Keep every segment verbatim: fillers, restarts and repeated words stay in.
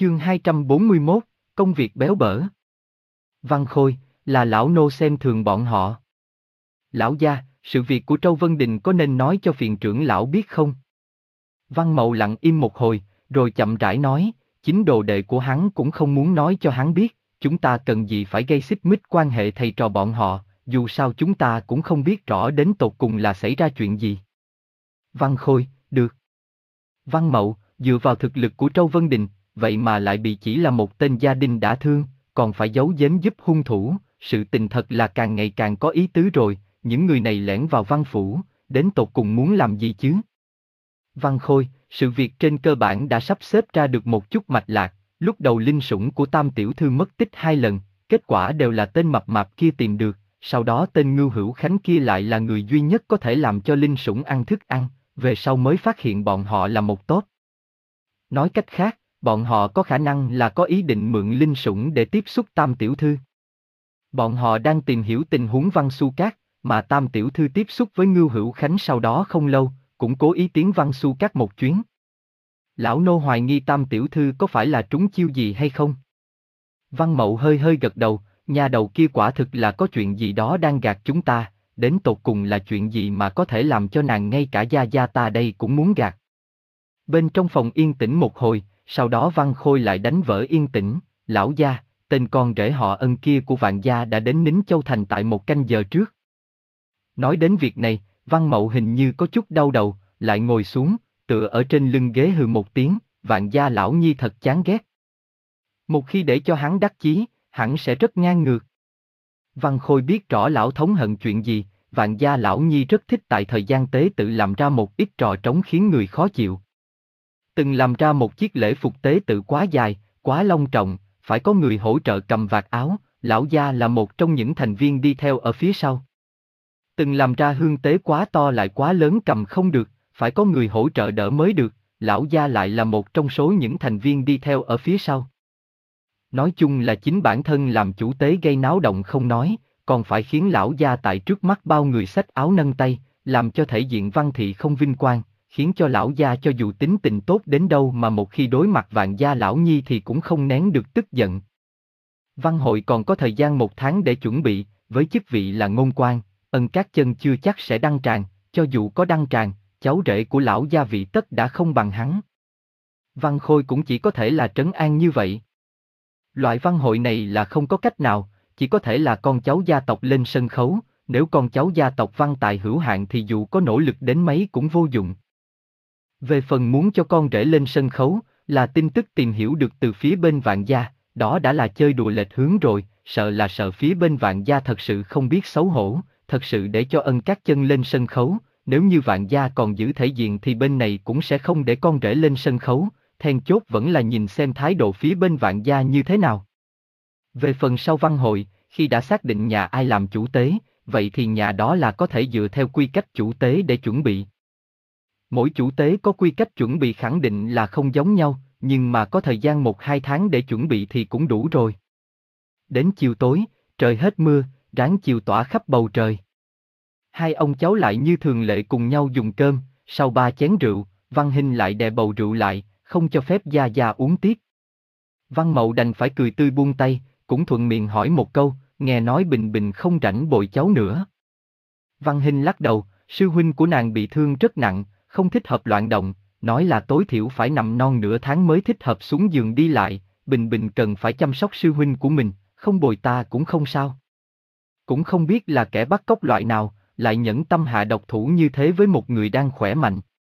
Chương hai trăm bốn mươi mốt, công việc béo bở. Văn Khôi, là lão nô xem thường bọn họ. Lão gia, sự việc của Trâu Vân Đình có nên nói cho phiền trưởng lão biết không? Văn Mậu lặng im một hồi, rồi chậm rãi nói, chính đồ đệ của hắn cũng không muốn nói cho hắn biết, chúng ta cần gì phải gây xích mích quan hệ thầy trò bọn họ, dù sao chúng ta cũng không biết rõ đến tột cùng là xảy ra chuyện gì. Văn Khôi, được. Văn Mậu, dựa vào thực lực của Trâu Vân Đình, vậy mà lại bị chỉ là một tên gia đình đã thương, còn phải giấu giếm giúp hung thủ, sự tình thật là càng ngày càng có ý tứ rồi, những người này lẻn vào Văn Phủ, đến tột cùng muốn làm gì chứ? Văn Khôi, sự việc trên cơ bản đã sắp xếp ra được một chút mạch lạc, lúc đầu linh sủng của Tam Tiểu Thư mất tích hai lần, kết quả đều là tên mập mạp kia tìm được, sau đó tên Ngưu Hữu Khánh kia lại là người duy nhất có thể làm cho linh sủng ăn thức ăn, về sau mới phát hiện bọn họ là một tốt. Nói cách khác, bọn họ có khả năng là có ý định mượn linh sủng để tiếp xúc Tam Tiểu Thư. Bọn họ đang tìm hiểu tình huống Văn Xu Cát, mà Tam Tiểu Thư tiếp xúc với Ngưu Hữu Khánh sau đó không lâu, cũng cố ý tiến Văn Xu Cát một chuyến. Lão nô hoài nghi Tam Tiểu Thư có phải là trúng chiêu gì hay không? Văn Mậu hơi hơi gật đầu, nhà đầu kia quả thực là có chuyện gì đó đang gạt chúng ta, đến tột cùng là chuyện gì mà có thể làm cho nàng ngay cả gia gia ta đây cũng muốn gạt. Bên trong phòng yên tĩnh một hồi, sau đó Văn Khôi lại đánh vỡ yên tĩnh, lão gia, tên con rể họ Ân kia của Vạn gia đã đến Nín Châu Thành tại một canh giờ trước. Nói đến việc này, Văn Mậu hình như có chút đau đầu, lại ngồi xuống, tựa ở trên lưng ghế hừ một tiếng, Vạn gia lão nhi thật chán ghét. Một khi để cho hắn đắc chí, hẳn sẽ rất ngang ngược. Văn Khôi biết rõ lão thống hận chuyện gì, Vạn gia lão nhi rất thích tại thời gian tế tự làm ra một ít trò trống khiến người khó chịu. Từng làm ra một chiếc lễ phục tế tự quá dài, quá long trọng, phải có người hỗ trợ cầm vạt áo, lão gia là một trong những thành viên đi theo ở phía sau. Từng làm ra hương tế quá to lại quá lớn cầm không được, phải có người hỗ trợ đỡ mới được, lão gia lại là một trong số những thành viên đi theo ở phía sau. Nói chung là chính bản thân làm chủ tế gây náo động không nói, còn phải khiến lão gia tại trước mắt bao người xách áo nâng tay, làm cho thể diện Văn thị không vinh quang, khiến cho lão gia cho dù tính tình tốt đến đâu mà một khi đối mặt Vạn gia lão nhi thì cũng không nén được tức giận. Văn hội còn có thời gian một tháng để chuẩn bị, với chức vị là ngôn quan, Ân Các Chân chưa chắc sẽ đăng tràng, cho dù có đăng tràng, cháu rể của lão gia vị tất đã không bằng hắn. Văn Khôi cũng chỉ có thể là trấn an như vậy. Loại văn hội này là không có cách nào, chỉ có thể là con cháu gia tộc lên sân khấu, nếu con cháu gia tộc văn tài hữu hạn thì dù có nỗ lực đến mấy cũng vô dụng. Về phần muốn cho con rể lên sân khấu, là tin tức tìm hiểu được từ phía bên Vạn gia, đó đã là chơi đùa lệch hướng rồi, sợ là sợ phía bên Vạn gia thật sự không biết xấu hổ, thật sự để cho Ân Các Chân lên sân khấu, nếu như Vạn gia còn giữ thể diện thì bên này cũng sẽ không để con rể lên sân khấu, then chốt vẫn là nhìn xem thái độ phía bên Vạn gia như thế nào. Về phần sau văn hội, khi đã xác định nhà ai làm chủ tế, vậy thì nhà đó là có thể dựa theo quy cách chủ tế để chuẩn bị. Mỗi chủ tế có quy cách chuẩn bị khẳng định là không giống nhau, nhưng mà có thời gian một hai tháng để chuẩn bị thì cũng đủ rồi. Đến chiều tối, trời hết mưa, ráng chiều tỏa khắp bầu trời. Hai ông cháu lại như thường lệ cùng nhau dùng cơm, sau ba chén rượu, Văn Hinh lại đè bầu rượu lại, không cho phép gia gia uống tiếp. Văn Mậu đành phải cười tươi buông tay, cũng thuận miệng hỏi một câu, nghe nói Bình Bình không rảnh bồi cháu nữa. Văn Hinh lắc đầu, sư huynh của nàng bị thương rất nặng, không thích hợp loạn động, nói là tối thiểu phải nằm non nửa tháng mới thích hợp xuống giường đi lại, Bình Bình cần phải chăm sóc sư huynh của mình, không bồi ta cũng không sao. Cũng không biết là kẻ bắt cóc loại nào, lại nhẫn tâm hạ độc thủ như thế với một người đang khỏe mạnh.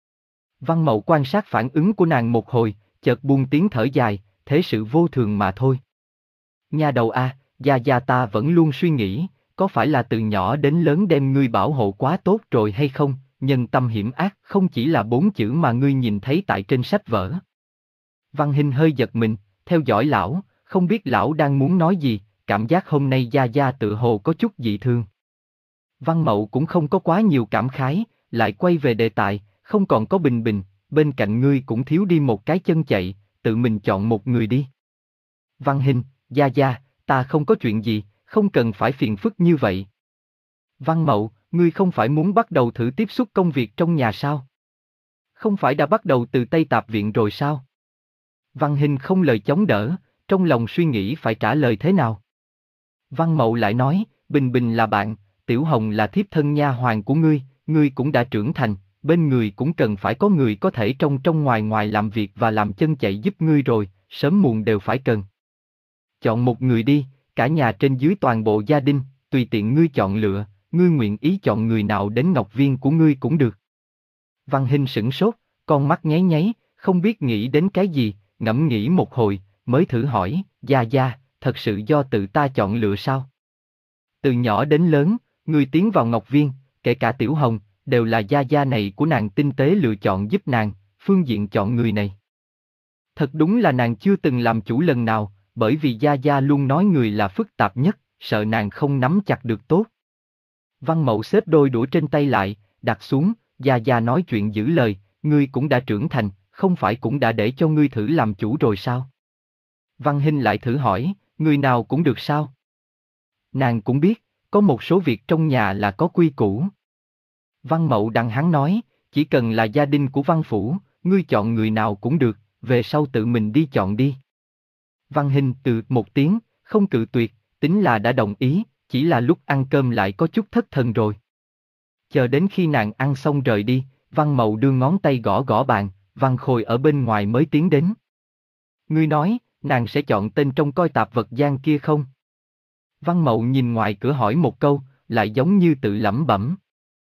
Văn Mậu quan sát phản ứng của nàng một hồi, chợt buông tiếng thở dài, thế sự vô thường mà thôi. Nha đầu a, gia gia ta vẫn luôn suy nghĩ, có phải là từ nhỏ đến lớn đem ngươi bảo hộ quá tốt rồi hay không, nhân tâm hiểm ác không chỉ là bốn chữ mà ngươi nhìn thấy tại trên sách vở. Văn Hinh hơi giật mình, theo dõi lão, không biết lão đang muốn nói gì, cảm giác hôm nay gia gia tự hồ có chút dị thường. Văn Mậu cũng không có quá nhiều cảm khái, lại quay về đề tài, không còn có Bình Bình, bên cạnh ngươi cũng thiếu đi một cái chân chạy, tự mình chọn một người đi. Văn Hinh, gia gia, ta không có chuyện gì, không cần phải phiền phức như vậy. Văn Mậu, ngươi không phải muốn bắt đầu thử tiếp xúc công việc trong nhà sao? Không phải đã bắt đầu từ Tây Tạp Viện rồi sao? Văn Hinh không lời chống đỡ, trong lòng suy nghĩ phải trả lời thế nào. Văn Mậu lại nói, Bình Bình là bạn, Tiểu Hồng là thiếp thân nha hoàn của ngươi, ngươi cũng đã trưởng thành, bên người cũng cần phải có người có thể trong trong ngoài ngoài làm việc và làm chân chạy giúp ngươi rồi, sớm muộn đều phải cần. Chọn một người đi, cả nhà trên dưới toàn bộ gia đình, tùy tiện ngươi chọn lựa, ngươi nguyện ý chọn người nào đến ngọc viên của ngươi cũng được. Văn Hinh sửng sốt, con mắt nháy nháy, không biết nghĩ đến cái gì, ngẫm nghĩ một hồi, mới thử hỏi, Gia Gia, thật sự do tự ta chọn lựa sao? Từ nhỏ đến lớn, ngươi tiến vào ngọc viên, kể cả Tiểu Hồng, đều là Gia Gia này của nàng tinh tế lựa chọn giúp nàng, phương diện chọn người này. Thật đúng là nàng chưa từng làm chủ lần nào, bởi vì Gia Gia luôn nói người là phức tạp nhất, sợ nàng không nắm chặt được tốt. Văn Mậu xếp đôi đũa trên tay lại, đặt xuống, Gia Gia nói chuyện giữ lời, ngươi cũng đã trưởng thành, không phải cũng đã để cho ngươi thử làm chủ rồi sao? Văn Hinh lại thử hỏi, người nào cũng được sao? Nàng cũng biết, có một số việc trong nhà là có quy củ. Văn Mậu đặng hắn nói, chỉ cần là gia đình của Văn Phủ, ngươi chọn người nào cũng được, về sau tự mình đi chọn đi. Văn Hinh từ một tiếng, không cự tuyệt, tính là đã đồng ý, chỉ là lúc ăn cơm lại có chút thất thần rồi. Chờ đến khi nàng ăn xong rời đi, Văn Mậu đưa ngón tay gõ gõ bàn, Văn Khôi ở bên ngoài mới tiến đến. Ngươi nói, nàng sẽ chọn tên trong coi tạp vật gian kia không? Văn Mậu nhìn ngoài cửa hỏi một câu, lại giống như tự lẩm bẩm.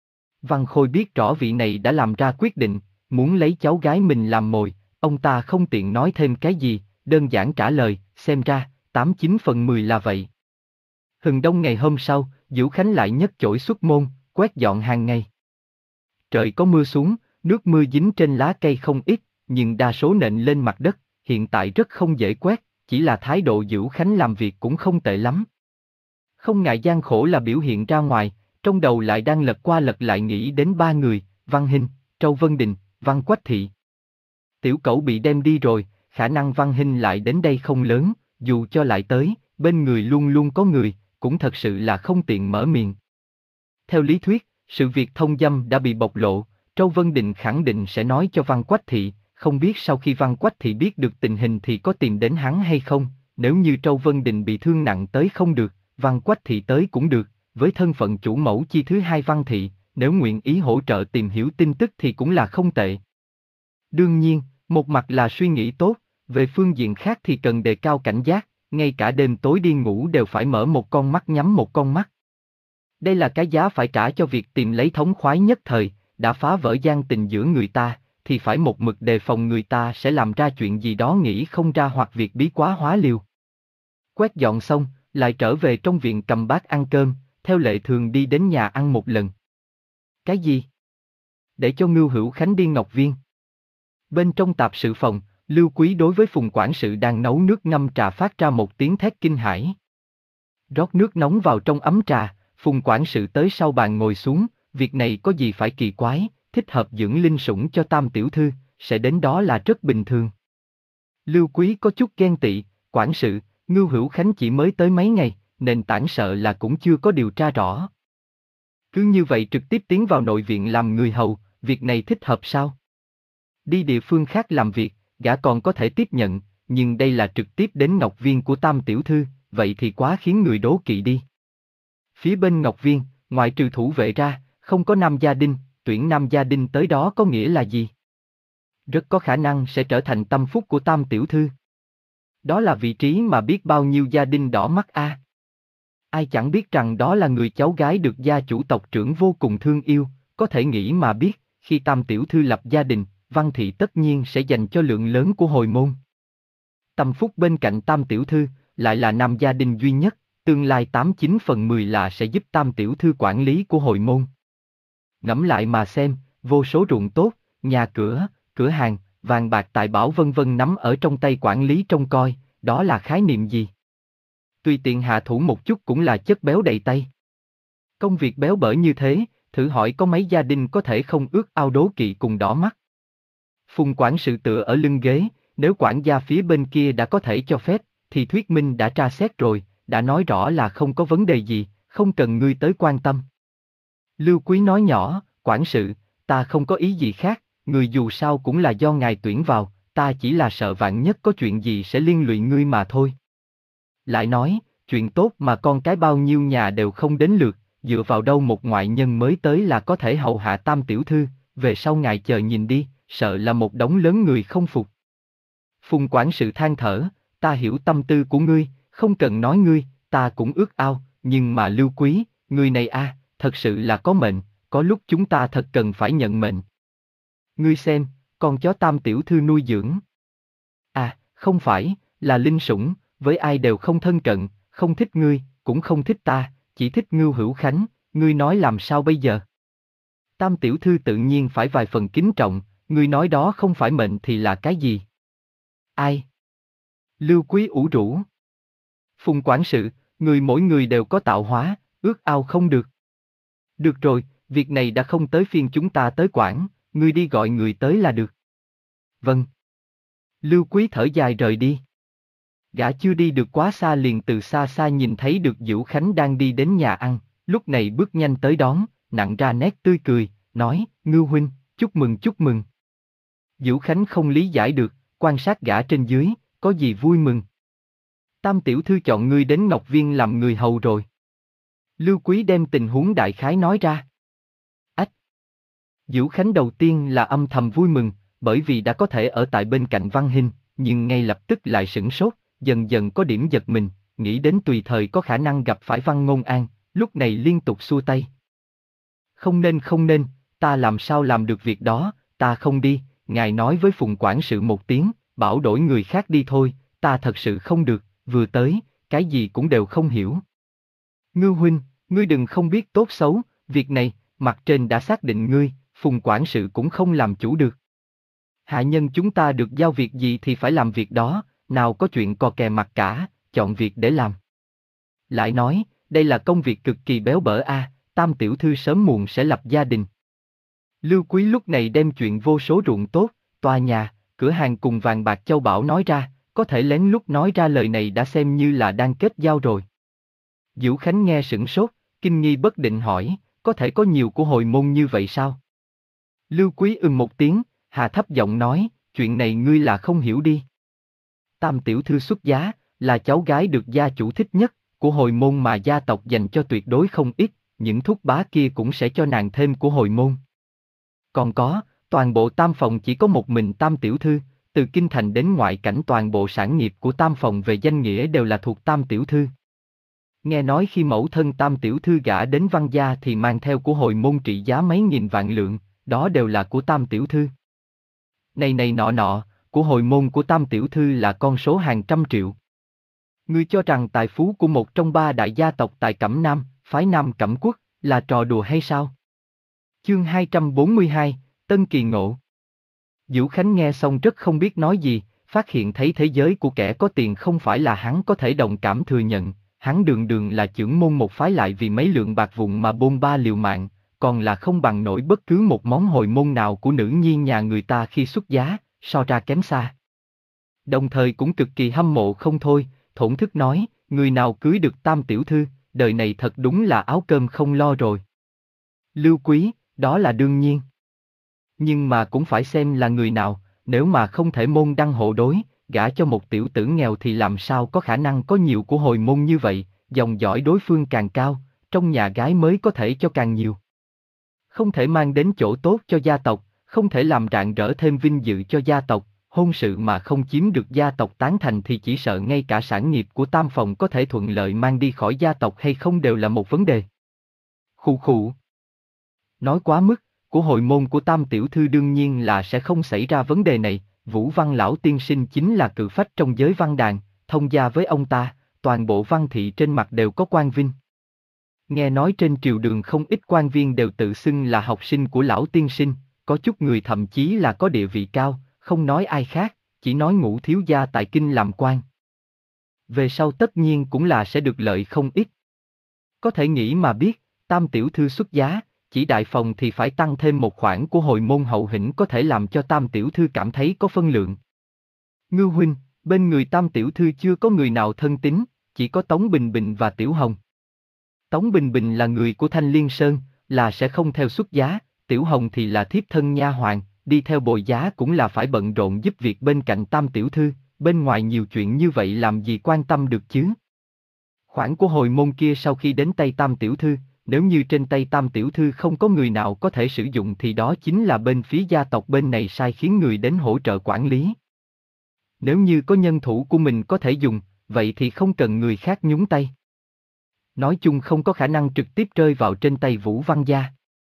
Văn Khôi biết rõ vị này đã làm ra quyết định, muốn lấy cháu gái mình làm mồi, ông ta không tiện nói thêm cái gì, đơn giản trả lời, xem ra, tám chín phần mười là vậy. Hừng đông ngày hôm sau, Dữu Khánh lại nhấc chổi xuất môn, quét dọn hàng ngày. Trời có mưa xuống, nước mưa dính trên lá cây không ít, nhưng đa số nện lên mặt đất, hiện tại rất không dễ quét, chỉ là thái độ Dữu Khánh làm việc cũng không tệ lắm. Không ngại gian khổ là biểu hiện ra ngoài, trong đầu lại đang lật qua lật lại nghĩ đến ba người, Văn Hinh, Trâu Vân Đình, Văn Quách Thị. Tiểu Cẩu bị đem đi rồi, khả năng Văn Hinh lại đến đây không lớn, dù cho lại tới, bên người luôn luôn có người, cũng thật sự là không tiện mở miệng. Theo lý thuyết, sự việc thông dâm đã bị bộc lộ, Trâu Vân Đình khẳng định sẽ nói cho Văn Quách Thị, không biết sau khi Văn Quách Thị biết được tình hình thì có tìm đến hắn hay không, nếu như Trâu Vân Đình bị thương nặng tới không được, Văn Quách Thị tới cũng được, với thân phận chủ mẫu chi thứ hai Văn Thị, nếu nguyện ý hỗ trợ tìm hiểu tin tức thì cũng là không tệ. Đương nhiên, một mặt là suy nghĩ tốt, về phương diện khác thì cần đề cao cảnh giác, ngay cả đêm tối đi ngủ đều phải mở một con mắt nhắm một con mắt. Đây là cái giá phải trả cho việc tìm lấy thống khoái nhất thời, đã phá vỡ gian tình giữa người ta, thì phải một mực đề phòng người ta sẽ làm ra chuyện gì đó nghĩ không ra hoặc việc bí quá hóa liều. Quét dọn xong, lại trở về trong viện cầm bát ăn cơm, theo lệ thường đi đến nhà ăn một lần. Cái gì? Để cho Ngưu Hữu Khánh đi Ngọc Viên. Bên trong tạp sự phòng, Lưu Quý đối với Phùng quản sự đang nấu nước ngâm trà phát ra một tiếng thét kinh hãi. Rót nước nóng vào trong ấm trà, Phùng quản sự tới sau bàn ngồi xuống, việc này có gì phải kỳ quái, thích hợp dưỡng linh sủng cho Tam tiểu thư, sẽ đến đó là rất bình thường. Lưu Quý có chút ghen tị, quản sự, Ngưu Hữu Khánh chỉ mới tới mấy ngày, nền tảng sợ là cũng chưa có điều tra rõ. Cứ như vậy trực tiếp tiến vào nội viện làm người hầu, việc này thích hợp sao? Đi địa phương khác làm việc, gã còn có thể tiếp nhận, nhưng đây là trực tiếp đến Ngọc Viên của Tam tiểu thư, vậy thì quá khiến người đố kỵ đi. Phía bên Ngọc Viên, ngoại trừ thủ vệ ra, không có nam gia đình, tuyển nam gia đình tới đó có nghĩa là gì? Rất có khả năng sẽ trở thành tâm phúc của Tam tiểu thư. Đó là vị trí mà biết bao nhiêu gia đình đỏ mắt a. À. Ai chẳng biết rằng đó là người cháu gái được gia chủ tộc trưởng vô cùng thương yêu, có thể nghĩ mà biết, khi Tam tiểu thư lập gia đình, Văn Thị tất nhiên sẽ dành cho lượng lớn của hồi môn. Tâm phúc bên cạnh Tam tiểu thư, lại là nam gia đình duy nhất, tương lai tám chín phần mười là sẽ giúp Tam tiểu thư quản lý của hồi môn. Ngẫm lại mà xem, vô số ruộng tốt, nhà cửa, cửa hàng, vàng bạc tài bảo vân vân nắm ở trong tay quản lý trông coi, đó là khái niệm gì? Tùy tiện hạ thủ một chút cũng là chất béo đầy tay. Công việc béo bở như thế, thử hỏi có mấy gia đình có thể không ước ao đố kỵ cùng đỏ mắt. Phùng quản sự tựa ở lưng ghế, nếu quản gia phía bên kia đã có thể cho phép, thì thuyết minh đã tra xét rồi, đã nói rõ là không có vấn đề gì, không cần ngươi tới quan tâm. Lưu Quý nói nhỏ, quản sự, ta không có ý gì khác, người dù sao cũng là do ngài tuyển vào, ta chỉ là sợ vạn nhất có chuyện gì sẽ liên lụy ngươi mà thôi. Lại nói, chuyện tốt mà con cái bao nhiêu nhà đều không đến lượt, dựa vào đâu một ngoại nhân mới tới là có thể hầu hạ Tam tiểu thư, về sau ngài chờ nhìn đi, sợ là một đống lớn người không phục. Phùng quản sự than thở, ta hiểu tâm tư của ngươi, không cần nói ngươi, ta cũng ước ao, nhưng mà Lưu Quý, người này a, thật sự là có mệnh, có lúc chúng ta thật cần phải nhận mệnh. Ngươi xem, con chó Tam tiểu thư nuôi dưỡng. À, không phải, là linh sủng, với ai đều không thân cận, không thích ngươi, cũng không thích ta, chỉ thích Ngưu Hữu Khánh, ngươi nói làm sao bây giờ? Tam tiểu thư tự nhiên phải vài phần kính trọng, ngươi nói đó không phải mệnh thì là cái gì? Ai? Lưu Quý ủ rũ. Phùng quản sự, người mỗi người đều có tạo hóa, ước ao không được. Được rồi, việc này đã không tới phiên chúng ta tới quản, ngươi đi gọi người tới là được. Vâng. Lưu Quý thở dài rời đi. Gã chưa đi được quá xa liền từ xa xa nhìn thấy được Dữu Khánh đang đi đến nhà ăn, lúc này bước nhanh tới đón, nặn ra nét tươi cười, nói, Ngưu huynh, chúc mừng chúc mừng. Dữu Khánh không lý giải được, quan sát gã trên dưới, có gì vui mừng. Tam tiểu thư chọn ngươi đến Ngọc Viên làm người hầu rồi. Lưu Quý đem tình huống đại khái nói ra. Ách! Dữu Khánh đầu tiên là âm thầm vui mừng, bởi vì đã có thể ở tại bên cạnh Văn Hinh, nhưng ngay lập tức lại sửng sốt, dần dần có điểm giật mình, nghĩ đến tùy thời có khả năng gặp phải Văn Ngôn An, lúc này liên tục xua tay. Không nên không nên, ta làm sao làm được việc đó, ta không đi, ngài nói với Phùng quản sự một tiếng, bảo đổi người khác đi thôi, ta thật sự không được, vừa tới, cái gì cũng đều không hiểu. Ngưu huynh, ngươi đừng không biết tốt xấu, việc này, mặt trên đã xác định ngươi, Phùng quản sự cũng không làm chủ được. Hạ nhân chúng ta được giao việc gì thì phải làm việc đó, nào có chuyện cò kè mặt cả, chọn việc để làm. Lại nói, đây là công việc cực kỳ béo bở a, à, Tam tiểu thư sớm muộn sẽ lập gia đình. Lưu Quý lúc này đem chuyện vô số ruộng tốt, tòa nhà, cửa hàng cùng vàng bạc châu báu nói ra, có thể lén lút nói ra lời này đã xem như là đang kết giao rồi. Dữu Khánh nghe sửng sốt, kinh nghi bất định hỏi, có thể có nhiều của hồi môn như vậy sao? Lưu Quý ừm một tiếng, hạ thấp giọng nói, chuyện này ngươi là không hiểu đi. Tam tiểu thư xuất giá, là cháu gái được gia chủ thích nhất, của hồi môn mà gia tộc dành cho tuyệt đối không ít, những thúc bá kia cũng sẽ cho nàng thêm của hồi môn. Còn có, toàn bộ Tam phòng chỉ có một mình Tam tiểu thư, từ kinh thành đến ngoại cảnh toàn bộ sản nghiệp của Tam phòng về danh nghĩa đều là thuộc Tam tiểu thư. Nghe nói khi mẫu thân Tam tiểu thư gả đến Văn gia thì mang theo của hồi môn trị giá mấy nghìn vạn lượng, đó đều là của Tam tiểu thư. Này này nọ nọ, của hồi môn của Tam tiểu thư là con số hàng trăm triệu. Ngươi cho rằng tài phú của một trong ba đại gia tộc tại Cẩm Nam, phái Nam Cẩm Quốc, là trò đùa hay sao? Chương hai trăm bốn mươi hai, Tân Kỳ Ngộ. Dữu Khánh nghe xong rất không biết nói gì, phát hiện thấy thế giới của kẻ có tiền không phải là hắn có thể đồng cảm thừa nhận, hắn đường đường là chưởng môn một phái lại vì mấy lượng bạc vụn mà bôn ba liều mạng, còn là không bằng nổi bất cứ một món hồi môn nào của nữ nhi nhà người ta khi xuất giá, so ra kém xa. Đồng thời cũng cực kỳ hâm mộ không thôi, thổn thức nói, người nào cưới được Tam tiểu thư, đời này thật đúng là áo cơm không lo rồi. Lưu Quý, đó là đương nhiên. Nhưng mà cũng phải xem là người nào, nếu mà không thể môn đăng hộ đối, gả cho một tiểu tử nghèo thì làm sao có khả năng có nhiều của hồi môn như vậy, dòng dõi đối phương càng cao, trong nhà gái mới có thể cho càng nhiều. Không thể mang đến chỗ tốt cho gia tộc, không thể làm rạng rỡ thêm vinh dự cho gia tộc, hôn sự mà không chiếm được gia tộc tán thành thì chỉ sợ ngay cả sản nghiệp của Tam phòng có thể thuận lợi mang đi khỏi gia tộc hay không đều là một vấn đề. Khụ khụ. Nói quá mức, của hồi môn của Tam tiểu thư đương nhiên là sẽ không xảy ra vấn đề này, Vũ Văn lão tiên sinh chính là cự phách trong giới văn đàn, thông gia với ông ta, toàn bộ văn thị trên mặt đều có quan vinh. Nghe nói trên triều đường không ít quan viên đều tự xưng là học sinh của lão tiên sinh, có chút người thậm chí là có địa vị cao, không nói ai khác, chỉ nói Ngũ thiếu gia tại kinh làm quan. Về sau tất nhiên cũng là sẽ được lợi không ít. Có thể nghĩ mà biết, Tam tiểu thư xuất giá, chỉ đại phòng thì phải tăng thêm một khoản của hồi môn hậu hĩnh có thể làm cho Tam tiểu thư cảm thấy có phân lượng. Ngưu huynh, bên người Tam tiểu thư chưa có người nào thân tín, chỉ có Tống Bình Bình và Tiểu Hồng. Tống Bình Bình là người của Thanh Liên Sơn, là sẽ không theo xuất giá, Tiểu Hồng thì là thiếp thân nha hoàn, đi theo Bồi Giá cũng là phải bận rộn giúp việc bên cạnh Tam tiểu thư, bên ngoài nhiều chuyện như vậy làm gì quan tâm được chứ. Khoản của hồi môn kia sau khi đến tay Tam tiểu thư, nếu như trên tay Tam tiểu thư không có người nào có thể sử dụng thì đó chính là bên phía gia tộc bên này sai khiến người đến hỗ trợ quản lý. Nếu như có nhân thủ của mình có thể dùng, vậy thì không cần người khác nhúng tay. Nói chung không có khả năng trực tiếp rơi vào trên tay Vũ Văn Gia.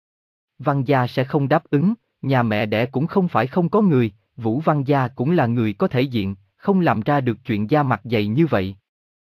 Văn Gia sẽ không đáp ứng, nhà mẹ đẻ cũng không phải không có người, Vũ Văn Gia cũng là người có thể diện, không làm ra được chuyện da mặt dày như vậy.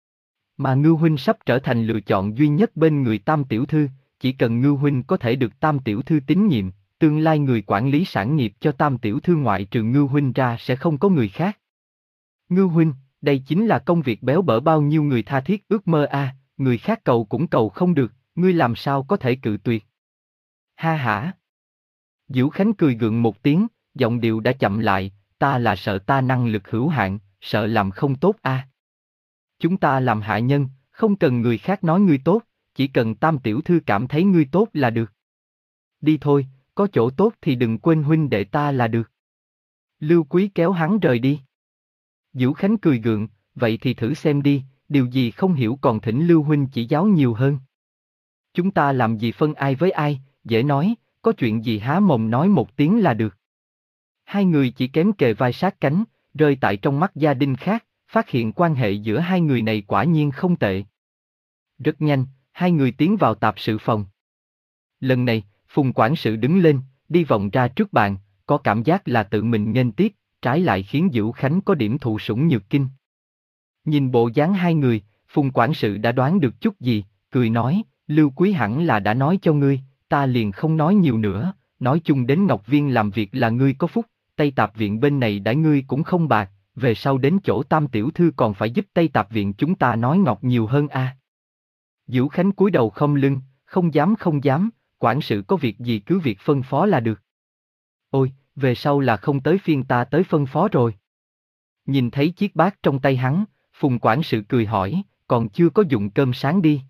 Mà Ngưu Huynh sắp trở thành lựa chọn duy nhất bên người Tam tiểu thư, chỉ cần Ngưu Huynh có thể được Tam tiểu thư tín nhiệm, tương lai người quản lý sản nghiệp cho Tam tiểu thư ngoại trừ Ngưu Huynh ra sẽ không có người khác. Ngưu Huynh, đây chính là công việc béo bở bao nhiêu người tha thiết ước mơ a, à, người khác cầu cũng cầu không được, ngươi làm sao có thể cự tuyệt. Ha hả. Diễu Khánh cười gượng một tiếng, giọng điệu đã chậm lại, ta là sợ ta năng lực hữu hạn, sợ làm không tốt a. À. Chúng ta làm hạ nhân, không cần người khác nói ngươi tốt, chỉ cần Tam tiểu thư cảm thấy ngươi tốt là được. Đi thôi, có chỗ tốt thì đừng quên huynh đệ ta là được. Lưu Quý kéo hắn rời đi. Diễu Khánh cười gượng, vậy thì thử xem đi, điều gì không hiểu còn thỉnh Lưu huynh chỉ giáo nhiều hơn. Chúng ta làm gì phân ai với ai, dễ nói, có chuyện gì há mồm nói một tiếng là được. Hai người chỉ kém kề vai sát cánh, rơi tại trong mắt gia đình khác, phát hiện quan hệ giữa hai người này quả nhiên không tệ. Rất nhanh, hai người tiến vào tạp sự phòng. Lần này, Phùng quản sự đứng lên, đi vòng ra trước bàn, có cảm giác là tự mình nghênh tiếp, trái lại khiến Diễu Khánh có điểm thụ sủng nhược kinh. Nhìn bộ dáng hai người, Phùng quản sự đã đoán được chút gì, cười nói, Lưu Quý hẳn là đã nói cho ngươi, ta liền không nói nhiều nữa, nói chung đến Ngọc Viên làm việc là ngươi có phúc, Tây Tạp Viện bên này đãi ngươi cũng không bạc, về sau đến chỗ Tam tiểu thư còn phải giúp Tây Tạp Viện chúng ta nói ngọt nhiều hơn a. À. Diễu Khánh cúi đầu không lưng, không dám không dám, quản sự có việc gì cứ việc phân phó là được. Ôi, về sau là không tới phiên ta tới phân phó rồi. Nhìn thấy chiếc bát trong tay hắn, Phùng quản sự cười hỏi, còn chưa có dụng cơm sáng đi.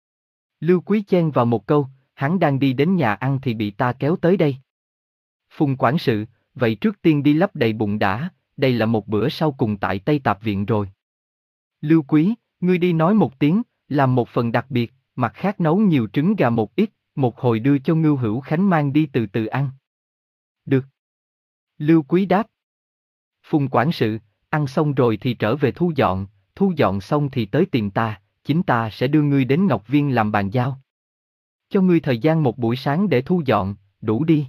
Lưu Quý chen vào một câu, hắn đang đi đến nhà ăn thì bị ta kéo tới đây. Phùng quản sự, vậy trước tiên đi lấp đầy bụng đã, đây là một bữa sau cùng tại Tây Tạp Viện rồi. Lưu Quý, ngươi đi nói một tiếng, làm một phần đặc biệt, mặt khác nấu nhiều trứng gà một ít, một hồi đưa cho Ngưu Hữu Khánh mang đi từ từ ăn. Được. Lưu Quý đáp. Phùng quản sự, ăn xong rồi thì trở về thu dọn, thu dọn xong thì tới tìm ta, chính ta sẽ đưa ngươi đến Ngọc Viên làm bàn giao. Cho ngươi thời gian một buổi sáng để thu dọn, đủ đi.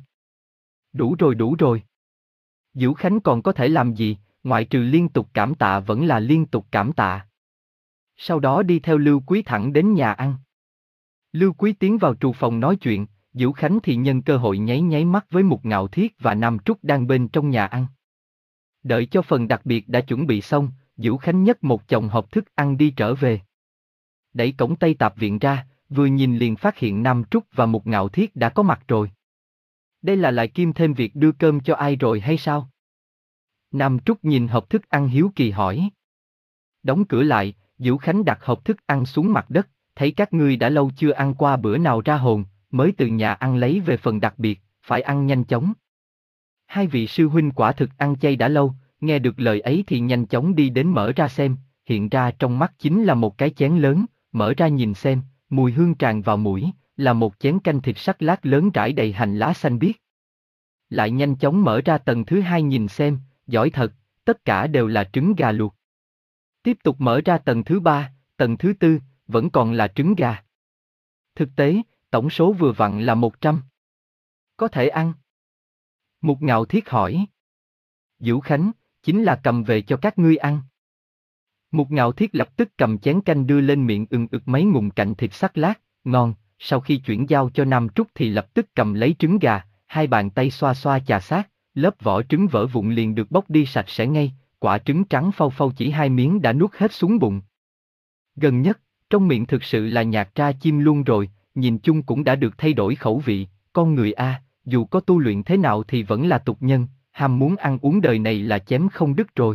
Đủ rồi đủ rồi. Diễu Khánh còn có thể làm gì, ngoại trừ liên tục cảm tạ vẫn là liên tục cảm tạ. Sau đó đi theo Lưu Quý thẳng đến nhà ăn. Lưu Quý tiến vào trù phòng nói chuyện, Diễu Khánh thì nhân cơ hội nháy nháy mắt với Mục Ngạo Thiết và Nam Trúc đang bên trong nhà ăn. Đợi cho phần đặc biệt đã chuẩn bị xong, Diễu Khánh nhấc một chồng hộp thức ăn đi trở về. Đẩy cổng Tây Tạp Viện ra, vừa nhìn liền phát hiện Nam Trúc và Mục Ngạo Thiết đã có mặt rồi. Đây là lại kim thêm việc đưa cơm cho ai rồi hay sao? Nam Trúc nhìn hộp thức ăn hiếu kỳ hỏi. Đóng cửa lại, Diễu Khánh đặt hộp thức ăn xuống mặt đất, thấy các ngươi đã lâu chưa ăn qua bữa nào ra hồn, mới từ nhà ăn lấy về phần đặc biệt, phải ăn nhanh chóng. Hai vị sư huynh quả thực ăn chay đã lâu, nghe được lời ấy thì nhanh chóng đi đến mở ra xem, hiện ra trong mắt chính là một cái chén lớn, mở ra nhìn xem, mùi hương tràn vào mũi, là một chén canh thịt sắc lát lớn trải đầy hành lá xanh biếc. Lại nhanh chóng mở ra tầng thứ hai nhìn xem, giỏi thật, tất cả đều là trứng gà luộc. Tiếp tục mở ra tầng thứ ba, tầng thứ tư, vẫn còn là trứng gà. Thực tế, tổng số vừa vặn là một trăm. Có thể ăn. Mục Ngạo Thiết hỏi. Diễu Khánh, chính là cầm về cho các ngươi ăn. Mục Ngạo Thiết lập tức cầm chén canh đưa lên miệng ừng ực mấy ngụm cạnh thịt sắc lát, ngon, sau khi chuyển giao cho Nam Trúc thì lập tức cầm lấy trứng gà, hai bàn tay xoa xoa chà sát, lớp vỏ trứng vỡ vụn liền được bóc đi sạch sẽ ngay, quả trứng trắng phau phau chỉ hai miếng đã nuốt hết xuống bụng. Gần nhất, trong miệng thực sự là nhạt ra chim luôn rồi, nhìn chung cũng đã được thay đổi khẩu vị, con người a, dù có tu luyện thế nào thì vẫn là tục nhân, ham muốn ăn uống đời này là chém không đứt rồi.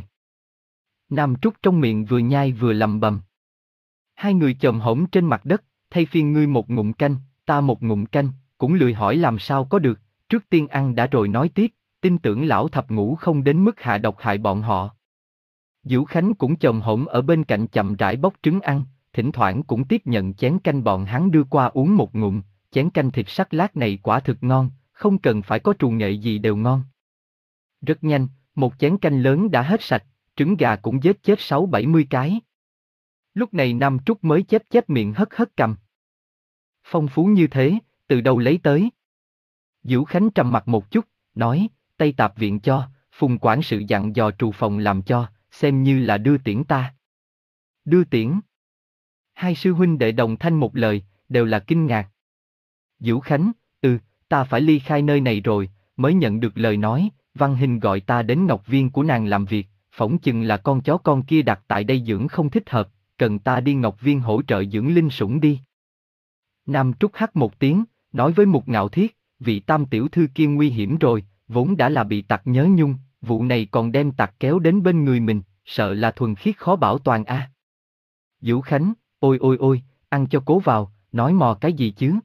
Nam Trúc trong miệng vừa nhai vừa lầm bầm. Hai người chồm hổm trên mặt đất, thay phiên ngươi một ngụm canh, ta một ngụm canh, cũng lười hỏi làm sao có được, trước tiên ăn đã rồi nói tiếp, tin tưởng lão thập ngũ không đến mức hạ độc hại bọn họ. Dữu Khánh cũng chồm hổm ở bên cạnh chậm rãi bóc trứng ăn, thỉnh thoảng cũng tiếp nhận chén canh bọn hắn đưa qua uống một ngụm, chén canh thịt sắc lát này quả thực ngon, không cần phải có trù nghệ gì đều ngon. Rất nhanh, một chén canh lớn đã hết sạch, trứng gà cũng giết chết sáu bảy mươi cái. Lúc này Nam Trúc mới chép chép miệng hất hất cằm. Phong phú như thế, từ đâu lấy tới? Dữu Khánh trầm mặt một chút, nói, Tây Tạp viện cho, Phùng quản sự dặn dò trù phòng làm cho, xem như là đưa tiễn ta. Đưa tiễn? Hai sư huynh đệ đồng thanh một lời, đều là kinh ngạc. Dữu Khánh, ừ, ta phải ly khai nơi này rồi, mới nhận được lời nói, Văn Hình gọi ta đến ngọc viên của nàng làm việc, phỏng chừng là con chó con kia đặt tại đây dưỡng không thích hợp, cần ta đi ngọc viên hỗ trợ dưỡng linh sủng đi. Nam Trúc hắt một tiếng, nói với Mục Ngạo Thiết, vị tam tiểu thư kia nguy hiểm rồi, vốn đã là bị tặc nhớ nhung, vụ này còn đem tặc kéo đến bên người mình, sợ là thuần khiết khó bảo toàn a. À. Dữu Khánh, ôi ôi ôi, ăn cho cố vào, nói mò cái gì chứ?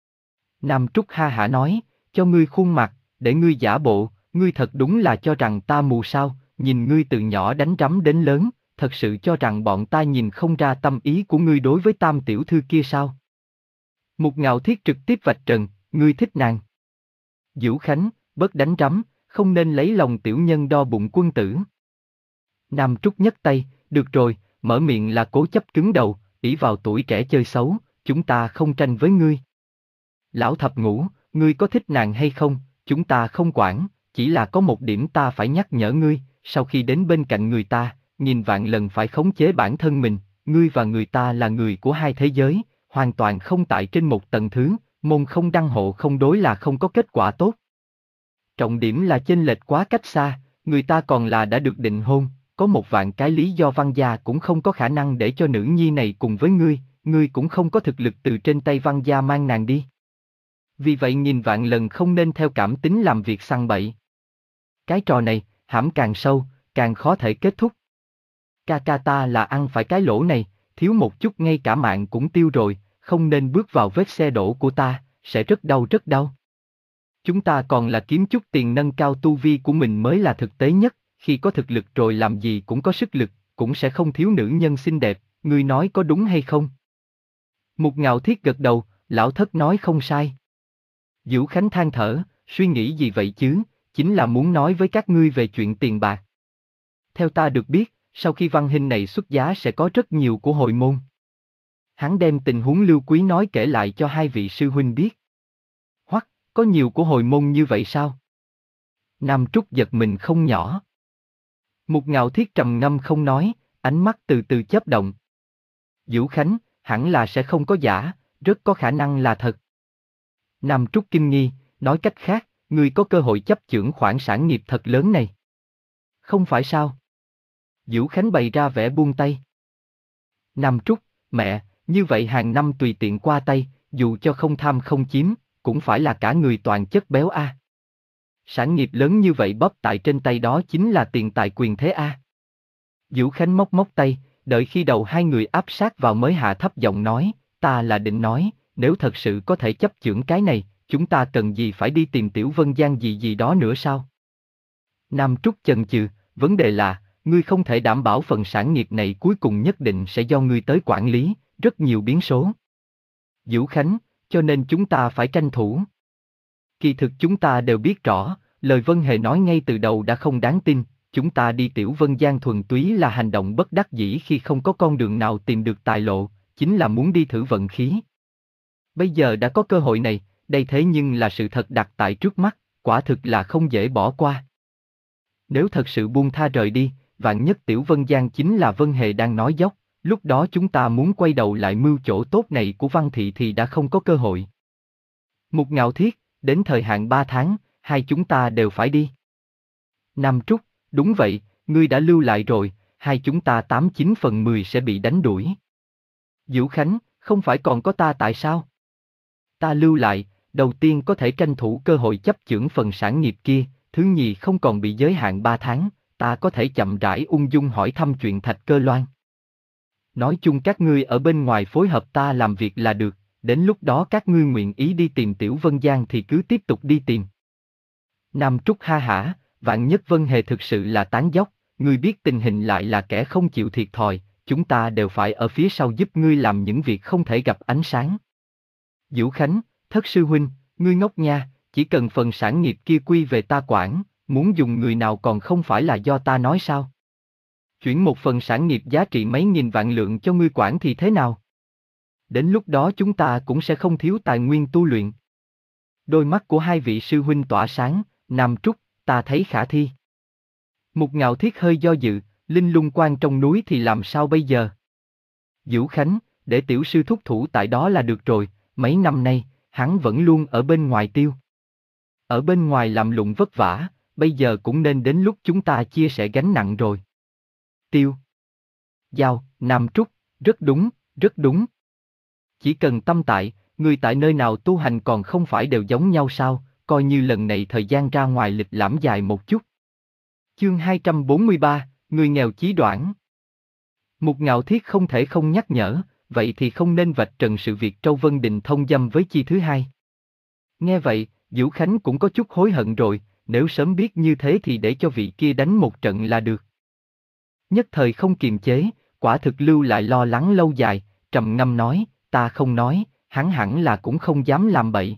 Nam Trúc ha hả nói, cho ngươi khuôn mặt, để ngươi giả bộ, ngươi thật đúng là cho rằng ta mù sao, nhìn ngươi từ nhỏ đánh rắm đến lớn, thật sự cho rằng bọn ta nhìn không ra tâm ý của ngươi đối với tam tiểu thư kia sao? Mục Ngạo Thiết trực tiếp vạch trần, ngươi thích nàng. Dữu Khánh, bớt đánh rắm, không nên lấy lòng tiểu nhân đo bụng quân tử. Nam Trúc nhấc tay, được rồi, mở miệng là cố chấp cứng đầu, ỷ vào tuổi trẻ chơi xấu, chúng ta không tranh với ngươi. Lão thập ngũ, ngươi có thích nàng hay không, chúng ta không quản, chỉ là có một điểm ta phải nhắc nhở ngươi, sau khi đến bên cạnh người ta, nghìn vạn lần phải khống chế bản thân mình, ngươi và người ta là người của hai thế giới, hoàn toàn không tại trên một tầng thứ, môn không đăng hộ không đối là không có kết quả tốt. Trọng điểm là chênh lệch quá cách xa, người ta còn là đã được định hôn, có một vạn cái lý do Văn gia cũng không có khả năng để cho nữ nhi này cùng với ngươi, ngươi cũng không có thực lực từ trên tay Văn gia mang nàng đi. Vì vậy nghìn vạn lần không nên theo cảm tính làm việc săn bậy. Cái trò này, hãm càng sâu, càng khó thể kết thúc. Ca ca ta là ăn phải cái lỗ này, thiếu một chút ngay cả mạng cũng tiêu rồi, không nên bước vào vết xe đổ của ta, sẽ rất đau rất đau. Chúng ta còn là kiếm chút tiền nâng cao tu vi của mình mới là thực tế nhất, khi có thực lực rồi làm gì cũng có sức lực, cũng sẽ không thiếu nữ nhân xinh đẹp, ngươi nói có đúng hay không? Mục Ngạo Thiết gật đầu, lão thất nói không sai. Dữu Khánh than thở, suy nghĩ gì vậy chứ, chính là muốn nói với các ngươi về chuyện tiền bạc. Theo ta được biết, sau khi Văn Hình này xuất giá sẽ có rất nhiều của hồi môn. Hắn đem tình huống Lưu Quý nói kể lại cho hai vị sư huynh biết. Hoắc, có nhiều của hồi môn như vậy sao? Nam Trúc giật mình không nhỏ. Mục Ngạo Thiết trầm ngâm không nói, ánh mắt từ từ chớp động. Dữu Khánh, hẳn là sẽ không có giả, rất có khả năng là thật. Nam Trúc kinh nghi, nói cách khác, ngươi có cơ hội chấp chưởng khoản sản nghiệp thật lớn này. Không phải sao? Dữu Khánh bày ra vẻ buông tay. Nam Trúc, mẹ, như vậy hàng năm tùy tiện qua tay, dù cho không tham không chiếm, cũng phải là cả người toàn chất béo a. À. Sản nghiệp lớn như vậy bóp tại trên tay đó chính là tiền tài quyền thế a. À. Dữu Khánh móc móc tay, đợi khi đầu hai người áp sát vào mới hạ thấp giọng nói, ta là định nói, nếu thật sự có thể chấp chưởng cái này, chúng ta cần gì phải đi tìm Tiểu Vân Giang gì gì đó nữa sao? Nam Trúc chần chừ, vấn đề là, ngươi không thể đảm bảo phần sản nghiệp này cuối cùng nhất định sẽ do ngươi tới quản lý, rất nhiều biến số. Dữu Khánh, cho nên chúng ta phải tranh thủ. Kỳ thực chúng ta đều biết rõ, lời Vân Hề nói ngay từ đầu đã không đáng tin, chúng ta đi Tiểu Vân Giang thuần túy là hành động bất đắc dĩ khi không có con đường nào tìm được tài lộ, chính là muốn đi thử vận khí. Bây giờ đã có cơ hội này, đây thế nhưng là sự thật đặt tại trước mắt, quả thực là không dễ bỏ qua. Nếu thật sự buông tha rời đi, vạn nhất Tiểu Vân Giang chính là Vân Hề đang nói dóc, lúc đó chúng ta muốn quay đầu lại mưu chỗ tốt này của Văn Thị thì đã không có cơ hội. Mục Ngạo Thiết, đến thời hạn ba tháng, hai chúng ta đều phải đi. Nam Trúc, đúng vậy, ngươi đã lưu lại rồi, hai chúng ta tám chín phần mười sẽ bị đánh đuổi. Dữu Khánh, không phải còn có ta tại sao? Ta lưu lại, đầu tiên có thể tranh thủ cơ hội chấp chưởng phần sản nghiệp kia, thứ nhì không còn bị giới hạn ba tháng, ta có thể chậm rãi ung dung hỏi thăm chuyện Thạch Cơ Loan. Nói chung các ngươi ở bên ngoài phối hợp ta làm việc là được, đến lúc đó các ngươi nguyện ý đi tìm Tiểu Vân Giang thì cứ tiếp tục đi tìm. Nam Trúc ha hả, Vạn Nhất Vân Hề thực sự là tán dóc, ngươi biết tình hình lại là kẻ không chịu thiệt thòi, chúng ta đều phải ở phía sau giúp ngươi làm những việc không thể gặp ánh sáng. Vũ Khánh, Thất sư huynh, ngươi ngốc nha, chỉ cần phần sản nghiệp kia quy về ta quản, muốn dùng người nào còn không phải là do ta nói sao? Chuyển một phần sản nghiệp giá trị mấy nghìn vạn lượng cho ngươi quản thì thế nào? Đến lúc đó chúng ta cũng sẽ không thiếu tài nguyên tu luyện. Đôi mắt của hai vị sư huynh tỏa sáng, Nam Trúc, ta thấy khả thi. Mục Ngạo Thiết hơi do dự, linh lung quan trong núi thì làm sao bây giờ? Vũ Khánh, để tiểu sư thúc thủ tại đó là được rồi, mấy năm nay, hắn vẫn luôn ở bên ngoài tiêu. Ở bên ngoài làm lụng vất vả, bây giờ cũng nên đến lúc chúng ta chia sẻ gánh nặng rồi. Tiêu. Giao, Nam Trúc, rất đúng, rất đúng. Chỉ cần tâm tại, người tại nơi nào tu hành còn không phải đều giống nhau sao, coi như lần này thời gian ra ngoài lịch lãm dài một chút. Chương hai trăm bốn mươi ba, người nghèo chí đoản. Mục Ngạo Thiết không thể không nhắc nhở, vậy thì không nên vạch trần sự việc Trâu Vân Đình thông dâm với chi thứ hai. Nghe vậy, Vũ Khánh cũng có chút hối hận rồi, nếu sớm biết như thế thì để cho vị kia đánh một trận là được. Nhất thời không kiềm chế, quả thực lưu lại lo lắng lâu dài, trầm ngâm nói, ta không nói, hắn hẳn là cũng không dám làm bậy.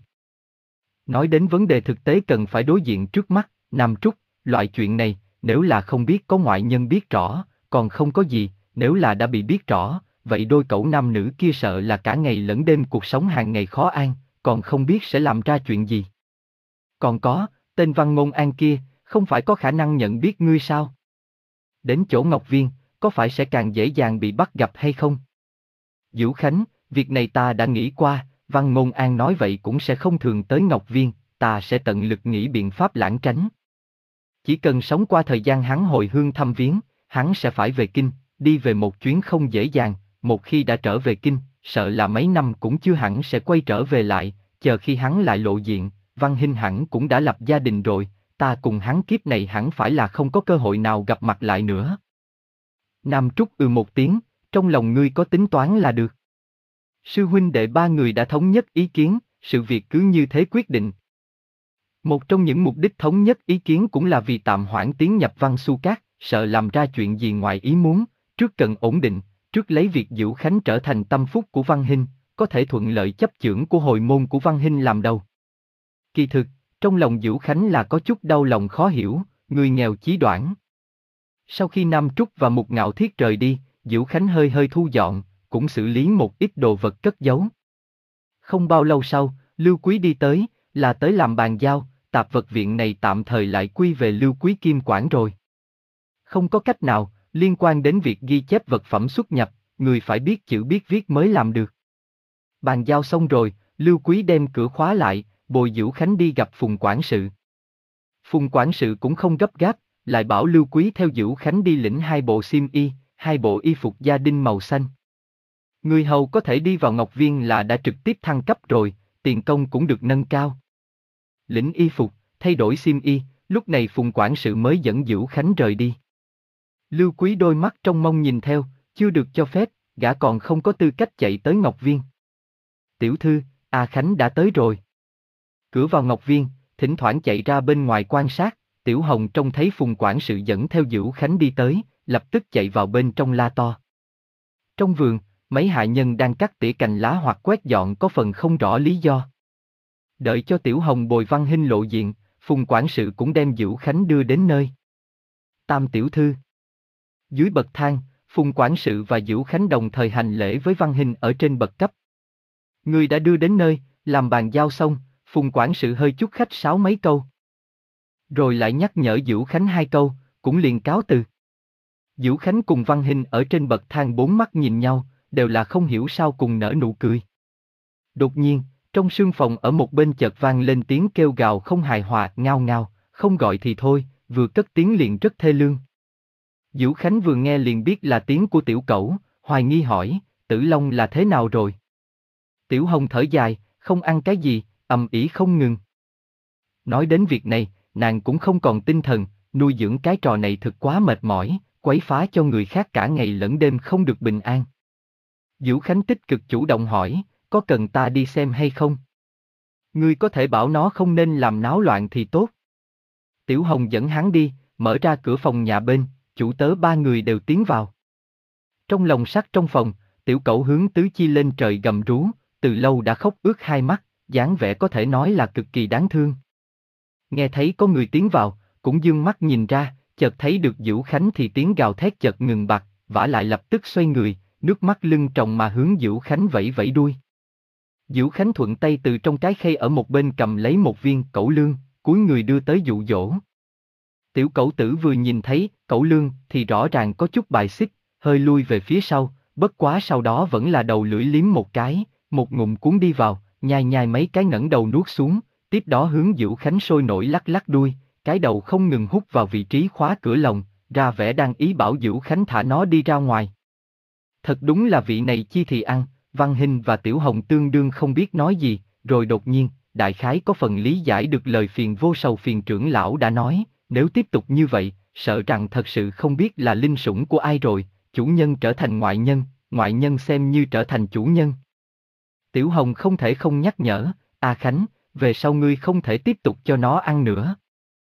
Nói đến vấn đề thực tế cần phải đối diện trước mắt, Nam Trúc, loại chuyện này, nếu là không biết có ngoại nhân biết rõ, còn không có gì, nếu là đã bị biết rõ, vậy đôi cẩu nam nữ kia sợ là cả ngày lẫn đêm cuộc sống hàng ngày khó an, còn không biết sẽ làm ra chuyện gì. Còn có, tên Văn Ngôn An kia, không phải có khả năng nhận biết ngươi sao? Đến chỗ Ngọc Viên, có phải sẽ càng dễ dàng bị bắt gặp hay không? Vũ Khánh, việc này ta đã nghĩ qua, Văn Ngôn An nói vậy cũng sẽ không thường tới Ngọc Viên, ta sẽ tận lực nghĩ biện pháp lãng tránh. Chỉ cần sống qua thời gian hắn hồi hương thăm viếng, hắn sẽ phải về kinh, đi về một chuyến không dễ dàng, một khi đã trở về kinh, sợ là mấy năm cũng chưa hẳn sẽ quay trở về lại, chờ khi hắn lại lộ diện, Văn Hinh hẳn cũng đã lập gia đình rồi, ta cùng hắn kiếp này hẳn phải là không có cơ hội nào gặp mặt lại nữa. Nam Trúc ừ một tiếng, trong lòng ngươi có tính toán là được. Sư huynh đệ ba người đã thống nhất ý kiến, sự việc cứ như thế quyết định. Một trong những mục đích thống nhất ý kiến cũng là vì tạm hoãn tiến nhập Văn Xu Các, sợ làm ra chuyện gì ngoài ý muốn, trước cần ổn định, trước lấy việc Vũ Khánh trở thành tâm phúc của Văn Hinh, có thể thuận lợi chấp chưởng của hồi môn của Văn Hinh làm đầu. Kỳ thực, trong lòng Vũ Khánh là có chút đau lòng khó hiểu, người nghèo chí đoản. Sau khi Nam Trúc và Mục Ngạo Thiết rời đi, Vũ Khánh hơi hơi thu dọn, cũng xử lý một ít đồ vật cất giấu. Không bao lâu sau, Lưu Quý đi tới, là tới làm bàn giao, tạp vật viện này tạm thời lại quy về Lưu Quý Kim quản rồi. Không có cách nào, liên quan đến việc ghi chép vật phẩm xuất nhập, người phải biết chữ biết viết mới làm được. Bàn giao xong rồi, Lưu Quý đem cửa khóa lại, bồi Vũ Khánh đi gặp Phùng quản sự. Phùng quản sự cũng không gấp gáp, lại bảo Lưu Quý theo Vũ Khánh đi lĩnh hai bộ xiêm y, hai bộ y phục gia đình màu xanh. Người hầu có thể đi vào Ngọc Viên là đã trực tiếp thăng cấp rồi, tiền công cũng được nâng cao. Lĩnh y phục, thay đổi xiêm y, lúc này Phùng quản sự mới dẫn Vũ Khánh rời đi. Lưu Quý đôi mắt trong mong nhìn theo, chưa được cho phép, gã còn không có tư cách chạy tới Ngọc Viên. Tiểu thư, A Khánh đã tới rồi. Cửa vào Ngọc Viên, thỉnh thoảng chạy ra bên ngoài quan sát, Tiểu Hồng trông thấy Phùng quản sự dẫn theo Vũ Khánh đi tới, lập tức chạy vào bên trong la to. Trong vườn, mấy hạ nhân đang cắt tỉa cành lá hoặc quét dọn có phần không rõ lý do. Đợi cho Tiểu Hồng bồi Văn Hinh lộ diện, Phùng quản sự cũng đem Vũ Khánh đưa đến nơi. Tam tiểu thư. Dưới bậc thang, Phùng quản sự và Vũ Khánh đồng thời hành lễ với Văn Hinh ở trên bậc cấp. Người đã đưa đến nơi, làm bàn giao xong, Phùng quản sự hơi chút khách sáo mấy câu. Rồi lại nhắc nhở Vũ Khánh hai câu, cũng liền cáo từ. Vũ Khánh cùng Văn Hinh ở trên bậc thang bốn mắt nhìn nhau, đều là không hiểu sao cùng nở nụ cười. Đột nhiên, trong sương phòng ở một bên chợt vang lên tiếng kêu gào không hài hòa, ngao ngao, không gọi thì thôi, vừa cất tiếng liền rất thê lương. Vũ Khánh vừa nghe liền biết là tiếng của tiểu cẩu, hoài nghi hỏi, Tử Long là thế nào rồi? Tiểu Hồng thở dài, không ăn cái gì, ầm ĩ không ngừng. Nói đến việc này, nàng cũng không còn tinh thần, nuôi dưỡng cái trò này thực quá mệt mỏi, quấy phá cho người khác cả ngày lẫn đêm không được bình an. Vũ Khánh tích cực chủ động hỏi, có cần ta đi xem hay không? Ngươi có thể bảo nó không nên làm náo loạn thì tốt. Tiểu Hồng dẫn hắn đi, mở ra cửa phòng nhà bên, chủ tớ ba người đều tiến vào. Trong lồng sắt trong phòng, Tiểu Cẩu hướng tứ chi lên trời gầm rú, từ lâu đã khóc ướt hai mắt, dáng vẻ có thể nói là cực kỳ đáng thương. Nghe thấy có người tiến vào, cũng dương mắt nhìn ra, chợt thấy được Vũ Khánh thì tiếng gào thét chợt ngừng bặt, vả lại lập tức xoay người, nước mắt lưng tròng mà hướng Vũ Khánh vẫy vẫy đuôi. Vũ Khánh thuận tay từ trong cái khay ở một bên cầm lấy một viên cẩu lương, cúi người đưa tới dụ dỗ. Tiểu Cẩu tử vừa nhìn thấy cẩu lương thì rõ ràng có chút bài xích, hơi lui về phía sau, bất quá sau đó vẫn là đầu lưỡi liếm một cái, một ngụm cuốn đi vào, nhai nhai mấy cái ngẩng đầu nuốt xuống, tiếp đó hướng Vũ Khánh sôi nổi lắc lắc đuôi, cái đầu không ngừng hút vào vị trí khóa cửa lồng, ra vẻ đang ý bảo Vũ Khánh thả nó đi ra ngoài. Thật đúng là vị này chi thì ăn, Văn Hinh và Tiểu Hồng tương đương không biết nói gì, rồi đột nhiên, đại khái có phần lý giải được lời phiền vô sầu phiền trưởng lão đã nói, nếu tiếp tục như vậy, sợ rằng thật sự không biết là linh sủng của ai rồi, chủ nhân trở thành ngoại nhân, ngoại nhân xem như trở thành chủ nhân. Tiểu Hồng không thể không nhắc nhở, A Khánh, về sau ngươi không thể tiếp tục cho nó ăn nữa.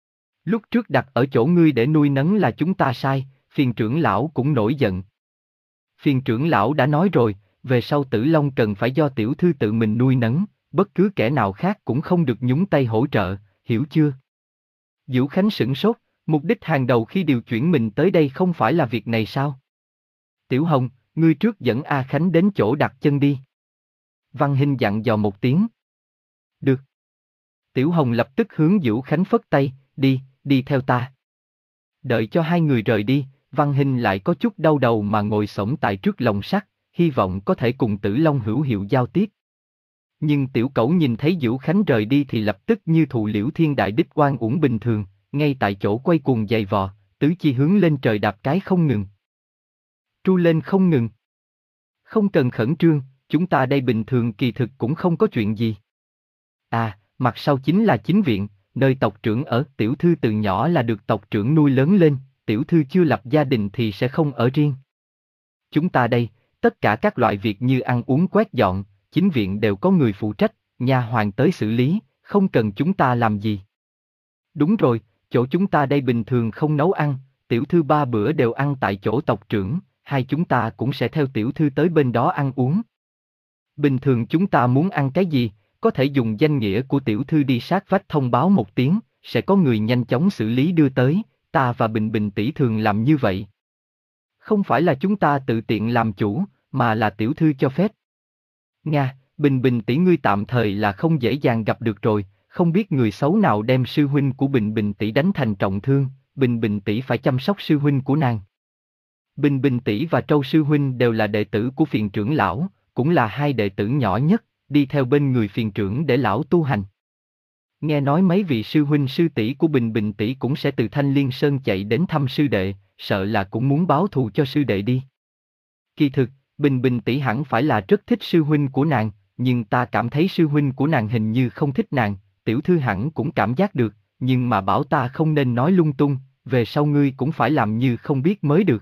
Lúc trước đặt ở chỗ ngươi để nuôi nấng là chúng ta sai, phiền trưởng lão cũng nổi giận. Phiền trưởng lão đã nói rồi, về sau Tử Long cần phải do tiểu thư tự mình nuôi nấng, bất cứ kẻ nào khác cũng không được nhúng tay hỗ trợ, hiểu chưa? Vũ Khánh sửng sốt, mục đích hàng đầu khi điều chuyển mình tới đây không phải là việc này sao? Tiểu Hồng, ngươi trước dẫn A Khánh đến chỗ đặt chân đi. Văn Hinh dặn dò một tiếng. Được. Tiểu Hồng lập tức hướng Vũ Khánh phất tay, đi, đi theo ta. Đợi cho hai người rời đi, Văn Hinh lại có chút đau đầu mà ngồi xổm tại trước lồng sắt, hy vọng có thể cùng Tử Long hữu hiệu giao tiếp. Nhưng Tiểu Cẩu nhìn thấy Vũ Khánh rời đi thì lập tức như thụ liễu thiên đại đích oan uổng bình thường, ngay tại chỗ quay cuồng giày vò, tứ chi hướng lên trời đạp cái không ngừng. Tru lên không ngừng. Không cần khẩn trương, chúng ta đây bình thường kỳ thực cũng không có chuyện gì. À, mặt sau chính là chính viện, nơi tộc trưởng ở, tiểu thư từ nhỏ là được tộc trưởng nuôi lớn lên, tiểu thư chưa lập gia đình thì sẽ không ở riêng. Chúng ta đây, tất cả các loại việc như ăn uống quét dọn, chính viện đều có người phụ trách, nha hoàn tới xử lý, không cần chúng ta làm gì. Đúng rồi, chỗ chúng ta đây bình thường không nấu ăn, tiểu thư ba bữa đều ăn tại chỗ tộc trưởng, hai chúng ta cũng sẽ theo tiểu thư tới bên đó ăn uống. Bình thường chúng ta muốn ăn cái gì, có thể dùng danh nghĩa của tiểu thư đi sát vách thông báo một tiếng, sẽ có người nhanh chóng xử lý đưa tới, ta và Bình Bình tỷ thường làm như vậy. Không phải là chúng ta tự tiện làm chủ, mà là tiểu thư cho phép. Nga, Bình Bình tỷ ngươi tạm thời là không dễ dàng gặp được rồi, không biết người xấu nào đem sư huynh của Bình Bình tỷ đánh thành trọng thương, Bình Bình tỷ phải chăm sóc sư huynh của nàng. Bình Bình tỷ và Trâu sư huynh đều là đệ tử của phiền trưởng lão, cũng là hai đệ tử nhỏ nhất, đi theo bên người phiền trưởng để lão tu hành. Nghe nói mấy vị sư huynh sư tỷ của Bình Bình tỷ cũng sẽ từ Thanh Liên Sơn chạy đến thăm sư đệ, sợ là cũng muốn báo thù cho sư đệ đi. Kỳ thực, Bình Bình tỷ hẳn phải là rất thích sư huynh của nàng, nhưng ta cảm thấy sư huynh của nàng hình như không thích nàng, tiểu thư hẳn cũng cảm giác được, nhưng mà bảo ta không nên nói lung tung, về sau ngươi cũng phải làm như không biết mới được.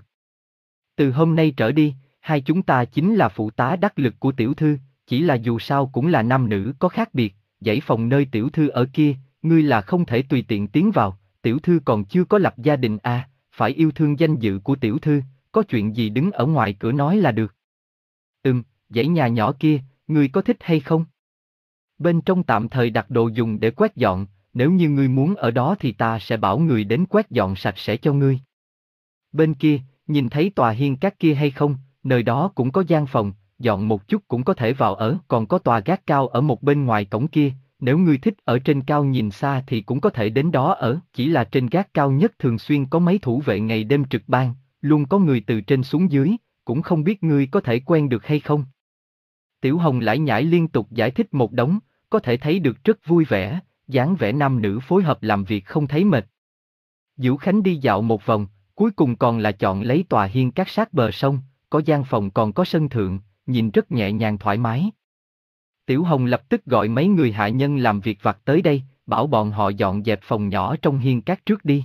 Từ hôm nay trở đi, hai chúng ta chính là phụ tá đắc lực của tiểu thư, chỉ là dù sao cũng là nam nữ có khác biệt, dãy phòng nơi tiểu thư ở kia, ngươi là không thể tùy tiện tiến vào, tiểu thư còn chưa có lập gia đình à, phải yêu thương danh dự của tiểu thư, có chuyện gì đứng ở ngoài cửa nói là được. Ừm, dãy nhà nhỏ kia, ngươi có thích hay không? Bên trong tạm thời đặt đồ dùng để quét dọn, nếu như ngươi muốn ở đó thì ta sẽ bảo người đến quét dọn sạch sẽ cho ngươi. Bên kia, nhìn thấy tòa hiên các kia hay không, nơi đó cũng có gian phòng, dọn một chút cũng có thể vào ở, còn có tòa gác cao ở một bên ngoài cổng kia, nếu ngươi thích ở trên cao nhìn xa thì cũng có thể đến đó ở, chỉ là trên gác cao nhất thường xuyên có mấy thủ vệ ngày đêm trực ban, luôn có người từ trên xuống dưới, cũng không biết ngươi có thể quen được hay không. Tiểu Hồng lải nhải liên tục giải thích một đống, có thể thấy được rất vui vẻ, dáng vẻ nam nữ phối hợp làm việc không thấy mệt. Vũ Khánh đi dạo một vòng, cuối cùng còn là chọn lấy tòa hiên các sát bờ sông, có gian phòng còn có sân thượng, nhìn rất nhẹ nhàng thoải mái. Tiểu Hồng lập tức gọi mấy người hạ nhân làm việc vặt tới đây, bảo bọn họ dọn dẹp phòng nhỏ trong hiên các trước đi.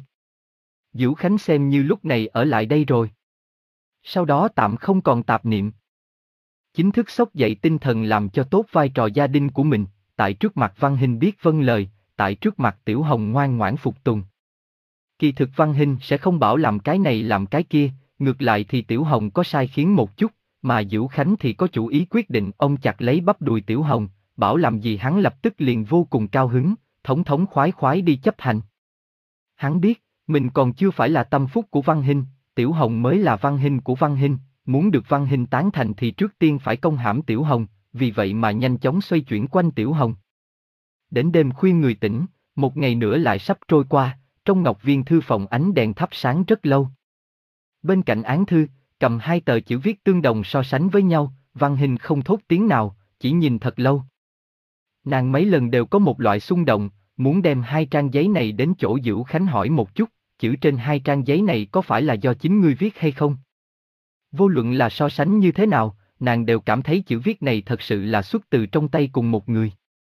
Vũ Khánh xem như lúc này ở lại đây rồi. Sau đó tạm không còn tạp niệm. Chính thức xốc dậy tinh thần làm cho tốt vai trò gia đình của mình, tại trước mặt Văn Hinh biết vâng lời, tại trước mặt Tiểu Hồng ngoan ngoãn phục tùng. Kỳ thực Văn Hinh sẽ không bảo làm cái này làm cái kia, ngược lại thì Tiểu Hồng có sai khiến một chút, mà Dữu Khánh thì có chủ ý quyết định. Ông chặt lấy bắp đùi Tiểu Hồng, bảo làm gì hắn lập tức liền vô cùng cao hứng, thống thống khoái khoái đi chấp hành. Hắn biết, mình còn chưa phải là tâm phúc của Văn Hinh, Tiểu Hồng mới là Văn Hinh của Văn Hinh, muốn được Văn Hinh tán thành thì trước tiên phải công hãm Tiểu Hồng, vì vậy mà nhanh chóng xoay chuyển quanh Tiểu Hồng. Đến đêm khuya người tỉnh, một ngày nữa lại sắp trôi qua, trong ngọc viên thư phòng ánh đèn thắp sáng rất lâu. Bên cạnh án thư, cầm hai tờ chữ viết tương đồng so sánh với nhau, Văn Hinh không thốt tiếng nào, chỉ nhìn thật lâu. Nàng mấy lần đều có một loại xung động, muốn đem hai trang giấy này đến chỗ Dữu Khánh hỏi một chút, chữ trên hai trang giấy này có phải là do chính ngươi viết hay không? Vô luận là so sánh như thế nào, nàng đều cảm thấy chữ viết này thật sự là xuất từ trong tay cùng một người.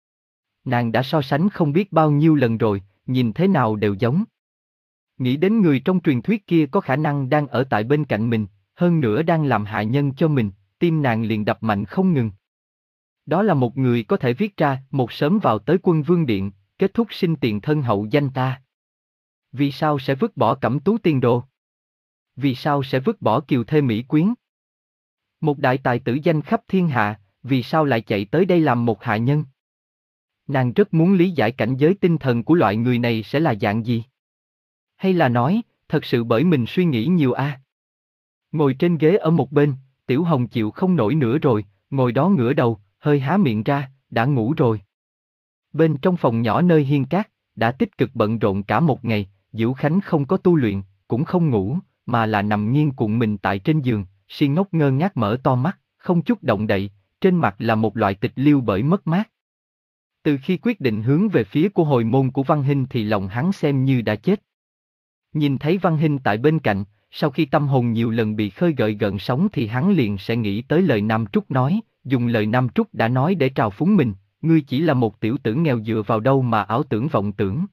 Nàng đã so sánh không biết bao nhiêu lần rồi, nhìn thế nào đều giống. Nghĩ đến người trong truyền thuyết kia có khả năng đang ở tại bên cạnh mình, hơn nữa đang làm hạ nhân cho mình, tim nàng liền đập mạnh không ngừng. Đó là một người có thể viết ra một sớm vào tới Quân Vương Điện, kết thúc sinh tiền thân hậu danh ta. Vì sao sẽ vứt bỏ Cẩm Tú tiền đồ? Vì sao sẽ vứt bỏ Kiều Thê Mỹ Quyến? Một đại tài tử danh khắp thiên hạ, vì sao lại chạy tới đây làm một hạ nhân? Nàng rất muốn lý giải cảnh giới tinh thần của loại người này sẽ là dạng gì? Hay là nói, thật sự bởi mình suy nghĩ nhiều a? À? Ngồi trên ghế ở một bên, Tiểu Hồng chịu không nổi nữa rồi, ngồi đó ngửa đầu, hơi há miệng ra, đã ngủ rồi. Bên trong phòng nhỏ nơi hiên cát, đã tích cực bận rộn cả một ngày, Dữu Khánh không có tu luyện, cũng không ngủ, mà là nằm nghiêng cuộn mình tại trên giường, si ngốc ngơ ngác mở to mắt, không chút động đậy, trên mặt là một loại tịch liêu bởi mất mát. Từ khi quyết định hướng về phía của hồi môn của Văn Hinh thì lòng hắn xem như đã chết. Nhìn thấy Văn Hinh tại bên cạnh, sau khi tâm hồn nhiều lần bị khơi gợi gợn sóng thì hắn liền sẽ nghĩ tới lời Nam Trúc nói, dùng lời Nam Trúc đã nói để trào phúng mình, ngươi chỉ là một tiểu tử nghèo dựa vào đâu mà ảo tưởng vọng tưởng.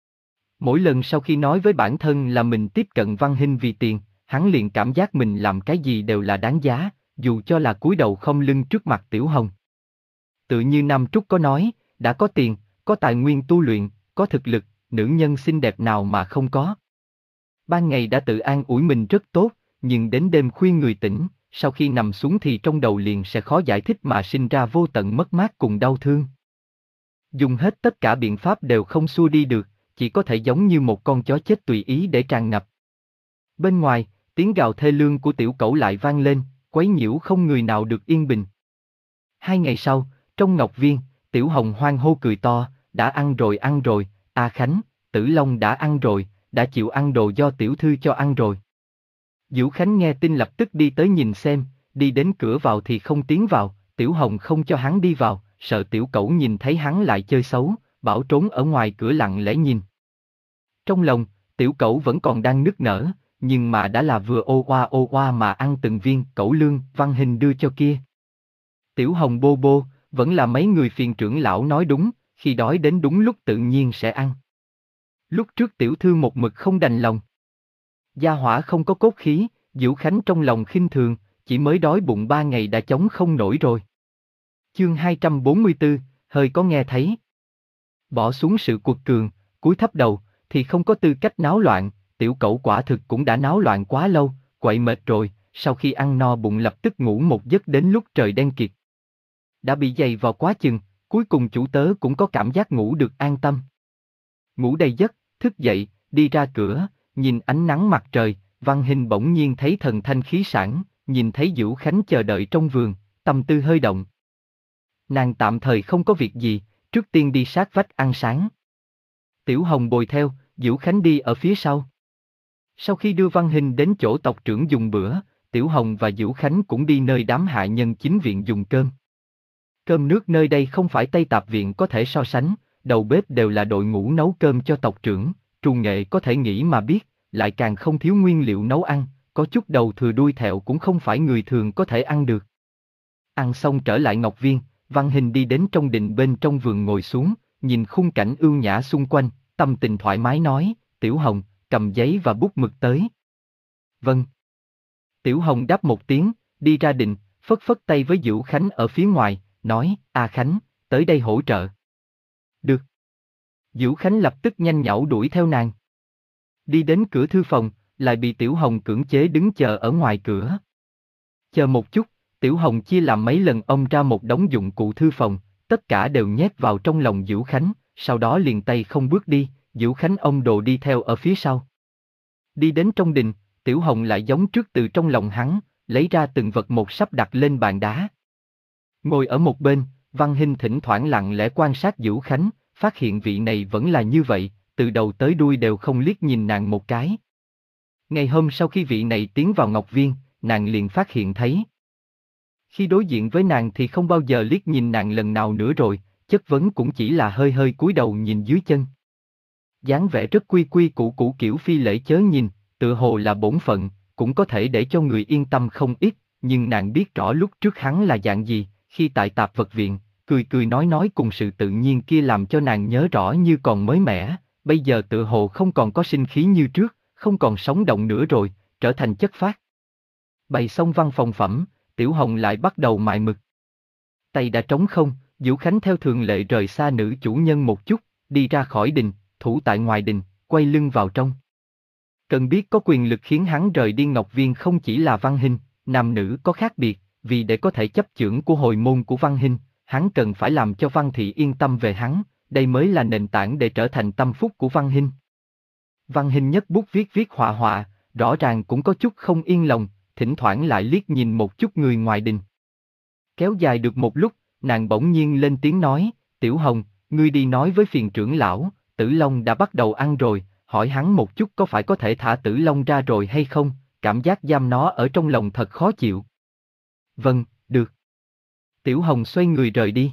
Mỗi lần sau khi nói với bản thân là mình tiếp cận Văn Hinh vì tiền, hắn liền cảm giác mình làm cái gì đều là đáng giá, dù cho là cúi đầu không lưng trước mặt Tiểu Hồng. Tự như Nam Trúc có nói, đã có tiền, có tài nguyên tu luyện, có thực lực, nữ nhân xinh đẹp nào mà không có. Ban ngày đã tự an ủi mình rất tốt, nhưng đến đêm khuya người tỉnh, sau khi nằm xuống thì trong đầu liền sẽ khó giải thích mà sinh ra vô tận mất mát cùng đau thương. Dùng hết tất cả biện pháp đều không xua đi được, chỉ có thể giống như một con chó chết tùy ý để tràn ngập. Bên ngoài, tiếng gào thê lương của tiểu cẩu lại vang lên, quấy nhiễu không người nào được yên bình. Hai ngày sau, trong ngọc viên, Tiểu Hồng hoan hô cười to, đã ăn rồi ăn rồi, A Khánh, Tử Long đã ăn rồi, đã chịu ăn đồ do tiểu thư cho ăn rồi. Dữu Khánh nghe tin lập tức đi tới nhìn xem, đi đến cửa vào thì không tiến vào, Tiểu Hồng không cho hắn đi vào, sợ tiểu cẩu nhìn thấy hắn lại chơi xấu, bảo trốn ở ngoài cửa lặng lẽ nhìn. Trong lòng, tiểu cẩu vẫn còn đang nức nở, nhưng mà đã là vừa ô oa ô oa mà ăn từng viên cẩu lương Văn Hinh đưa cho kia. Tiểu Hồng bô bô, vẫn là mấy người phiền trưởng lão nói đúng, khi đói đến đúng lúc tự nhiên sẽ ăn. Lúc trước tiểu thư một mực không đành lòng. Gia hỏa không có cốt khí, Dữu Khánh trong lòng khinh thường, chỉ mới đói bụng ba ngày đã chống không nổi rồi. Chương hai trăm bốn mươi tư, hơi có nghe thấy. Bỏ xuống sự cuột cường, cúi thấp đầu, thì không có tư cách náo loạn, tiểu cẩu quả thực cũng đã náo loạn quá lâu, quậy mệt rồi, sau khi ăn no bụng lập tức ngủ một giấc đến lúc trời đen kịt. Đã bị dày vào quá chừng, cuối cùng chủ tớ cũng có cảm giác ngủ được an tâm. Ngủ đầy giấc, thức dậy, đi ra cửa, nhìn ánh nắng mặt trời, Văn Hinh bỗng nhiên thấy thần thanh khí sảng, nhìn thấy Dữu Khánh chờ đợi trong vườn, tâm tư hơi động. Nàng tạm thời không có việc gì, trước tiên đi sát vách ăn sáng. Tiểu Hồng bồi theo, Dữu Khánh đi ở phía sau. Sau khi đưa Văn Hinh đến chỗ tộc trưởng dùng bữa, Tiểu Hồng và Dữu Khánh cũng đi nơi đám hạ nhân chính viện dùng cơm. Cơm nước nơi đây không phải Tây Tạp viện có thể so sánh, đầu bếp đều là đội ngũ nấu cơm cho tộc trưởng, trù nghệ có thể nghĩ mà biết, lại càng không thiếu nguyên liệu nấu ăn, có chút đầu thừa đuôi thẹo cũng không phải người thường có thể ăn được. Ăn xong trở lại Ngọc Viên, Văn Hinh đi đến trong đình bên trong vườn ngồi xuống, nhìn khung cảnh ưu nhã xung quanh, tâm tình thoải mái nói, Tiểu Hồng, cầm giấy và bút mực tới. Vâng. Tiểu Hồng đáp một tiếng, đi ra đình, phất phất tay với Dữu Khánh ở phía ngoài, nói, A Khánh, tới đây hỗ trợ. Được. Dữu Khánh lập tức nhanh nhảu đuổi theo nàng. Đi đến cửa thư phòng, lại bị Tiểu Hồng cưỡng chế đứng chờ ở ngoài cửa. Chờ một chút, Tiểu Hồng chia làm mấy lần ông ra một đống dụng cụ thư phòng, tất cả đều nhét vào trong lòng Vũ Khánh, sau đó liền tay không bước đi, Vũ Khánh ông đồ đi theo ở phía sau. Đi đến trong đình, Tiểu Hồng lại giống trước từ trong lòng hắn, lấy ra từng vật một sắp đặt lên bàn đá. Ngồi ở một bên, Văn Hinh thỉnh thoảng lặng lẽ quan sát Vũ Khánh, phát hiện vị này vẫn là như vậy, từ đầu tới đuôi đều không liếc nhìn nàng một cái. Ngày hôm sau khi vị này tiến vào Ngọc Viên, nàng liền phát hiện thấy. Khi đối diện với nàng thì không bao giờ liếc nhìn nàng lần nào nữa rồi, chất vấn cũng chỉ là hơi hơi cúi đầu nhìn dưới chân. Dáng vẻ rất quy quy củ củ kiểu phi lễ chớ nhìn, tựa hồ là bổn phận, cũng có thể để cho người yên tâm không ít, nhưng nàng biết rõ lúc trước hắn là dạng gì, khi tại Tạp Vật Viện, cười cười nói nói cùng sự tự nhiên kia làm cho nàng nhớ rõ như còn mới mẻ, bây giờ tựa hồ không còn có sinh khí như trước, không còn sống động nữa rồi, trở thành chất phác. Bày xong văn phòng phẩm, Tiểu Hồng lại bắt đầu mài mực. Tay đã trống không, Vũ Khánh theo thường lệ rời xa nữ chủ nhân một chút, đi ra khỏi đình, thủ tại ngoài đình, quay lưng vào trong. Cần biết có quyền lực khiến hắn rời đi Ngọc Viên không chỉ là Văn Hinh, nam nữ có khác biệt, vì để có thể chấp chưởng của hồi môn của Văn Hinh, hắn cần phải làm cho Văn Thị yên tâm về hắn, đây mới là nền tảng để trở thành tâm phúc của Văn Hinh. Văn Hinh nhấc bút viết viết họa họa, rõ ràng cũng có chút không yên lòng, thỉnh thoảng lại liếc nhìn một chút người ngoài đình. Kéo dài được một lúc, nàng bỗng nhiên lên tiếng nói, Tiểu Hồng, ngươi đi nói với phiền trưởng lão, Tử Long đã bắt đầu ăn rồi, hỏi hắn một chút có phải có thể thả Tử Long ra rồi hay không, cảm giác giam nó ở trong lòng thật khó chịu. Vâng, được. Tiểu Hồng xoay người rời đi.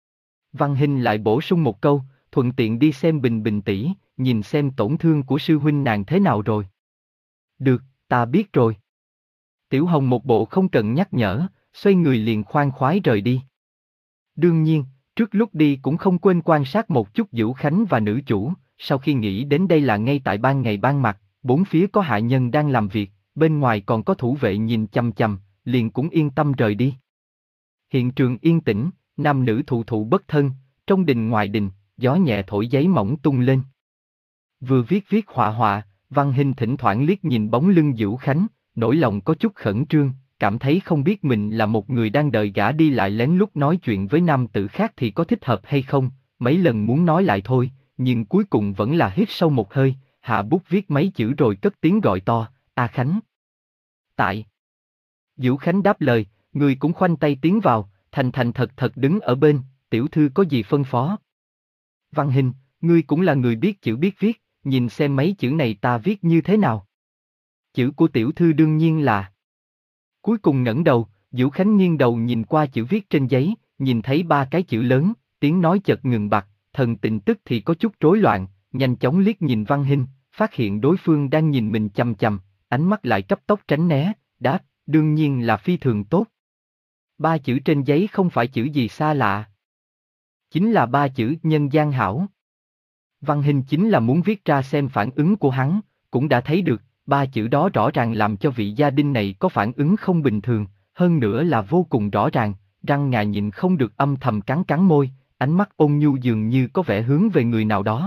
Văn Hinh lại bổ sung một câu, thuận tiện đi xem Bình Bình tỷ, nhìn xem tổn thương của sư huynh nàng thế nào rồi. Được, ta biết rồi. Tiểu Hồng một bộ không cần nhắc nhở, xoay người liền khoan khoái rời đi. Đương nhiên, trước lúc đi cũng không quên quan sát một chút Vũ Khánh và nữ chủ, sau khi nghĩ đến đây là ngay tại ban ngày ban mặt, bốn phía có hạ nhân đang làm việc, bên ngoài còn có thủ vệ nhìn chằm chằm, liền cũng yên tâm rời đi. Hiện trường yên tĩnh, nam nữ thụ thụ bất thân, trong đình ngoài đình, gió nhẹ thổi giấy mỏng tung lên. Vừa viết viết họa họa, Văn Hinh thỉnh thoảng liếc nhìn bóng lưng Vũ Khánh, nỗi lòng có chút khẩn trương, cảm thấy không biết mình là một người đang đợi gã đi lại lén lút nói chuyện với nam tử khác thì có thích hợp hay không, mấy lần muốn nói lại thôi, nhưng cuối cùng vẫn là hít sâu một hơi, hạ bút viết mấy chữ rồi cất tiếng gọi to, A Khánh. Tại. Vũ Khánh đáp lời, người cũng khoanh tay tiến vào, thành thành thật thật đứng ở bên, tiểu thư có gì phân phó. Văn Hinh, ngươi cũng là người biết chữ biết viết, nhìn xem mấy chữ này ta viết như thế nào. Chữ của tiểu thư đương nhiên là. Cuối cùng ngẩng đầu, Vũ Khánh nghiêng đầu nhìn qua chữ viết trên giấy, nhìn thấy ba cái chữ lớn, tiếng nói chợt ngừng bặt, thần tình tức thì có chút rối loạn, nhanh chóng liếc nhìn Văn Hinh, phát hiện đối phương đang nhìn mình chằm chằm, ánh mắt lại cấp tốc tránh né, đáp, đương nhiên là phi thường tốt. Ba chữ trên giấy không phải chữ gì xa lạ. Chính là ba chữ nhân gian hảo. Văn Hinh chính là muốn viết ra xem phản ứng của hắn, cũng đã thấy được, ba chữ đó rõ ràng làm cho vị gia đình này có phản ứng không bình thường, hơn nữa là vô cùng rõ ràng, răng ngà nhịn không được âm thầm cắn cắn môi, ánh mắt ôn nhu dường như có vẻ hướng về người nào đó.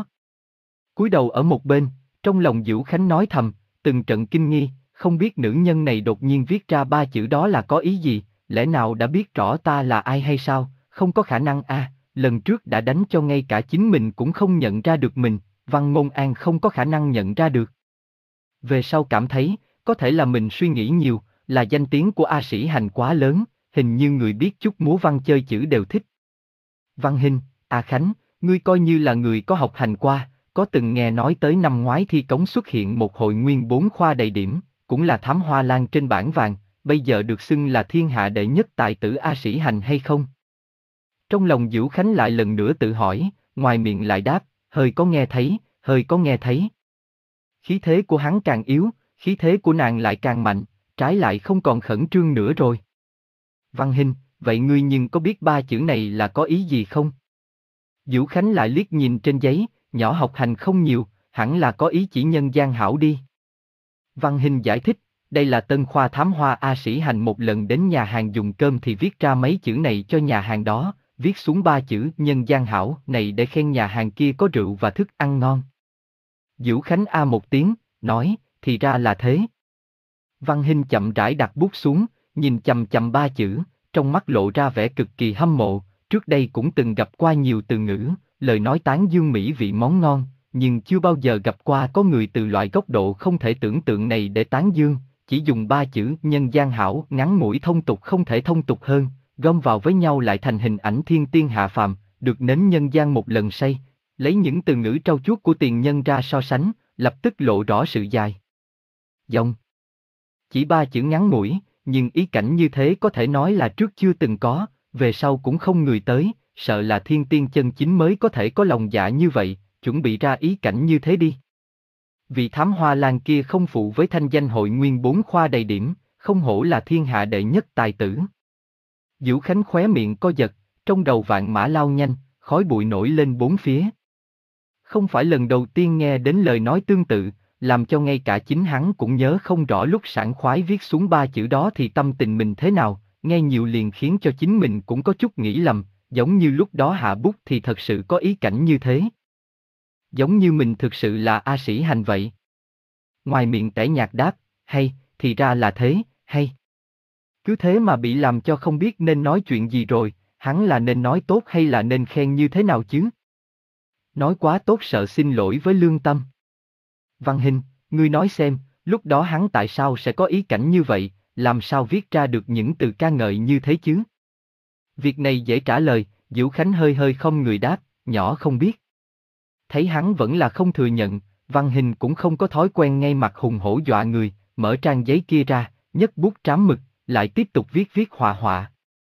Cúi đầu ở một bên, trong lòng Vũ Khánh nói thầm, từng trận kinh nghi, không biết nữ nhân này đột nhiên viết ra ba chữ đó là có ý gì, lẽ nào đã biết rõ ta là ai hay sao, không có khả năng a, à, lần trước đã đánh cho ngay cả chính mình cũng không nhận ra được mình, Văn Môn An không có khả năng nhận ra được. Về sau cảm thấy, có thể là mình suy nghĩ nhiều, là danh tiếng của A Sĩ Hành quá lớn, hình như người biết chút múa văn chơi chữ đều thích. Văn Hinh, A Khánh, ngươi coi như là người có học hành qua, có từng nghe nói tới năm ngoái thi cống xuất hiện một hội nguyên bốn khoa đầy điểm, cũng là thám hoa lan trên bảng vàng, bây giờ được xưng là thiên hạ đệ nhất tài tử A Sĩ Hành hay không? Trong lòng Vũ Khánh lại lần nữa tự hỏi, ngoài miệng lại đáp, hơi có nghe thấy, hơi có nghe thấy. Khí thế của hắn càng yếu, khí thế của nàng lại càng mạnh, trái lại không còn khẩn trương nữa rồi. Văn Hinh, vậy ngươi nhưng có biết ba chữ này là có ý gì không? Vũ Khánh lại liếc nhìn trên giấy, nhỏ học hành không nhiều, hẳn là có ý chỉ nhân gian hảo đi. Văn Hinh giải thích, đây là tân khoa thám hoa A Sĩ Hành một lần đến nhà hàng dùng cơm thì viết ra mấy chữ này cho nhà hàng đó, viết xuống ba chữ nhân gian hảo này để khen nhà hàng kia có rượu và thức ăn ngon. Vũ Khánh a một tiếng, nói, thì ra là thế. Văn Hinh chậm rãi đặt bút xuống, nhìn chằm chằm ba chữ, trong mắt lộ ra vẻ cực kỳ hâm mộ, trước đây cũng từng gặp qua nhiều từ ngữ, lời nói tán dương mỹ vị món ngon, nhưng chưa bao giờ gặp qua có người từ loại góc độ không thể tưởng tượng này để tán dương, chỉ dùng ba chữ nhân gian hảo ngắn ngủi thông tục không thể thông tục hơn, gom vào với nhau lại thành hình ảnh thiên tiên hạ phàm, được nếm nhân gian một lần say, lấy những từ ngữ trau chuốt của tiền nhân ra so sánh, lập tức lộ rõ sự dài dòng. Chỉ ba chữ ngắn ngủi, nhưng ý cảnh như thế có thể nói là trước chưa từng có, về sau cũng không người tới, sợ là thiên tiên chân chính mới có thể có lòng dạ như vậy, chuẩn bị ra ý cảnh như thế đi. Vị thám hoa lang kia không phụ với thanh danh hội nguyên bốn khoa đầy điểm, không hổ là thiên hạ đệ nhất tài tử. Vũ Khánh khóe miệng co giật, trong đầu vạn mã lao nhanh, khói bụi nổi lên bốn phía. Không phải lần đầu tiên nghe đến lời nói tương tự, làm cho ngay cả chính hắn cũng nhớ không rõ lúc sảng khoái viết xuống ba chữ đó thì tâm tình mình thế nào, nghe nhiều liền khiến cho chính mình cũng có chút nghĩ lầm, giống như lúc đó hạ bút thì thật sự có ý cảnh như thế. Giống như mình thực sự là A Sĩ Hành vậy. Ngoài miệng tẻ nhạt đáp, hay, thì ra là thế, hay. Cứ thế mà bị làm cho không biết nên nói chuyện gì rồi, hắn là nên nói tốt hay là nên khen như thế nào chứ? Nói quá tốt sợ xin lỗi với lương tâm. Văn Hinh, ngươi nói xem, lúc đó hắn tại sao sẽ có ý cảnh như vậy, làm sao viết ra được những từ ca ngợi như thế chứ? Việc này dễ trả lời, Vũ Khánh hơi hơi không người đáp, nhỏ không biết. Thấy hắn vẫn là không thừa nhận, Văn Hinh cũng không có thói quen ngay mặt hùng hổ dọa người, mở trang giấy kia ra, nhấc bút trám mực, lại tiếp tục viết viết họa họa.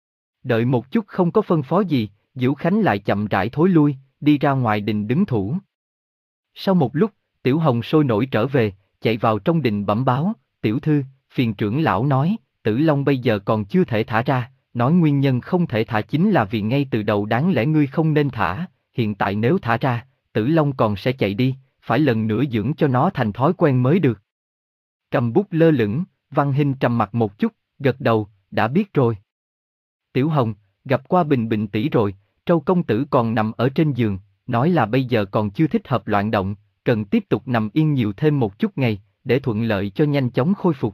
Đợi một chút không có phân phó gì, Vũ Khánh lại chậm rãi thối lui, đi ra ngoài đình đứng thủ. Sau một lúc, Tiểu Hồng sôi nổi trở về, chạy vào trong đình bẩm báo, tiểu thư, phiền trưởng lão nói, Tử Long bây giờ còn chưa thể thả ra, nói nguyên nhân không thể thả chính là vì ngay từ đầu đáng lẽ ngươi không nên thả, hiện tại nếu thả ra, Tử Long còn sẽ chạy đi, phải lần nữa dưỡng cho nó thành thói quen mới được. Cầm bút lơ lửng, Văn Hinh trầm mặt một chút, gật đầu, đã biết rồi. Tiểu Hồng, gặp qua Bình Bình tỷ rồi, Trâu công tử còn nằm ở trên giường, nói là bây giờ còn chưa thích hợp loạn động, cần tiếp tục nằm yên nhiều thêm một chút ngày, để thuận lợi cho nhanh chóng khôi phục.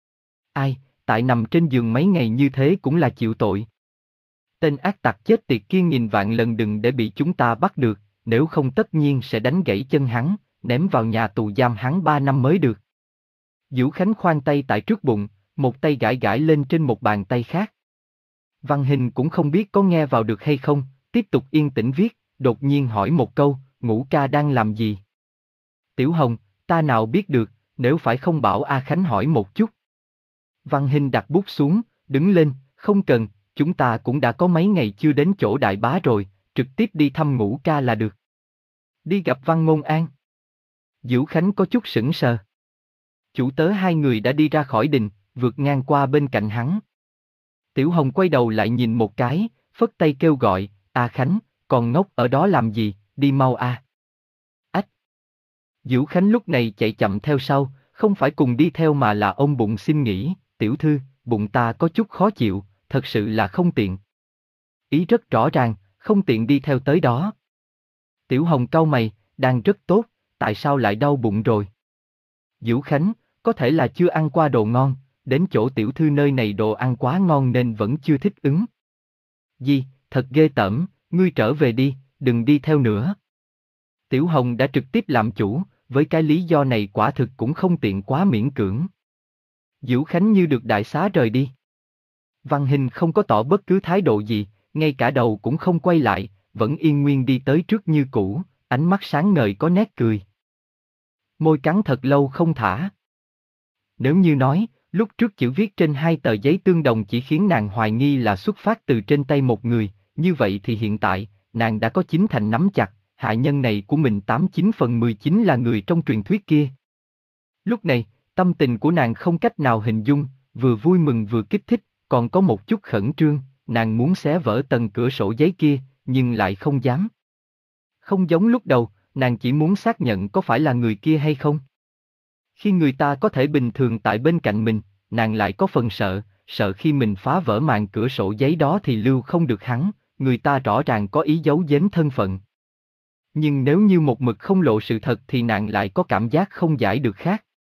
Ai, tại nằm trên giường mấy ngày như thế cũng là chịu tội. Tên ác tặc chết tiệt kia nghìn vạn lần đừng để bị chúng ta bắt được, nếu không tất nhiên sẽ đánh gãy chân hắn, ném vào nhà tù giam hắn ba năm mới được. Vũ Khánh khoan tay tại trước bụng, một tay gãi gãi lên trên một bàn tay khác. Văn Hinh cũng không biết có nghe vào được hay không, tiếp tục yên tĩnh viết, đột nhiên hỏi một câu, Ngũ ca đang làm gì? Tiểu Hồng, ta nào biết được, nếu phải không bảo A Khánh hỏi một chút. Văn Hinh đặt bút xuống, đứng lên, không cần, chúng ta cũng đã có mấy ngày chưa đến chỗ đại bá rồi, trực tiếp đi thăm Ngũ ca là được. Đi gặp Văn Ngôn An. Vũ Khánh có chút sững sờ. Chủ tớ hai người đã đi ra khỏi đình, vượt ngang qua bên cạnh hắn. Tiểu Hồng quay đầu lại nhìn một cái, phất tay kêu gọi, A Khánh, còn ngốc ở đó làm gì, đi mau a. Ách! Vũ Khánh lúc này chạy chậm theo sau, không phải cùng đi theo mà là ôm bụng xin nghỉ, tiểu thư, bụng ta có chút khó chịu, thật sự là không tiện. Ý rất rõ ràng, không tiện đi theo tới đó. Tiểu Hồng cau mày, đang rất tốt, tại sao lại đau bụng rồi? Vũ Khánh, có thể là chưa ăn qua đồ ngon, đến chỗ tiểu thư nơi này đồ ăn quá ngon nên vẫn chưa thích ứng. Gì, thật ghê tởm, ngươi trở về đi, đừng đi theo nữa. Tiểu Hồng đã trực tiếp làm chủ, với cái lý do này quả thực cũng không tiện quá miễn cưỡng. Vũ Khánh như được đại xá rời đi. Văn Hinh không có tỏ bất cứ thái độ gì, ngay cả đầu cũng không quay lại, vẫn yên nguyên đi tới trước như cũ, ánh mắt sáng ngời có nét cười. Môi cắn thật lâu không thả. Nếu như nói, lúc trước chữ viết trên hai tờ giấy tương đồng chỉ khiến nàng hoài nghi là xuất phát từ trên tay một người, như vậy thì hiện tại, nàng đã có chín thành nắm chặt, hạ nhân này của mình tám chín phần mười chín là người trong truyền thuyết kia. Lúc này, tâm tình của nàng không cách nào hình dung, vừa vui mừng vừa kích thích, còn có một chút khẩn trương, nàng muốn xé vỡ tầng cửa sổ giấy kia, nhưng lại không dám. Không giống lúc đầu, nàng chỉ muốn xác nhận có phải là người kia hay không. Khi người ta có thể bình thường tại bên cạnh mình, nàng lại có phần sợ, sợ khi mình phá vỡ màn cửa sổ giấy đó thì lưu không được hắn, người ta rõ ràng có ý giấu giếm thân phận. Nhưng nếu như một mực không lộ sự thật thì nàng lại có cảm giác không giải được khác.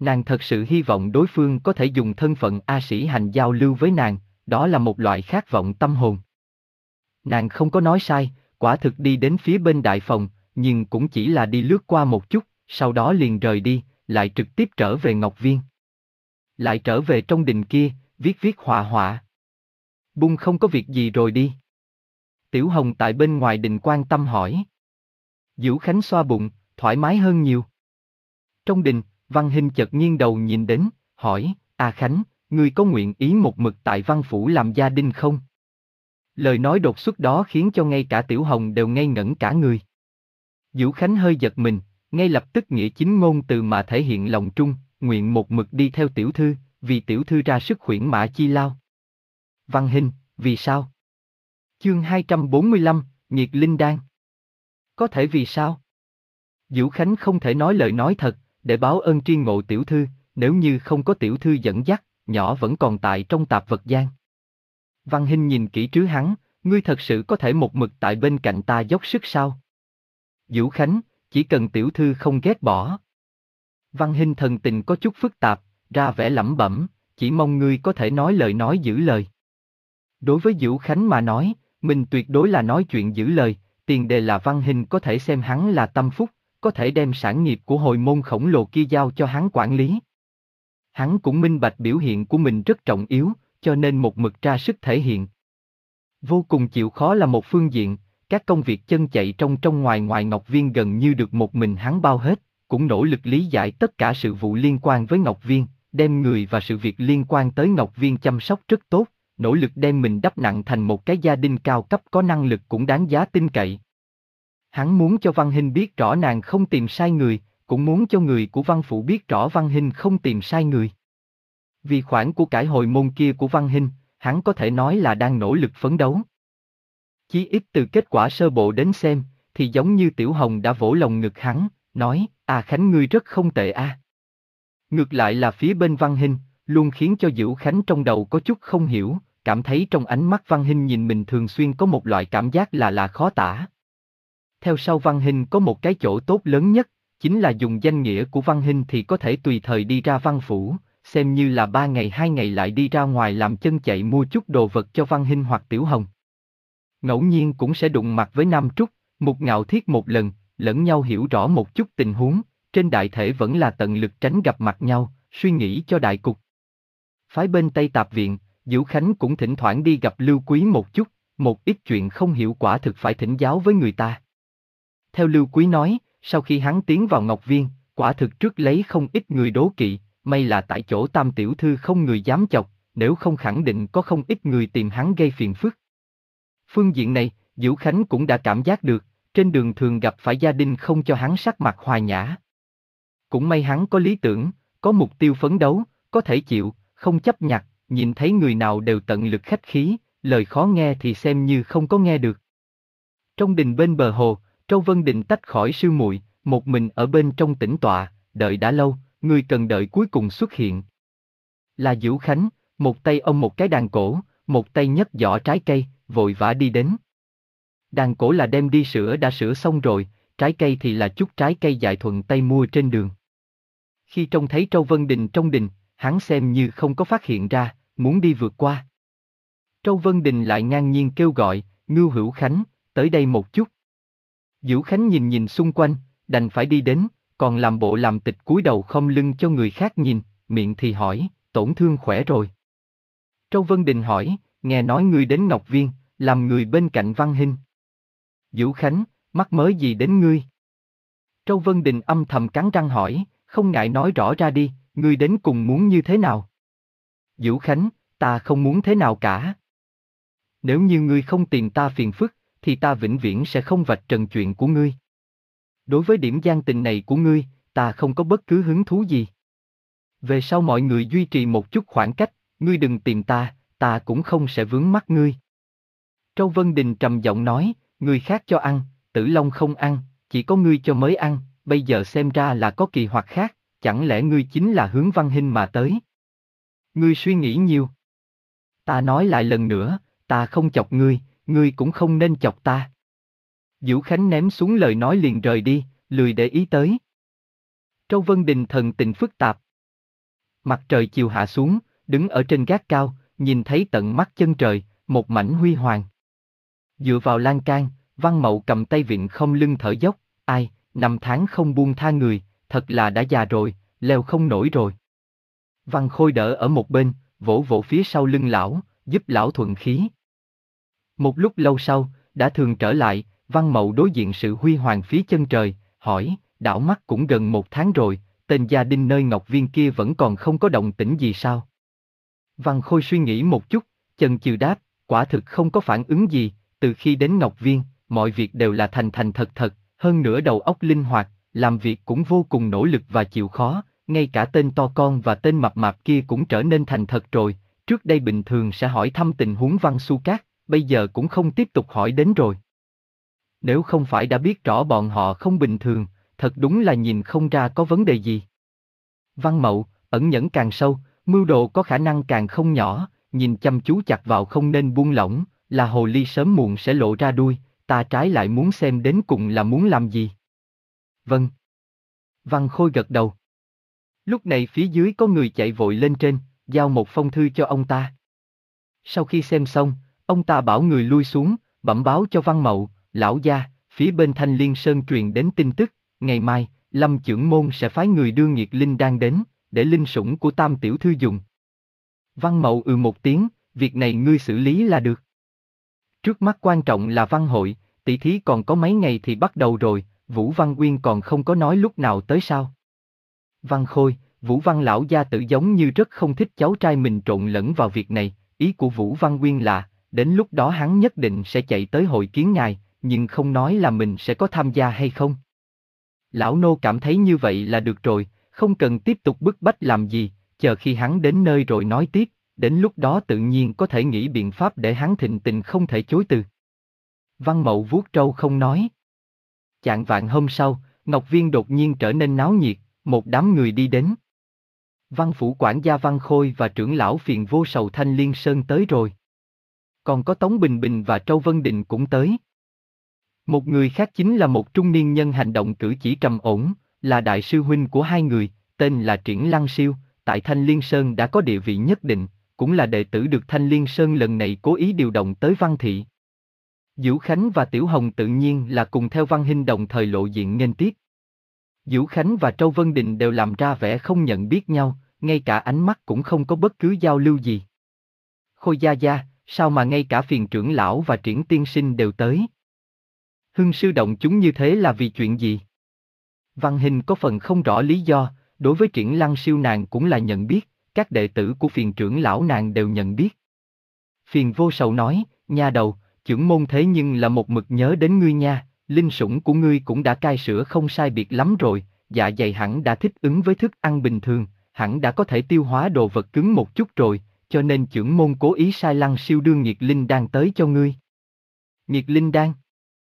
Nàng thật sự hy vọng đối phương có thể dùng thân phận A Sĩ Hành giao lưu với nàng, đó là một loại khát vọng tâm hồn. Nàng không có nói sai, quả thực đi đến phía bên đại phòng, nhưng cũng chỉ là đi lướt qua một chút, sau đó liền rời đi, lại trực tiếp trở về Ngọc Viên. Lại trở về trong đình kia, viết viết họa họa. Bung không có việc gì rồi đi. Tiểu Hồng tại bên ngoài đình quan tâm hỏi. Vũ Khánh xoa bụng, thoải mái hơn nhiều. Trong đình, Văn Hinh chợt nghiêng đầu nhìn đến, hỏi, A Khánh, ngươi có nguyện ý một mực tại Văn Phủ làm gia đình không? Lời nói đột xuất đó khiến cho ngay cả Tiểu Hồng đều ngây ngẩn cả người. Vũ Khánh hơi giật mình, ngay lập tức nghĩa chính ngôn từ mà thể hiện lòng trung, nguyện một mực đi theo tiểu thư, vì tiểu thư ra sức khuyển mã chi lao. Văn Hinh, vì sao? Chương hai trăm bốn mươi lăm, Nhiệt Linh Đan. Có thể vì sao? Vũ Khánh không thể nói lời nói thật, để báo ơn tri ngộ tiểu thư, nếu như không có tiểu thư dẫn dắt, nhỏ vẫn còn tại trong tạp vật gian. Văn Hinh nhìn kỹ trứ hắn, ngươi thật sự có thể một mực tại bên cạnh ta dốc sức sao? Vũ Khánh, chỉ cần tiểu thư không ghét bỏ. Văn Hinh thần tình có chút phức tạp, ra vẻ lẩm bẩm, chỉ mong ngươi có thể nói lời nói giữ lời. Đối với Vũ Khánh mà nói, mình tuyệt đối là nói chuyện giữ lời, tiền đề là Văn Hinh có thể xem hắn là tâm phúc, có thể đem sản nghiệp của hồi môn khổng lồ kia giao cho hắn quản lý. Hắn cũng minh bạch biểu hiện của mình rất trọng yếu, cho nên một mực ra sức thể hiện. Vô cùng chịu khó là một phương diện, các công việc chân chạy trong trong ngoài ngoài Ngọc Viên gần như được một mình hắn bao hết, cũng nỗ lực lý giải tất cả sự vụ liên quan với Ngọc Viên, đem người và sự việc liên quan tới Ngọc Viên chăm sóc rất tốt, nỗ lực đem mình đắp nặng thành một cái gia đình cao cấp có năng lực cũng đáng giá tin cậy. Hắn muốn cho Văn Hinh biết rõ nàng không tìm sai người, cũng muốn cho người của Văn Phủ biết rõ Văn Hinh không tìm sai người. Vì khoản của cải hồi môn kia của Văn Hinh, hắn có thể nói là đang nỗ lực phấn đấu. Chí ít từ kết quả sơ bộ đến xem, thì giống như Tiểu Hồng đã vỗ lồng ngực hắn, nói, à Khánh ngươi rất không tệ a. À. Ngược lại là phía bên Văn Hinh, luôn khiến cho Vũ Khánh trong đầu có chút không hiểu, cảm thấy trong ánh mắt Văn Hinh nhìn mình thường xuyên có một loại cảm giác là là khó tả. Theo sau Văn Hinh có một cái chỗ tốt lớn nhất, chính là dùng danh nghĩa của Văn Hinh thì có thể tùy thời đi ra Văn Phủ, xem như là ba ngày hai ngày lại đi ra ngoài làm chân chạy mua chút đồ vật cho Văn Hinh hoặc Tiểu Hồng. Ngẫu nhiên cũng sẽ đụng mặt với Nam Trúc, Mục Ngạo Thiết một lần, lẫn nhau hiểu rõ một chút tình huống, trên đại thể vẫn là tận lực tránh gặp mặt nhau, suy nghĩ cho đại cục. Phái bên Tây Tạp Viện, Vũ Khánh cũng thỉnh thoảng đi gặp Lưu Quý một chút, một ít chuyện không hiểu quả thực phải thỉnh giáo với người ta. Theo Lưu Quý nói, sau khi hắn tiến vào Ngọc Viên, quả thực trước lấy không ít người đố kỵ, may là tại chỗ Tam tiểu thư không người dám chọc, nếu không khẳng định có không ít người tìm hắn gây phiền phức. Phương diện này, Vũ Khánh cũng đã cảm giác được, trên đường thường gặp phải gia đình không cho hắn sắc mặt hòa nhã. Cũng may hắn có lý tưởng, có mục tiêu phấn đấu, có thể chịu, không chấp nhặt, nhìn thấy người nào đều tận lực khách khí, lời khó nghe thì xem như không có nghe được. Trong đình bên bờ hồ, Châu Vân Định tách khỏi sư muội, một mình ở bên trong tĩnh tọa, đợi đã lâu, người cần đợi cuối cùng xuất hiện. Là Vũ Khánh, một tay ôm một cái đàn cổ, một tay nhấc giỏ trái cây, vội vã đi đến. Đàn cổ là đem đi sữa đã sữa xong rồi, trái cây thì là chút trái cây dại thuận tay mua trên đường. Khi trông thấy Châu Vân Định trong đình, hắn xem như không có phát hiện ra, muốn đi vượt qua. Châu Vân Định lại ngang nhiên kêu gọi, Ngưu Hữu Khánh, tới đây một chút. Vũ Khánh nhìn nhìn xung quanh, đành phải đi đến, còn làm bộ làm tịch cúi đầu khom lưng cho người khác nhìn, miệng thì hỏi, tổn thương khỏe rồi. Châu Vân Định hỏi, nghe nói ngươi đến Ngọc Viên, làm người bên cạnh Văn Hinh. Vũ Khánh, mắc mớ gì đến ngươi? Châu Vân Định âm thầm cắn răng hỏi, không ngại nói rõ ra đi, ngươi đến cùng muốn như thế nào? Vũ Khánh, ta không muốn thế nào cả. Nếu như ngươi không tìm ta phiền phức, thì ta vĩnh viễn sẽ không vạch trần chuyện của ngươi. Đối với điểm gian tình này của ngươi, ta không có bất cứ hứng thú gì. Về sau mọi người duy trì một chút khoảng cách, ngươi đừng tìm ta, ta cũng không sẽ vướng mắc ngươi. Châu Vân Đình trầm giọng nói, người khác cho ăn, Tử Long không ăn, chỉ có ngươi cho mới ăn, bây giờ xem ra là có kỳ hoặc khác, chẳng lẽ ngươi chính là hướng Văn Hinh mà tới? Ngươi suy nghĩ nhiều. Ta nói lại lần nữa, ta không chọc ngươi, ngươi cũng không nên chọc ta. Vũ Khánh ném xuống lời nói liền rời đi, lười để ý tới. Châu Vân Đình thần tình phức tạp. Mặt trời chiều hạ xuống, đứng ở trên gác cao, nhìn thấy tận mắt chân trời, một mảnh huy hoàng. Dựa vào lan can, Văn Mậu cầm tay vịn không lưng thở dốc, ai, năm tháng không buông tha người, thật là đã già rồi, leo không nổi rồi. Văn Khôi đỡ ở một bên, vỗ vỗ phía sau lưng lão, giúp lão thuận khí. Một lúc lâu sau, đã thường trở lại, Văn Mậu đối diện sự huy hoàng phía chân trời, hỏi, đảo mắt cũng gần một tháng rồi, tên gia đình nơi Ngọc Viên kia vẫn còn không có động tĩnh gì sao? Văn Khôi suy nghĩ một chút, chần chừ đáp, quả thực không có phản ứng gì, từ khi đến Ngọc Viên, mọi việc đều là thành thành thật thật, hơn nữa đầu óc linh hoạt, làm việc cũng vô cùng nỗ lực và chịu khó, ngay cả tên to con và tên mập mạp kia cũng trở nên thành thật rồi, trước đây bình thường sẽ hỏi thăm tình huống Văn Xu Cát, bây giờ cũng không tiếp tục hỏi đến rồi. Nếu không phải đã biết rõ bọn họ không bình thường, thật đúng là nhìn không ra có vấn đề gì. Văn Mậu, ẩn nhẫn càng sâu, mưu đồ có khả năng càng không nhỏ, nhìn chăm chú chặt vào không nên buông lỏng, là hồ ly sớm muộn sẽ lộ ra đuôi, ta trái lại muốn xem đến cùng là muốn làm gì. Vâng. Văn Khôi gật đầu. Lúc này phía dưới có người chạy vội lên trên, giao một phong thư cho ông ta. Sau khi xem xong, ông ta bảo người lui xuống, bẩm báo cho Văn Mậu, lão gia, phía bên Thanh Liên Sơn truyền đến tin tức, ngày mai, Lâm Chưởng Môn sẽ phái người đưa Nghiệt Linh Đan đến, để linh sủng của Tam tiểu thư dùng. Văn Mậu ừ một tiếng, việc này ngươi xử lý là được. Trước mắt quan trọng là văn hội, tỷ thí còn có mấy ngày thì bắt đầu rồi, Vũ Văn Uyên còn không có nói lúc nào tới sao. Văn Khôi, Vũ Văn lão gia tử giống như rất không thích cháu trai mình trộn lẫn vào việc này, ý của Vũ Văn Uyên là, đến lúc đó hắn nhất định sẽ chạy tới hội kiến ngài, nhưng không nói là mình sẽ có tham gia hay không. Lão nô cảm thấy như vậy là được rồi, không cần tiếp tục bức bách làm gì, chờ khi hắn đến nơi rồi nói tiếp, đến lúc đó tự nhiên có thể nghĩ biện pháp để hắn thịnh tình không thể chối từ. Văn Mậu vuốt râu không nói. Chạng vạn hôm sau, Ngọc Viên đột nhiên trở nên náo nhiệt, một đám người đi đến. Văn phủ quản gia Văn Khôi và trưởng lão Phiền Vô Sầu Thanh Liên Sơn tới rồi. Còn có Tống Bình Bình và Trâu Vân Đình cũng tới. Một người khác chính là một trung niên nhân hành động cử chỉ trầm ổn, là đại sư huynh của hai người, tên là Triển Lăng Siêu, tại Thanh Liên Sơn đã có địa vị nhất định, cũng là đệ tử được Thanh Liên Sơn lần này cố ý điều động tới Văn Thị. Dữu Khánh và Tiểu Hồng tự nhiên là cùng theo Văn Hinh đồng thời lộ diện nghênh tiếp. Dữu Khánh và Trâu Vân Đình đều làm ra vẻ không nhận biết nhau, ngay cả ánh mắt cũng không có bất cứ giao lưu gì. Khôi gia gia, sao mà ngay cả Phiền trưởng lão và Triển tiên sinh đều tới? Hưng sư động chúng như thế là vì chuyện gì? Văn Hinh có phần không rõ lý do, đối với Triển Lăng Siêu nàng cũng là nhận biết, các đệ tử của Phiền trưởng lão nàng đều nhận biết. Phiền Vô Sầu nói, nha đầu, chưởng môn thế nhưng là một mực nhớ đến ngươi nha, linh sủng của ngươi cũng đã cai sữa không sai biệt lắm rồi, dạ dày hẳn đã thích ứng với thức ăn bình thường, hẳn đã có thể tiêu hóa đồ vật cứng một chút rồi, cho nên chưởng môn cố ý sai Lăng Siêu đưa Nghiệt Linh Đan tới cho ngươi. Nghiệt Linh Đan?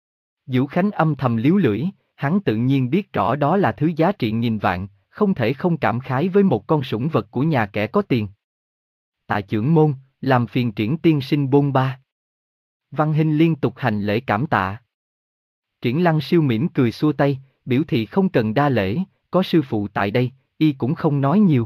Dữu Khánh âm thầm liếu lưỡi, hắn tự nhiên biết rõ đó là thứ giá trị nghìn vạn, không thể không cảm khái với một con sủng vật của nhà kẻ có tiền. Tạ chưởng môn, làm phiền Triển tiên sinh bôn ba. Văn Hinh liên tục hành lễ cảm tạ. Triển Lăng Siêu mỉm cười xua tay, biểu thị không cần đa lễ, có sư phụ tại đây, y cũng không nói nhiều.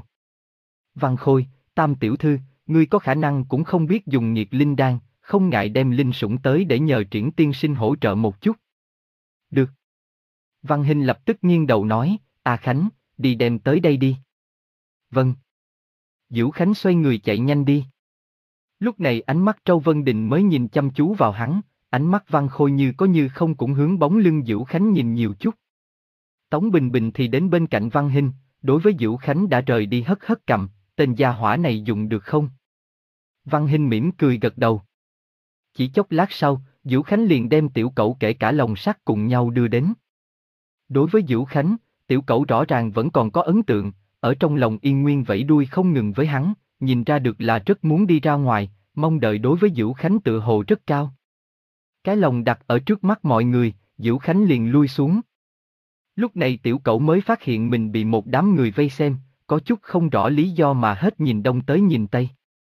Văn Khôi, Tam tiểu thư, ngươi có khả năng cũng không biết dùng Nghiệt Linh Đan, không ngại đem linh sủng tới để nhờ Triển tiên sinh hỗ trợ một chút. Được. Văn Hinh lập tức nghiêng đầu nói, A Khánh, đi đem tới đây đi. Vâng. Dữu Khánh xoay người chạy nhanh đi. Lúc này ánh mắt Trâu Vân Đình mới nhìn chăm chú vào hắn, ánh mắt Văn Khôi như có như không cũng hướng bóng lưng Dữu Khánh nhìn nhiều chút. Tống Bình Bình thì đến bên cạnh Văn Hinh, đối với Dữu Khánh đã rời đi hất hất cầm, tên gia hỏa này dùng được không? Văn Hinh mỉm cười gật đầu. Chỉ chốc lát sau, Dữu Khánh liền đem tiểu cẩu kể cả lồng sắt cùng nhau đưa đến. Đối với Dữu Khánh, tiểu cẩu rõ ràng vẫn còn có ấn tượng, ở trong lòng yên nguyên vẫy đuôi không ngừng với hắn, nhìn ra được là rất muốn đi ra ngoài, mong đợi đối với Dữu Khánh tự hồ rất cao. Cái lồng đặt ở trước mắt mọi người, Dữu Khánh liền lui xuống. Lúc này tiểu cẩu mới phát hiện mình bị một đám người vây xem, có chút không rõ lý do mà hết nhìn đông tới nhìn tây.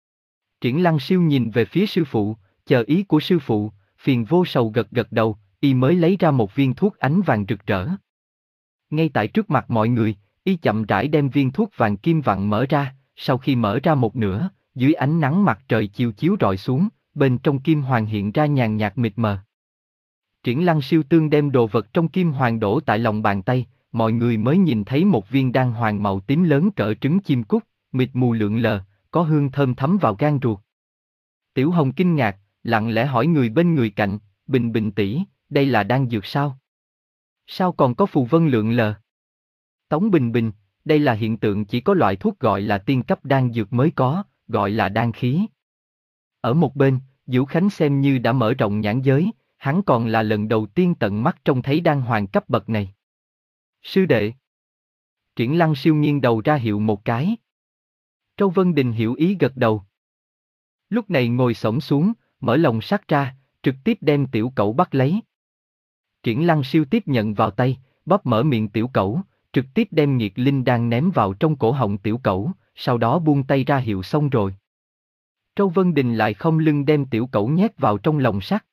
Triển Lăng Siêu nhìn về phía sư phụ, chờ ý của sư phụ, Phiền Vô Sầu gật gật đầu, y mới lấy ra một viên thuốc ánh vàng rực rỡ. Ngay tại trước mặt mọi người, y chậm rãi đem viên thuốc vàng kim vặn mở ra, sau khi mở ra một nửa, dưới ánh nắng mặt trời chiều chiếu rọi xuống, bên trong kim hoàng hiện ra nhàn nhạt mịt mờ. Triển Lăng Siêu Tương đem đồ vật trong kim hoàng đổ tại lòng bàn tay, mọi người mới nhìn thấy một viên đan hoàng màu tím lớn cỡ trứng chim cút, mịt mù lượn lờ, có hương thơm thấm vào gan ruột. Tiểu Hồng kinh ngạc, lặng lẽ hỏi người bên người cạnh, Bình Bình tỷ, đây là đan dược sao? Sao còn có phù vân lượn lờ? Tống Bình Bình, đây là hiện tượng chỉ có loại thuốc gọi là tiên cấp đan dược mới có, gọi là đan khí. Ở một bên, Vũ Khánh xem như đã mở rộng nhãn giới, hắn còn là lần đầu tiên tận mắt trông thấy đan hoàng cấp bậc này. Sư đệ. Triển Lăng siêu nghiêng đầu ra hiệu một cái. Châu Vân Đình hiểu ý gật đầu. Lúc này ngồi xổm xuống, mở lồng sắt ra, trực tiếp đem tiểu cẩu bắt lấy. Triển Lăng siêu tiếp nhận vào tay, bóp mở miệng tiểu cẩu, trực tiếp đem nhiệt linh đan ném vào trong cổ họng tiểu cẩu, sau đó buông tay ra hiệu xong rồi. Châu Vân Đình lại không lưng đem tiểu cẩu nhét vào trong lồng sắt.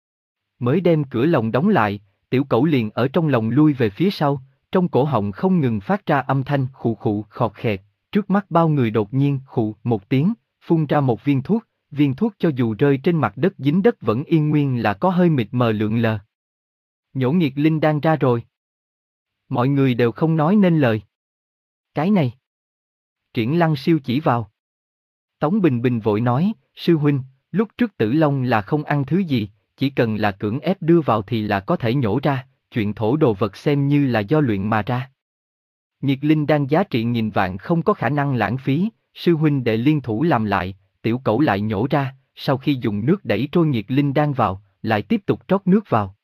Mới đem cửa lồng đóng lại, tiểu cẩu liền ở trong lồng lui về phía sau, trong cổ họng không ngừng phát ra âm thanh khụ khụ khọt khẹt, trước mắt bao người đột nhiên khụ một tiếng, phun ra một viên thuốc, viên thuốc cho dù rơi trên mặt đất dính đất vẫn yên nguyên là có hơi mịt mờ lượn lờ. Nhổ nghiệt linh đan ra rồi. Mọi người đều không nói nên lời. Cái này. Triển Lăng siêu chỉ vào. Tống Bình Bình vội nói, sư huynh, lúc trước Tử Long là không ăn thứ gì, chỉ cần là cưỡng ép đưa vào thì là có thể nhổ ra, chuyện thổ đồ vật xem như là do luyện mà ra. Nhiệt linh đan giá trị nghìn vạn không có khả năng lãng phí, sư huynh đệ liên thủ làm lại, tiểu cẩu lại nhổ ra, sau khi dùng nước đẩy trôi nhiệt linh đan vào, lại tiếp tục trót nước vào.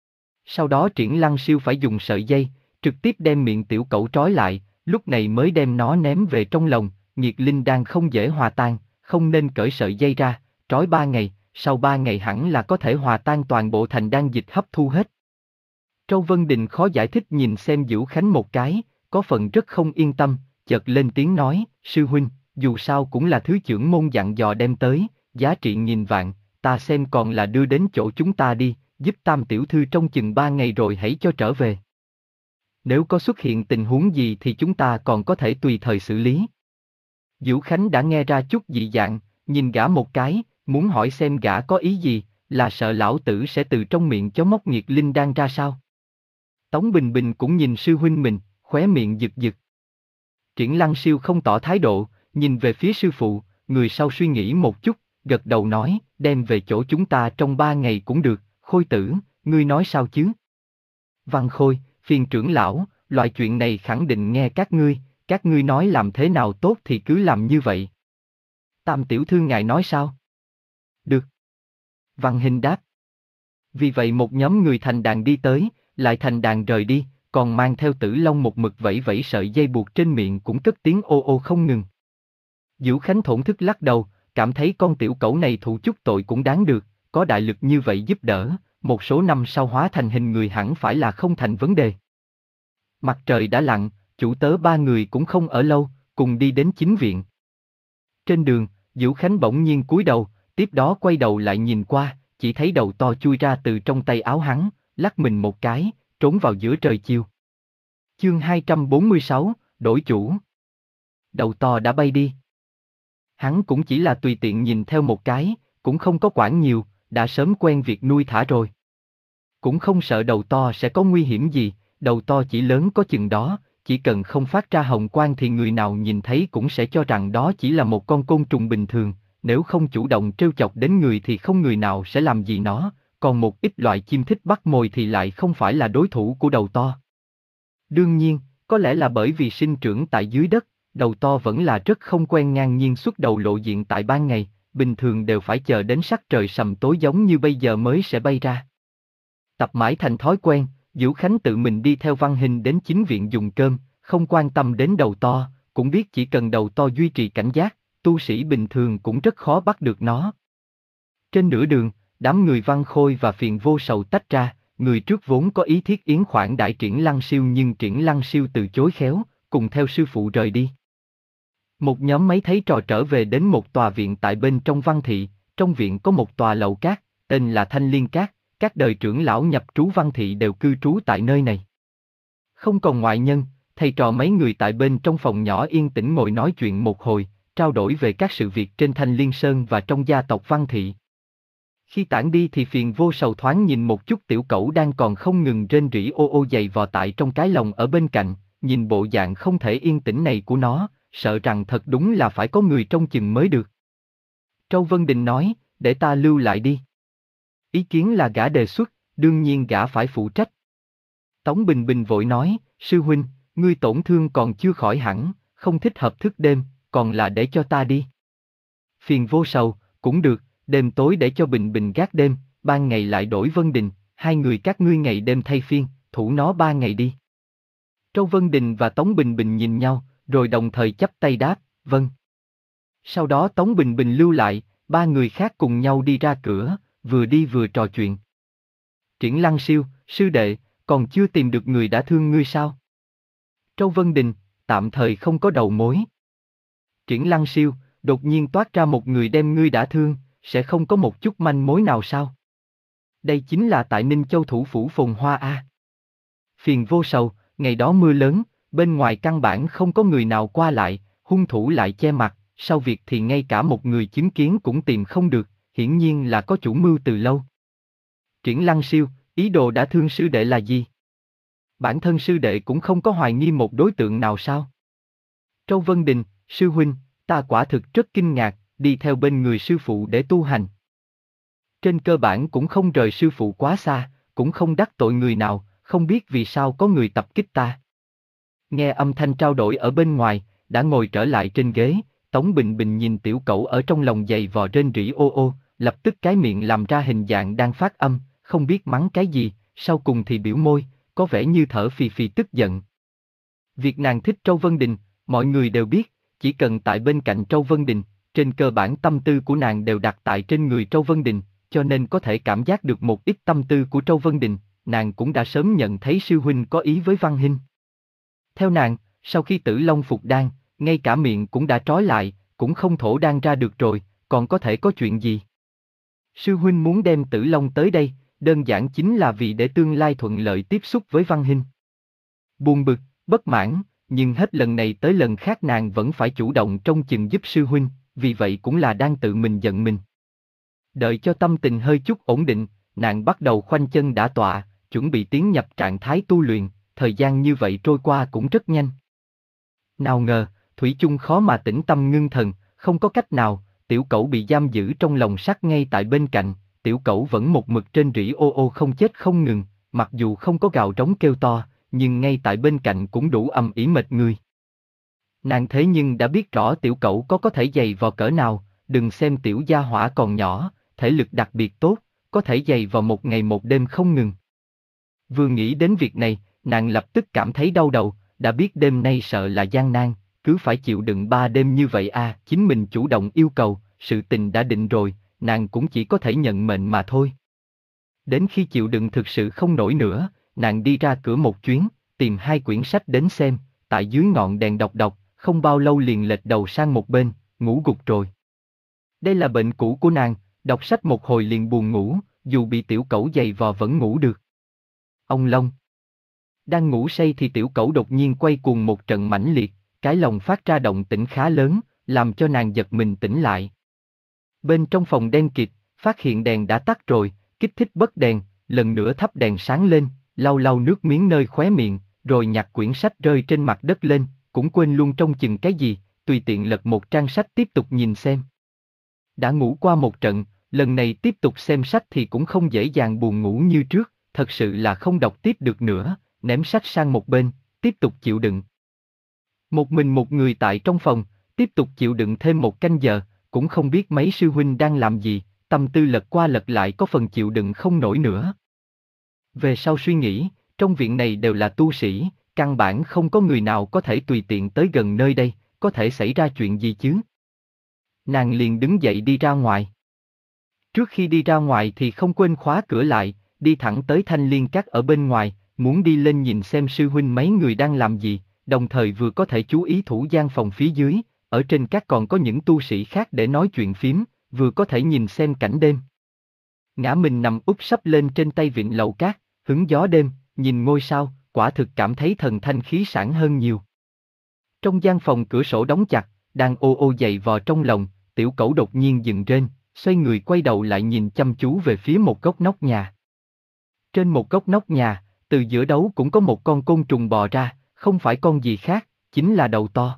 Sau đó Triển Lăng siêu phải dùng sợi dây, trực tiếp đem miệng tiểu cẩu trói lại, lúc này mới đem nó ném về trong lồng, nhiệt linh đan không dễ hòa tan, không nên cởi sợi dây ra, trói ba ngày, sau ba ngày hẳn là có thể hòa tan toàn bộ thành đan dịch hấp thu hết. Châu Vân Đình khó giải thích nhìn xem Vũ Khánh một cái, có phần rất không yên tâm, chợt lên tiếng nói, sư huynh, dù sao cũng là thứ trưởng môn dặn dò đem tới, giá trị nghìn vạn, ta xem còn là đưa đến chỗ chúng ta đi, giúp Tam tiểu thư trong chừng ba ngày rồi hãy cho trở về. Nếu có xuất hiện tình huống gì thì chúng ta còn có thể tùy thời xử lý. Vũ Khánh đã nghe ra chút dị dạng, nhìn gã một cái, muốn hỏi xem gã có ý gì, là sợ lão tử sẽ từ trong miệng chó móc nhiệt linh đan ra sao. Tống Bình Bình cũng nhìn sư huynh mình, khóe miệng giật giật. Triển Lăng siêu không tỏ thái độ, nhìn về phía sư phụ, người sau suy nghĩ một chút, gật đầu nói, đem về chỗ chúng ta trong ba ngày cũng được, Khôi tử, ngươi nói sao chứ? Văn Khôi, phiền trưởng lão, loại chuyện này khẳng định nghe các ngươi, các ngươi nói làm thế nào tốt thì cứ làm như vậy. Tam tiểu thư ngài nói sao? Được. Văn Hình đáp. Vì vậy một nhóm người thành đàn đi tới, lại thành đàn rời đi, còn mang theo Tử Long một mực vẫy vẫy sợi dây buộc trên miệng cũng cất tiếng ô ô không ngừng. Vũ Khánh thổn thức lắc đầu, cảm thấy con tiểu cẩu này thụ chút tội cũng đáng được, có đại lực như vậy giúp đỡ, một số năm sau hóa thành hình người hẳn phải là không thành vấn đề. Mặt trời đã lặn, chủ tớ ba người cũng không ở lâu, cùng đi đến chính viện. Trên đường, Vũ Khánh bỗng nhiên cúi đầu, tiếp đó quay đầu lại nhìn qua, chỉ thấy đầu to chui ra từ trong tay áo hắn, lắc mình một cái, trốn vào giữa trời chiều. Chương hai trăm bốn mươi sáu, đổi chủ. Đầu to đã bay đi. Hắn cũng chỉ là tùy tiện nhìn theo một cái, cũng không có quản nhiều, đã sớm quen việc nuôi thả rồi. Cũng không sợ đầu to sẽ có nguy hiểm gì, đầu to chỉ lớn có chừng đó, chỉ cần không phát ra hồng quang thì người nào nhìn thấy cũng sẽ cho rằng đó chỉ là một con côn trùng bình thường, nếu không chủ động trêu chọc đến người thì không người nào sẽ làm gì nó, còn một ít loại chim thích bắt mồi thì lại không phải là đối thủ của đầu to. Đương nhiên, có lẽ là bởi vì sinh trưởng tại dưới đất, đầu to vẫn là rất không quen ngang nhiên xuất đầu lộ diện tại ban ngày, bình thường đều phải chờ đến sắc trời sầm tối giống như bây giờ mới sẽ bay ra. Tập mãi thành thói quen, Vũ Khánh tự mình đi theo Văn Hình đến chính viện dùng cơm, không quan tâm đến đầu to, cũng biết chỉ cần đầu to duy trì cảnh giác, tu sĩ bình thường cũng rất khó bắt được nó. Trên nửa đường, đám người Văn Khôi và Phiền Vô Sầu tách ra, người trước vốn có ý thiết yến khoản đại Triển Lăng siêu nhưng Triển Lăng siêu từ chối khéo, cùng theo sư phụ rời đi. Một nhóm mấy thấy trò trở về đến một tòa viện tại bên trong Văn Thị, trong viện có một tòa lầu cát, tên là Thanh Liên Cát, các đời trưởng lão nhập trú Văn Thị đều cư trú tại nơi này. Không còn ngoại nhân, thầy trò mấy người tại bên trong phòng nhỏ yên tĩnh ngồi nói chuyện một hồi, trao đổi về các sự việc trên Thanh Liên Sơn và trong gia tộc Văn Thị. Khi tản đi thì Phiền Vô Sầu thoáng nhìn một chút tiểu cẩu đang còn không ngừng rên rỉ ô ô giày vò tại trong cái lồng ở bên cạnh, nhìn bộ dạng không thể yên tĩnh này của nó, sợ rằng thật đúng là phải có người trông chừng mới được. Châu Vân Đình nói, để ta lưu lại đi. Ý kiến là gã đề xuất, đương nhiên gã phải phụ trách. Tống Bình Bình vội nói, sư huynh, ngươi tổn thương còn chưa khỏi hẳn, không thích hợp thức đêm, còn là để cho ta đi. Phiền Vô Sầu, cũng được, đêm tối để cho Bình Bình gác đêm, ban ngày lại đổi Vân Đình, hai người các ngươi ngày đêm thay phiên, thủ nó ba ngày đi. Châu Vân Đình và Tống Bình Bình nhìn nhau, rồi đồng thời chắp tay đáp, vâng. Sau đó Tống Bình Bình lưu lại, ba người khác cùng nhau đi ra cửa, vừa đi vừa trò chuyện. Triển Lăng Siêu, sư đệ, còn chưa tìm được người đã thương ngươi sao? Châu Vân Đình, tạm thời không có đầu mối. Triển Lăng Siêu, đột nhiên toát ra một người đem ngươi đã thương, sẽ không có một chút manh mối nào sao? Đây chính là tại Ninh Châu thủ phủ Phồn Hoa a. Phiền Vô Sầu, ngày đó mưa lớn, bên ngoài căn bản không có người nào qua lại, hung thủ lại che mặt, sau việc thì ngay cả một người chứng kiến cũng tìm không được, hiển nhiên là có chủ mưu từ lâu. Triển Lăng Siêu, ý đồ đã thương sư đệ là gì? Bản thân sư đệ cũng không có hoài nghi một đối tượng nào sao? Châu Vân Đình, sư huynh, ta quả thực rất kinh ngạc, đi theo bên người sư phụ để tu hành. Trên cơ bản cũng không rời sư phụ quá xa, cũng không đắc tội người nào, không biết vì sao có người tập kích ta. Nghe âm thanh trao đổi ở bên ngoài, đã ngồi trở lại trên ghế, Tống Bình Bình nhìn tiểu cẩu ở trong lòng giày vò rên rỉ ô ô, lập tức cái miệng làm ra hình dạng đang phát âm, không biết mắng cái gì, sau cùng thì biểu môi, có vẻ như thở phì phì tức giận. Việc nàng thích Châu Vân Đình, mọi người đều biết, chỉ cần tại bên cạnh Châu Vân Đình, trên cơ bản tâm tư của nàng đều đặt tại trên người Châu Vân Đình, cho nên có thể cảm giác được một ít tâm tư của Châu Vân Đình, nàng cũng đã sớm nhận thấy sư huynh có ý với Văn Hinh. Theo nàng, sau khi Tử Long phục đan, ngay cả miệng cũng đã trói lại, cũng không thổ đan ra được rồi, còn có thể có chuyện gì? Sư huynh muốn đem Tử Long tới đây, đơn giản chính là vì để tương lai thuận lợi tiếp xúc với Văn Hinh. Buồn bực, bất mãn, nhưng hết lần này tới lần khác nàng vẫn phải chủ động trông chừng giúp sư huynh, vì vậy cũng là đang tự mình giận mình. Đợi cho tâm tình hơi chút ổn định, nàng bắt đầu khoanh chân đả tọa, chuẩn bị tiến nhập trạng thái tu luyện, thời gian như vậy trôi qua cũng rất nhanh. Nào ngờ, thủy chung khó mà tĩnh tâm ngưng thần, không có cách nào, tiểu cẩu bị giam giữ trong lồng sắt ngay tại bên cạnh, tiểu cẩu vẫn một mực trên rỉ ô ô không chết không ngừng, mặc dù không có gào trống kêu to, nhưng ngay tại bên cạnh cũng đủ ầm ĩ mệt người. Nàng thế nhưng đã biết rõ tiểu cẩu có có thể dày vò cỡ nào, đừng xem tiểu gia hỏa còn nhỏ, thể lực đặc biệt tốt, có thể dày vò một ngày một đêm không ngừng. Vừa nghĩ đến việc này, nàng lập tức cảm thấy đau đầu, đã biết đêm nay sợ là gian nan, cứ phải chịu đựng ba đêm như vậy à, chính mình chủ động yêu cầu, sự tình đã định rồi, nàng cũng chỉ có thể nhận mệnh mà thôi. Đến khi chịu đựng thực sự không nổi nữa, nàng đi ra cửa một chuyến, tìm hai quyển sách đến xem, tại dưới ngọn đèn đọc đọc, không bao lâu liền lệch đầu sang một bên, ngủ gục rồi. Đây là bệnh cũ của nàng, đọc sách một hồi liền buồn ngủ, dù bị tiểu cẩu giày vò vẫn ngủ được. Ông Long. Đang ngủ say thì tiểu cẩu đột nhiên quay cuồng một trận mãnh liệt, cái lồng phát ra động tĩnh khá lớn, làm cho nàng giật mình tỉnh lại. Bên trong phòng đen kịt, phát hiện đèn đã tắt rồi, kích thích bấc đèn, lần nữa thắp đèn sáng lên, lau lau nước miếng nơi khóe miệng, rồi nhặt quyển sách rơi trên mặt đất lên, cũng quên luôn trông chừng cái gì, tùy tiện lật một trang sách tiếp tục nhìn xem. Đã ngủ qua một trận, lần này tiếp tục xem sách thì cũng không dễ dàng buồn ngủ như trước, thật sự là không đọc tiếp được nữa, ném sách sang một bên, tiếp tục chịu đựng. Một mình một người tại trong phòng, tiếp tục chịu đựng thêm một canh giờ, cũng không biết mấy sư huynh đang làm gì, tâm tư lật qua lật lại có phần chịu đựng không nổi nữa. Về sau suy nghĩ, trong viện này đều là tu sĩ, căn bản không có người nào có thể tùy tiện tới gần nơi đây, có thể xảy ra chuyện gì chứ? Nàng liền đứng dậy đi ra ngoài. Trước khi đi ra ngoài thì không quên khóa cửa lại, đi thẳng tới Thanh Liên Các ở bên ngoài, muốn đi lên nhìn xem sư huynh mấy người đang làm gì, đồng thời vừa có thể chú ý thủ gian phòng phía dưới, ở trên các còn có những tu sĩ khác để nói chuyện phím, vừa có thể nhìn xem cảnh đêm. Ngã mình nằm úp sấp lên trên tay vịn lầu cát, hứng gió đêm, nhìn ngôi sao, quả thực cảm thấy thần thanh khí sảng hơn nhiều. Trong gian phòng cửa sổ đóng chặt, đang ô ô giày vò trong lòng, tiểu cẩu đột nhiên dừng rên, xoay người quay đầu lại nhìn chăm chú về phía một góc nóc nhà. Trên một góc nóc nhà, từ giữa đấu cũng có một con côn trùng bò ra, không phải con gì khác, chính là đầu to.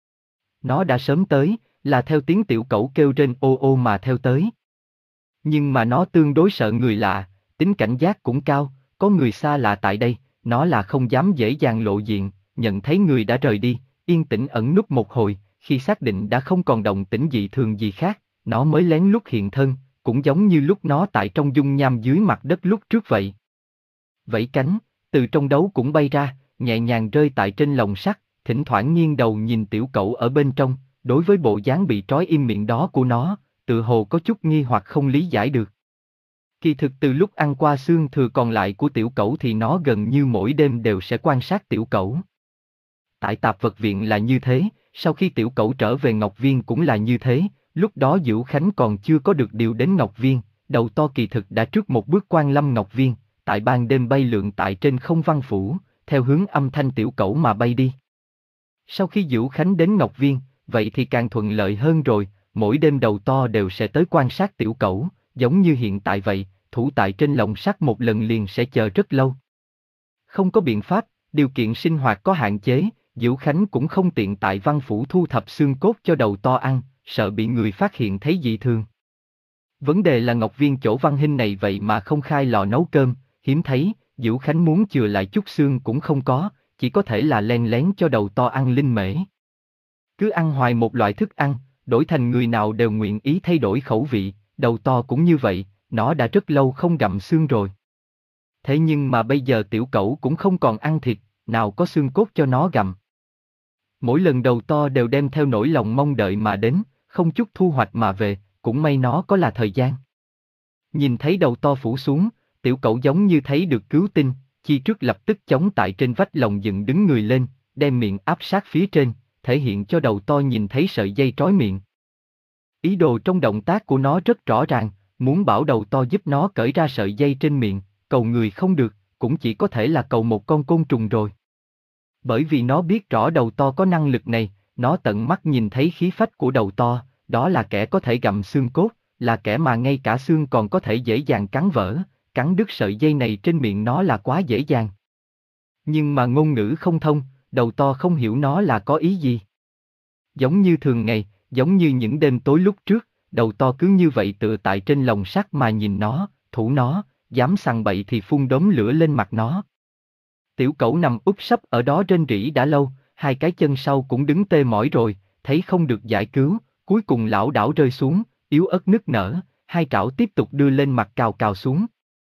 Nó đã sớm tới, là theo tiếng tiểu cẩu kêu rên ô ô mà theo tới. Nhưng mà nó tương đối sợ người lạ, tính cảnh giác cũng cao, có người xa lạ tại đây, nó là không dám dễ dàng lộ diện, nhận thấy người đã rời đi, yên tĩnh ẩn núp một hồi, khi xác định đã không còn động tĩnh dị thường gì khác, nó mới lén lút hiện thân, cũng giống như lúc nó tại trong dung nham dưới mặt đất lúc trước vậy. Vẫy cánh, từ trong đấu cũng bay ra, nhẹ nhàng rơi tại trên lồng sắt, thỉnh thoảng nghiêng đầu nhìn tiểu cẩu ở bên trong, đối với bộ dáng bị trói im miệng đó của nó, tự hồ có chút nghi hoặc không lý giải được. Kỳ thực từ lúc ăn qua xương thừa còn lại của tiểu cẩu thì nó gần như mỗi đêm đều sẽ quan sát tiểu cẩu. Tại tạp vật viện là như thế, sau khi tiểu cẩu trở về Ngọc Viên cũng là như thế, lúc đó Dữu Khánh còn chưa có được điều đến Ngọc Viên, đầu to kỳ thực đã trước một bước quan lâm Ngọc Viên, tại ban đêm bay lượn tại trên không văn phủ, theo hướng âm thanh tiểu cẩu mà bay đi. Sau khi Dữu Khánh đến Ngọc Viên, vậy thì càng thuận lợi hơn rồi, mỗi đêm đầu to đều sẽ tới quan sát tiểu cẩu, giống như hiện tại vậy, thủ tại trên lồng sắt một lần liền sẽ chờ rất lâu. Không có biện pháp, điều kiện sinh hoạt có hạn chế, Dữu Khánh cũng không tiện tại văn phủ thu thập xương cốt cho đầu to ăn, sợ bị người phát hiện thấy dị thường. Vấn đề là Ngọc Viên chỗ Văn Hinh này vậy mà không khai lò nấu cơm, hiếm thấy, Dữu Khánh muốn chừa lại chút xương cũng không có, chỉ có thể là len lén cho đầu to ăn linh mễ. Cứ ăn hoài một loại thức ăn, đổi thành người nào đều nguyện ý thay đổi khẩu vị, đầu to cũng như vậy, nó đã rất lâu không gặm xương rồi. Thế nhưng mà bây giờ tiểu cẩu cũng không còn ăn thịt, nào có xương cốt cho nó gặm. Mỗi lần đầu to đều đem theo nỗi lòng mong đợi mà đến, không chút thu hoạch mà về, cũng may nó có là thời gian. Nhìn thấy đầu to phủ xuống, tiểu cẩu giống như thấy được cứu tinh, chi trước lập tức chống tại trên vách lồng dựng đứng người lên, đem miệng áp sát phía trên, thể hiện cho đầu to nhìn thấy sợi dây trói miệng. Ý đồ trong động tác của nó rất rõ ràng, muốn bảo đầu to giúp nó cởi ra sợi dây trên miệng, cầu người không được, cũng chỉ có thể là cầu một con côn trùng rồi. Bởi vì nó biết rõ đầu to có năng lực này, nó tận mắt nhìn thấy khí phách của đầu to, đó là kẻ có thể gặm xương cốt, là kẻ mà ngay cả xương còn có thể dễ dàng cắn vỡ, cắn đứt sợi dây này trên miệng nó là quá dễ dàng. Nhưng mà ngôn ngữ không thông, đầu to không hiểu nó là có ý gì. Giống như thường ngày, giống như những đêm tối lúc trước, đầu to cứ như vậy tựa tại trên lồng sắt mà nhìn nó, thủ nó, dám sằng bậy thì phun đốm lửa lên mặt nó. Tiểu cẩu nằm úp sấp ở đó rên rỉ đã lâu, hai cái chân sau cũng đứng tê mỏi rồi, thấy không được giải cứu, cuối cùng lảo đảo rơi xuống, yếu ớt nức nở, hai trảo tiếp tục đưa lên mặt cào cào xuống.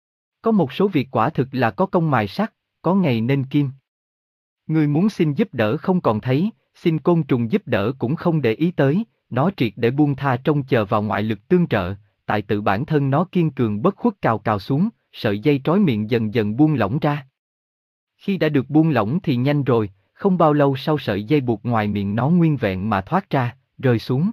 Có một số việc quả thực là có công mài sắt, có ngày nên kim. Người muốn xin giúp đỡ không còn thấy, xin côn trùng giúp đỡ cũng không để ý tới, nó triệt để buông tha trông chờ vào ngoại lực tương trợ, tại tự bản thân nó kiên cường bất khuất cào cào xuống, sợi dây trói miệng dần dần buông lỏng ra. Khi đã được buông lỏng thì nhanh rồi, không bao lâu sau sợi dây buộc ngoài miệng nó nguyên vẹn mà thoát ra, rơi xuống.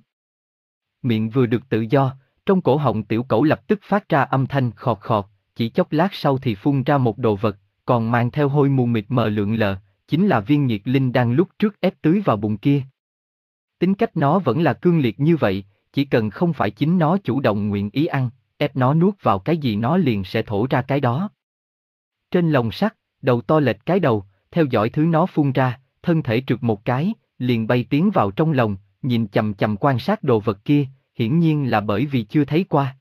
Miệng vừa được tự do, trong cổ họng tiểu cẩu lập tức phát ra âm thanh khọt khọt, chỉ chốc lát sau thì phun ra một đồ vật, còn mang theo hôi mù mịt mờ lượn lờ, chính là viên nhiệt linh đang lúc trước ép tưới vào bụng kia. Tính cách nó vẫn là cương liệt như vậy, chỉ cần không phải chính nó chủ động nguyện ý ăn, ép nó nuốt vào cái gì nó liền sẽ thổ ra cái đó. Trên lồng sắt, đầu to lệch cái đầu, theo dõi thứ nó phun ra, thân thể trượt một cái, liền bay tiến vào trong lồng, nhìn chằm chằm quan sát đồ vật kia, hiển nhiên là bởi vì chưa thấy qua.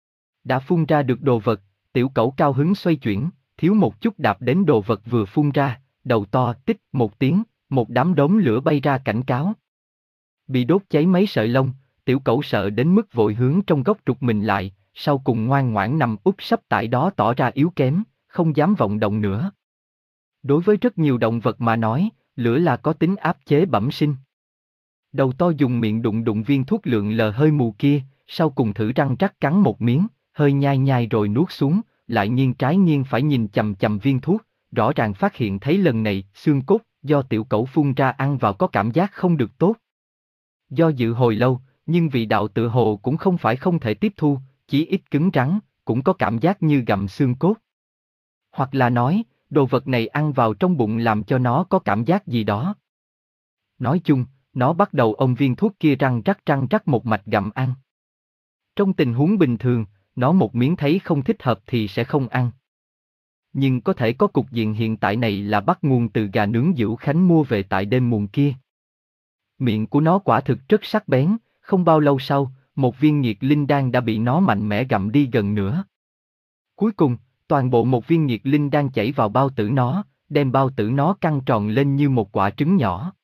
Đã phun ra được đồ vật, tiểu cẩu cao hứng xoay chuyển, thiếu một chút đạp đến đồ vật vừa phun ra, đầu to tích một tiếng, một đám đốm lửa bay ra cảnh cáo. Bị đốt cháy mấy sợi lông, tiểu cẩu sợ đến mức vội hướng trong góc trục mình lại, sau cùng ngoan ngoãn nằm úp sấp tại đó tỏ ra yếu kém, không dám vọng động nữa. Đối với rất nhiều động vật mà nói, lửa là có tính áp chế bẩm sinh. Đầu to dùng miệng đụng đụng viên thuốc lượn lờ hơi mù kia, sau cùng thử răng rắc cắn một miếng, hơi nhai nhai rồi nuốt xuống, lại nghiêng trái nghiêng phải nhìn chằm chằm viên thuốc, rõ ràng phát hiện thấy lần này xương cốt do tiểu cẩu phun ra ăn vào có cảm giác không được tốt. Do dự hồi lâu, nhưng vị đạo tự hồ cũng không phải không thể tiếp thu, chỉ ít cứng rắn, cũng có cảm giác như gặm xương cốt. Hoặc là nói, đồ vật này ăn vào trong bụng làm cho nó có cảm giác gì đó. Nói chung, nó bắt đầu ôm viên thuốc kia răng rắc răng rắc một mạch gặm ăn. Trong tình huống bình thường, nó một miếng thấy không thích hợp thì sẽ không ăn. Nhưng có thể có cục diện hiện tại này là bắt nguồn từ gà nướng Dữu Khánh mua về tại đêm mùng kia. Miệng của nó quả thực rất sắc bén, không bao lâu sau, một viên nhiệt linh đan đã bị nó mạnh mẽ gặm đi gần nửa. Cuối cùng, toàn bộ một viên nhiệt linh đan chảy vào bao tử nó, đem bao tử nó căng tròn lên như một quả trứng nhỏ.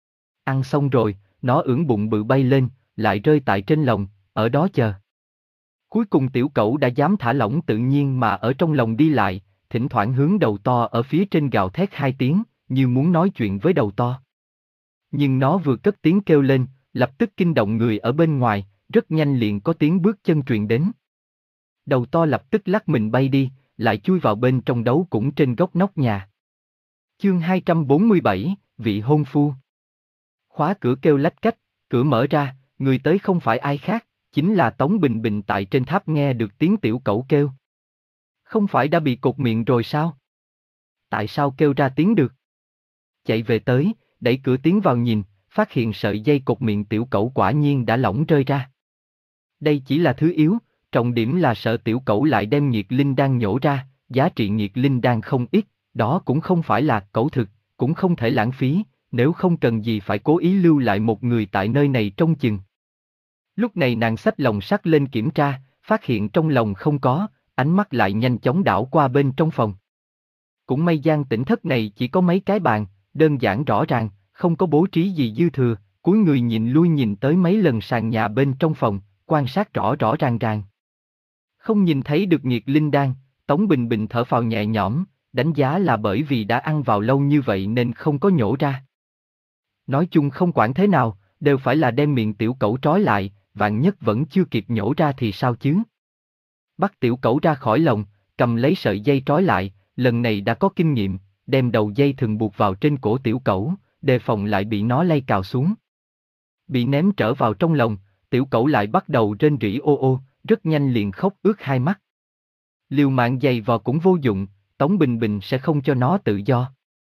Ăn xong rồi, nó ưỡn bụng bự bay lên, lại rơi tại trên lồng, ở đó chờ. Cuối cùng tiểu cẩu đã dám thả lỏng tự nhiên mà ở trong lồng đi lại, thỉnh thoảng hướng đầu to ở phía trên gào thét hai tiếng, như muốn nói chuyện với đầu to. Nhưng nó vừa cất tiếng kêu lên, lập tức kinh động người ở bên ngoài, rất nhanh liền có tiếng bước chân truyền đến. Đầu to lập tức lắc mình bay đi, lại chui vào bên trong đấu cũng trên góc nóc nhà. Chương hai trăm bốn mươi bảy, vị hôn phu. Khóa cửa kêu lách cách, cửa mở ra, người tới không phải ai khác, chính là Tống Bình Bình tại trên tháp nghe được tiếng tiểu cẩu kêu. Không phải đã bị cột miệng rồi sao? Tại sao kêu ra tiếng được? Chạy về tới, đẩy cửa tiến vào nhìn, phát hiện sợi dây cột miệng tiểu cẩu quả nhiên đã lỏng rơi ra. Đây chỉ là thứ yếu, trọng điểm là sợ tiểu cẩu lại đem nhiệt linh đan nhổ ra, giá trị nhiệt linh đan không ít, đó cũng không phải là cẩu thực, cũng không thể lãng phí, nếu không cần gì phải cố ý lưu lại một người tại nơi này trông chừng. Lúc này nàng xách lồng sắt lên kiểm tra, phát hiện trong lồng không có, ánh mắt lại nhanh chóng đảo qua bên trong phòng. Cũng may gian tĩnh thất này chỉ có mấy cái bàn, đơn giản rõ ràng, không có bố trí gì dư thừa, cúi người nhìn lui nhìn tới mấy lần sàn nhà bên trong phòng, quan sát rõ rõ ràng ràng. Không nhìn thấy được nhiệt linh đan, Tống Bình Bình thở phào nhẹ nhõm, đánh giá là bởi vì đã ăn vào lâu như vậy nên không có nhổ ra. Nói chung không quản thế nào, đều phải là đem miệng tiểu cẩu trói lại, vạn nhất vẫn chưa kịp nhổ ra thì sao chứ? Bắt tiểu cẩu ra khỏi lồng, cầm lấy sợi dây trói lại, lần này đã có kinh nghiệm, đem đầu dây thừng buộc vào trên cổ tiểu cẩu, đề phòng lại bị nó lay cào xuống. Bị ném trở vào trong lồng, tiểu cẩu lại bắt đầu rên rỉ ô ô, rất nhanh liền khóc ướt hai mắt. Liều mạng giày vò cũng vô dụng, Tống Bình Bình sẽ không cho nó tự do.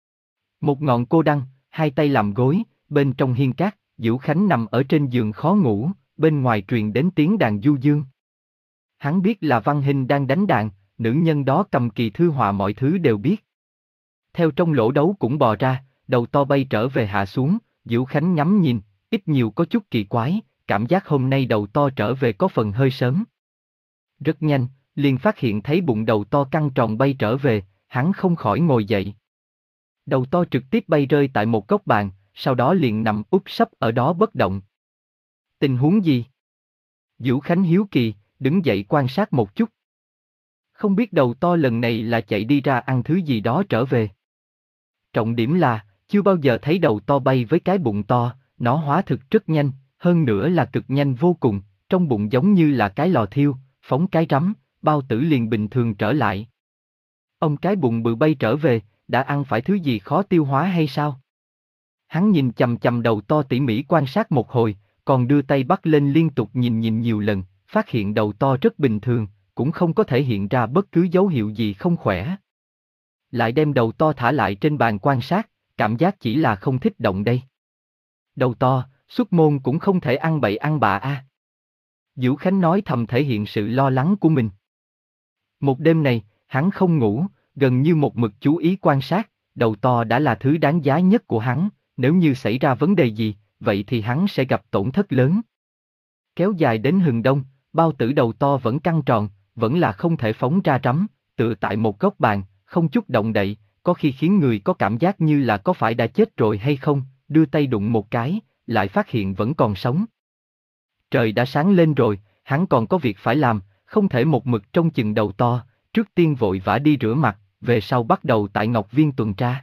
Một ngọn cô đăng, hai tay làm gối, bên trong hiên cát, Dữu Khánh nằm ở trên giường khó ngủ, bên ngoài truyền đến tiếng đàn du dương. Hắn biết là Văn Hình đang đánh đàn, nữ nhân đó cầm kỳ thư họa mọi thứ đều biết. Theo trong lỗ đấu cũng bò ra, đầu to bay trở về hạ xuống, Dữu Khánh ngắm nhìn, ít nhiều có chút kỳ quái, cảm giác hôm nay đầu to trở về có phần hơi sớm. Rất nhanh, liền phát hiện thấy bụng đầu to căng tròn bay trở về, hắn không khỏi ngồi dậy. Đầu to trực tiếp bay rơi tại một góc bàn, sau đó liền nằm úp sấp ở đó bất động. Tình huống gì? Dữu Khánh hiếu kỳ, đứng dậy quan sát một chút. Không biết đầu to lần này là chạy đi ra ăn thứ gì đó trở về. Trọng điểm là, chưa bao giờ thấy đầu to bay với cái bụng to, nó hóa thực rất nhanh, hơn nữa là cực nhanh vô cùng, trong bụng giống như là cái lò thiêu, phóng cái rắm, bao tử liền bình thường trở lại. Ông cái bụng bự bay trở về, đã ăn phải thứ gì khó tiêu hóa hay sao? Hắn nhìn chằm chằm đầu to tỉ mỉ quan sát một hồi, còn đưa tay bắt lên liên tục nhìn nhìn nhiều lần, phát hiện đầu to rất bình thường, cũng không có thể hiện ra bất cứ dấu hiệu gì không khỏe. Lại đem đầu to thả lại trên bàn quan sát, cảm giác chỉ là không thích động đây. Đầu to, xuất môn cũng không thể ăn bậy ăn bạ a. À. Dữu Khánh nói thầm thể hiện sự lo lắng của mình. Một đêm này, hắn không ngủ, gần như một mực chú ý quan sát, đầu to đã là thứ đáng giá nhất của hắn, nếu như xảy ra vấn đề gì, vậy thì hắn sẽ gặp tổn thất lớn. Kéo dài đến hừng đông, bao tử đầu to vẫn căng tròn, vẫn là không thể phóng ra rắm, tựa tại một góc bàn, không chút động đậy, có khi khiến người có cảm giác như là có phải đã chết rồi hay không, đưa tay đụng một cái, lại phát hiện vẫn còn sống. Trời đã sáng lên rồi, hắn còn có việc phải làm, không thể một mực trông chừng đầu to, trước tiên vội vã đi rửa mặt, về sau bắt đầu tại Ngọc Viên tuần tra.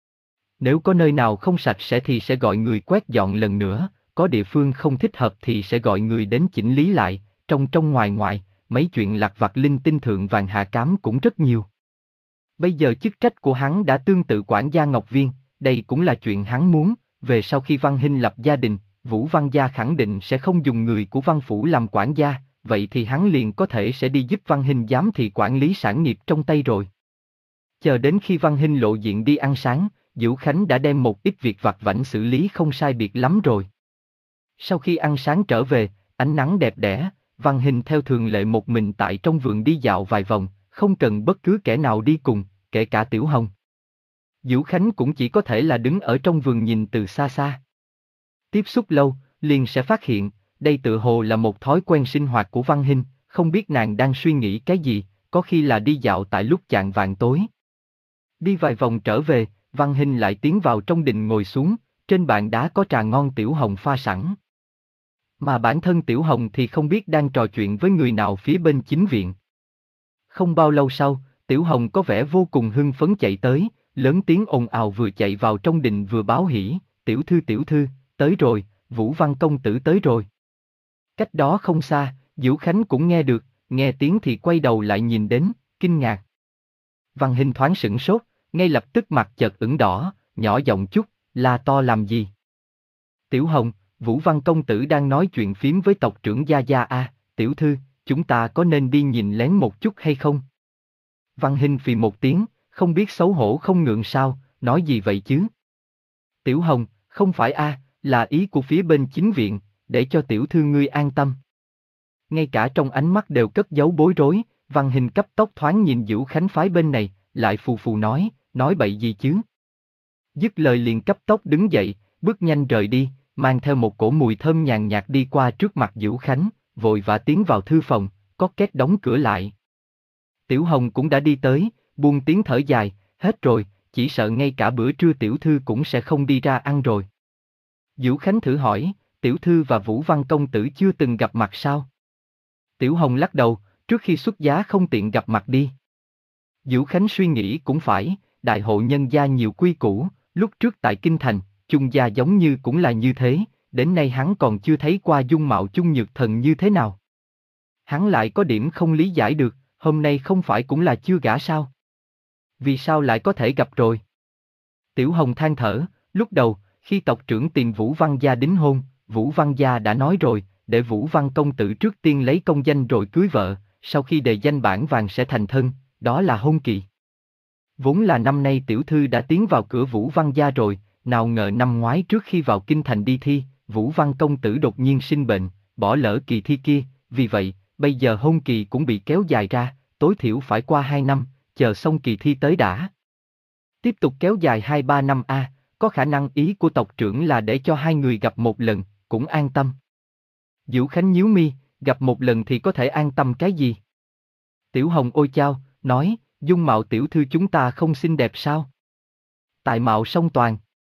Nếu có nơi nào không sạch sẽ thì sẽ gọi người quét dọn lần nữa, có địa phương không thích hợp thì sẽ gọi người đến chỉnh lý lại, trong trong ngoài ngoài, mấy chuyện lặt vặt linh tinh thượng vàng hạ cám cũng rất nhiều. Bây giờ chức trách của hắn đã tương tự quản gia Ngọc Viên, đây cũng là chuyện hắn muốn, về sau khi Văn Hinh lập gia đình, Vũ Văn gia khẳng định sẽ không dùng người của Văn Phủ làm quản gia, vậy thì hắn liền có thể sẽ đi giúp Văn Hinh giám thị quản lý sản nghiệp trong tay rồi. Chờ đến khi Văn Hinh lộ diện đi ăn sáng, Dữu Khánh đã đem một ít việc vặt vãnh xử lý không sai biệt lắm rồi. Sau khi ăn sáng trở về, ánh nắng đẹp đẽ, Văn Hình theo thường lệ một mình tại trong vườn đi dạo vài vòng, không cần bất cứ kẻ nào đi cùng, kể cả Tiểu Hồng. Dữu Khánh cũng chỉ có thể là đứng ở trong vườn nhìn từ xa xa. Tiếp xúc lâu, liền sẽ phát hiện, đây tự hồ là một thói quen sinh hoạt của Văn Hình, không biết nàng đang suy nghĩ cái gì, có khi là đi dạo tại lúc chạng vạng tối. Đi vài vòng trở về, Văn Hình lại tiến vào trong đình ngồi xuống, trên bàn đá có trà ngon Tiểu Hồng pha sẵn. Mà bản thân Tiểu Hồng thì không biết đang trò chuyện với người nào phía bên chính viện. Không bao lâu sau, Tiểu Hồng có vẻ vô cùng hưng phấn chạy tới, lớn tiếng ồn ào vừa chạy vào trong đình vừa báo hỉ, tiểu thư tiểu thư, tới rồi, Vũ Văn công tử tới rồi. Cách đó không xa, Dữu Khánh cũng nghe được, nghe tiếng thì quay đầu lại nhìn đến, kinh ngạc. Văn Hình thoáng sửng sốt, ngay lập tức mặt chợt ửng đỏ, nhỏ giọng chút, la to làm gì? Tiểu Hồng, Vũ Văn công tử đang nói chuyện phím với tộc trưởng Gia Gia a, tiểu thư, chúng ta có nên đi nhìn lén một chút hay không? Văn Hình phì một tiếng, không biết xấu hổ không ngượng sao, nói gì vậy chứ? Tiểu Hồng, không phải a, là ý của phía bên chính viện, để cho tiểu thư ngươi an tâm. Ngay cả trong ánh mắt đều cất giấu bối rối, Văn Hình cấp tốc thoáng nhìn Dữu Khánh phái bên này, lại phù phù nói, nói bậy gì chứ? Dứt lời liền cấp tốc đứng dậy, bước nhanh rời đi, mang theo một cổ mùi thơm nhàn nhạt đi qua trước mặt Dữu Khánh, vội vã tiến vào thư phòng, có két đóng cửa lại. Tiểu Hồng cũng đã đi tới, buông tiếng thở dài, hết rồi, chỉ sợ ngay cả bữa trưa tiểu thư cũng sẽ không đi ra ăn rồi. Dữu Khánh thử hỏi, tiểu thư và Vũ Văn công tử chưa từng gặp mặt sao? Tiểu Hồng lắc đầu, trước khi xuất giá không tiện gặp mặt đi. Dữu Khánh suy nghĩ cũng phải, đại hộ nhân gia nhiều quy củ, lúc trước tại Kinh Thành, Chung gia giống như cũng là như thế, đến nay hắn còn chưa thấy qua dung mạo Chung Nhược Thần như thế nào. Hắn lại có điểm không lý giải được, hôm nay không phải cũng là chưa gả sao? Vì sao lại có thể gặp rồi? Tiểu Hồng than thở, lúc đầu, khi tộc trưởng tìm Vũ Văn gia đính hôn, Vũ Văn gia đã nói rồi, để Vũ Văn công tử trước tiên lấy công danh rồi cưới vợ, sau khi đề danh bản vàng sẽ thành thân, đó là hôn kỳ. Vốn là năm nay tiểu thư đã tiến vào cửa Vũ Văn gia rồi, nào ngờ năm ngoái trước khi vào kinh thành đi thi, Vũ Văn công tử đột nhiên sinh bệnh, bỏ lỡ kỳ thi kia, vì vậy, bây giờ hôn kỳ cũng bị kéo dài ra, tối thiểu phải qua hai năm, chờ xong kỳ thi tới đã. Tiếp tục kéo dài hai ba năm a, à, có khả năng ý của tộc trưởng là để cho hai người gặp một lần, cũng an tâm. Dữu Khánh nhíu mi, gặp một lần thì có thể an tâm cái gì? Tiểu Hồng ôi chao, nói, dung mạo tiểu thư chúng ta không xinh đẹp sao? Tại mạo song toàn.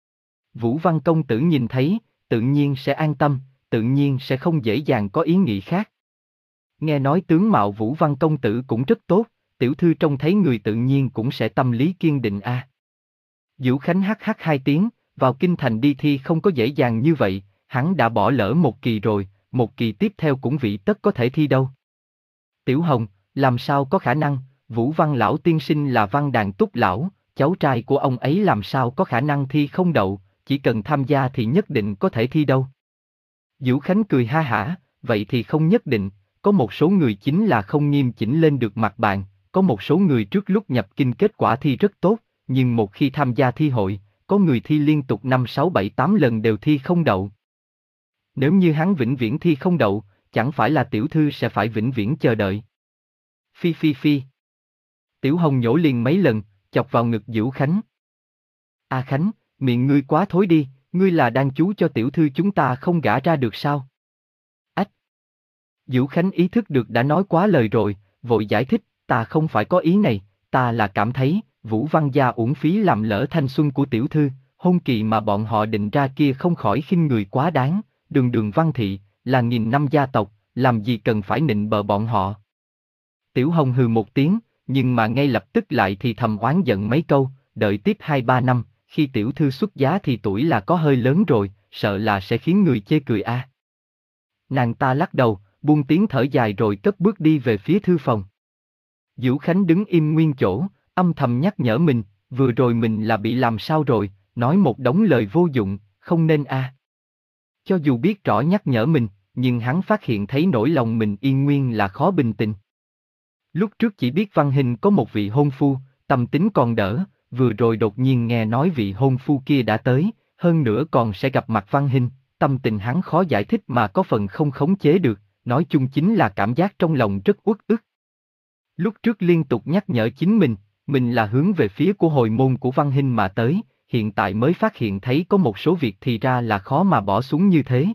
Vũ Văn công tử nhìn thấy, tự nhiên sẽ an tâm, tự nhiên sẽ không dễ dàng có ý nghĩ khác. Nghe nói tướng mạo Vũ Văn công tử cũng rất tốt, tiểu thư trông thấy người tự nhiên cũng sẽ tâm lý kiên định a. À. Dữu Khánh hắc hắc hai tiếng, vào kinh thành đi thi không có dễ dàng như vậy, hắn đã bỏ lỡ một kỳ rồi, một kỳ tiếp theo cũng vị tất có thể thi đâu. Tiểu Hồng, làm sao có khả năng, Vũ Văn lão tiên sinh là Văn Đàn Túc lão, cháu trai của ông ấy làm sao có khả năng thi không đậu, chỉ cần tham gia thì nhất định có thể thi đâu. Dữu Khánh cười ha hả, vậy thì không nhất định, có một số người chính là không nghiêm chỉnh lên được mặt bàn, có một số người trước lúc nhập kinh kết quả thi rất tốt, nhưng một khi tham gia thi hội, có người thi liên tục năm sáu bảy tám lần đều thi không đậu. Nếu như hắn vĩnh viễn thi không đậu, chẳng phải là tiểu thư sẽ phải vĩnh viễn chờ đợi. Phi phi phi. Tiểu Hồng nhổ liền mấy lần, chọc vào ngực Dữu Khánh. A Khánh, miệng ngươi quá thối đi, ngươi là đang chú cho tiểu thư chúng ta không gả ra được sao? Ách! Dữu Khánh ý thức được đã nói quá lời rồi, vội giải thích, ta không phải có ý này, ta là cảm thấy, Vũ Văn gia uổng phí làm lỡ thanh xuân của tiểu thư, hôn kỳ mà bọn họ định ra kia không khỏi khinh người quá đáng, đường đường Văn thị, là nghìn năm gia tộc, làm gì cần phải nịnh bợ bọn họ. Tiểu Hồng hừ một tiếng, nhưng mà ngay lập tức lại thì thầm oán giận mấy câu, đợi tiếp hai ba năm, khi tiểu thư xuất giá thì tuổi là có hơi lớn rồi, sợ là sẽ khiến người chê cười a. À. Nàng ta lắc đầu, buông tiếng thở dài rồi cất bước đi về phía thư phòng. Dữu Khánh đứng im nguyên chỗ, âm thầm nhắc nhở mình, vừa rồi mình là bị làm sao rồi, nói một đống lời vô dụng, không nên a. À. Cho dù biết rõ nhắc nhở mình, nhưng hắn phát hiện thấy nỗi lòng mình yên nguyên là khó bình tĩnh. Lúc trước chỉ biết Văn Hình có một vị hôn phu, tâm tính còn đỡ, vừa rồi đột nhiên nghe nói vị hôn phu kia đã tới, hơn nữa còn sẽ gặp mặt Văn Hinh, tâm tình hắn khó giải thích mà có phần không khống chế được, nói chung chính là cảm giác trong lòng rất uất ức. Lúc trước liên tục nhắc nhở chính mình, mình là hướng về phía của hồi môn của Văn Hinh mà tới, hiện tại mới phát hiện thấy có một số việc thì ra là khó mà bỏ xuống như thế.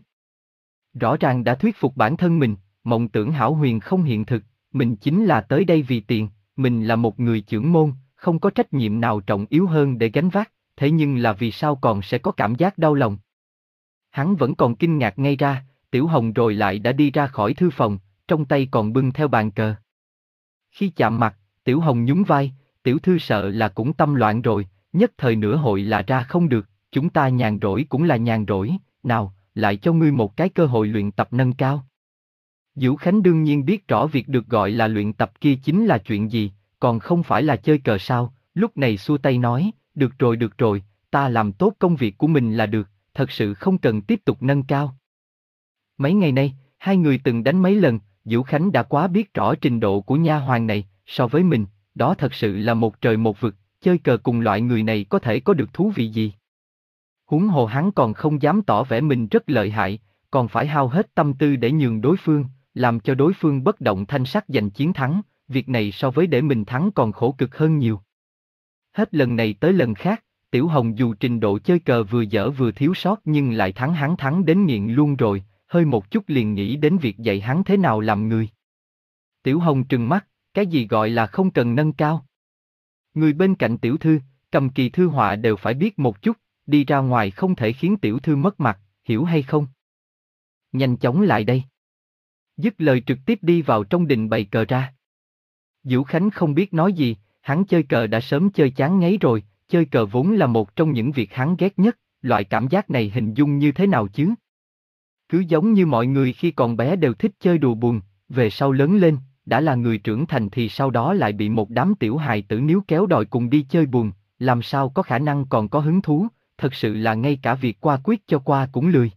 Rõ ràng đã thuyết phục bản thân mình, mộng tưởng hão huyền không hiện thực, mình chính là tới đây vì tiền, mình là một người trưởng môn, không có trách nhiệm nào trọng yếu hơn để gánh vác, thế nhưng là vì sao còn sẽ có cảm giác đau lòng. Hắn vẫn còn kinh ngạc ngay ra, Tiểu Hồng rồi lại đã đi ra khỏi thư phòng, trong tay còn bưng theo bàn cờ. Khi chạm mặt, Tiểu Hồng nhún vai, tiểu thư sợ là cũng tâm loạn rồi, nhất thời nửa hội là ra không được, chúng ta nhàn rỗi cũng là nhàn rỗi, nào, lại cho ngươi một cái cơ hội luyện tập nâng cao. Dữu Khánh đương nhiên biết rõ việc được gọi là luyện tập kia chính là chuyện gì, còn không phải là chơi cờ sao, lúc này xua tay nói, được rồi được rồi, ta làm tốt công việc của mình là được, thật sự không cần tiếp tục nâng cao. Mấy ngày nay, hai người từng đánh mấy lần, Dữu Khánh đã quá biết rõ trình độ của nha hoàn này, so với mình, đó thật sự là một trời một vực, chơi cờ cùng loại người này có thể có được thú vị gì. Huống hồ hắn còn không dám tỏ vẻ mình rất lợi hại, còn phải hao hết tâm tư để nhường đối phương, làm cho đối phương bất động thanh sắc giành chiến thắng, việc này so với để mình thắng còn khổ cực hơn nhiều. Hết lần này tới lần khác, Tiểu Hồng dù trình độ chơi cờ vừa dở vừa thiếu sót nhưng lại thắng hắn thắng đến nghiện luôn rồi, hơi một chút liền nghĩ đến việc dạy hắn thế nào làm người. Tiểu Hồng trừng mắt, cái gì gọi là không cần nâng cao? Người bên cạnh tiểu thư, cầm kỳ thư họa đều phải biết một chút, đi ra ngoài không thể khiến tiểu thư mất mặt, hiểu hay không? Nhanh chóng lại đây. Dứt lời trực tiếp đi vào trong đình bày cờ ra. Dữu Khánh không biết nói gì, hắn chơi cờ đã sớm chơi chán ngấy rồi, chơi cờ vốn là một trong những việc hắn ghét nhất, loại cảm giác này hình dung như thế nào chứ? Cứ giống như mọi người khi còn bé đều thích chơi đùa buồn, về sau lớn lên, đã là người trưởng thành thì sau đó lại bị một đám tiểu hài tử níu kéo đòi cùng đi chơi buồn, làm sao có khả năng còn có hứng thú, thật sự là ngay cả việc qua quyết cho qua cũng lười.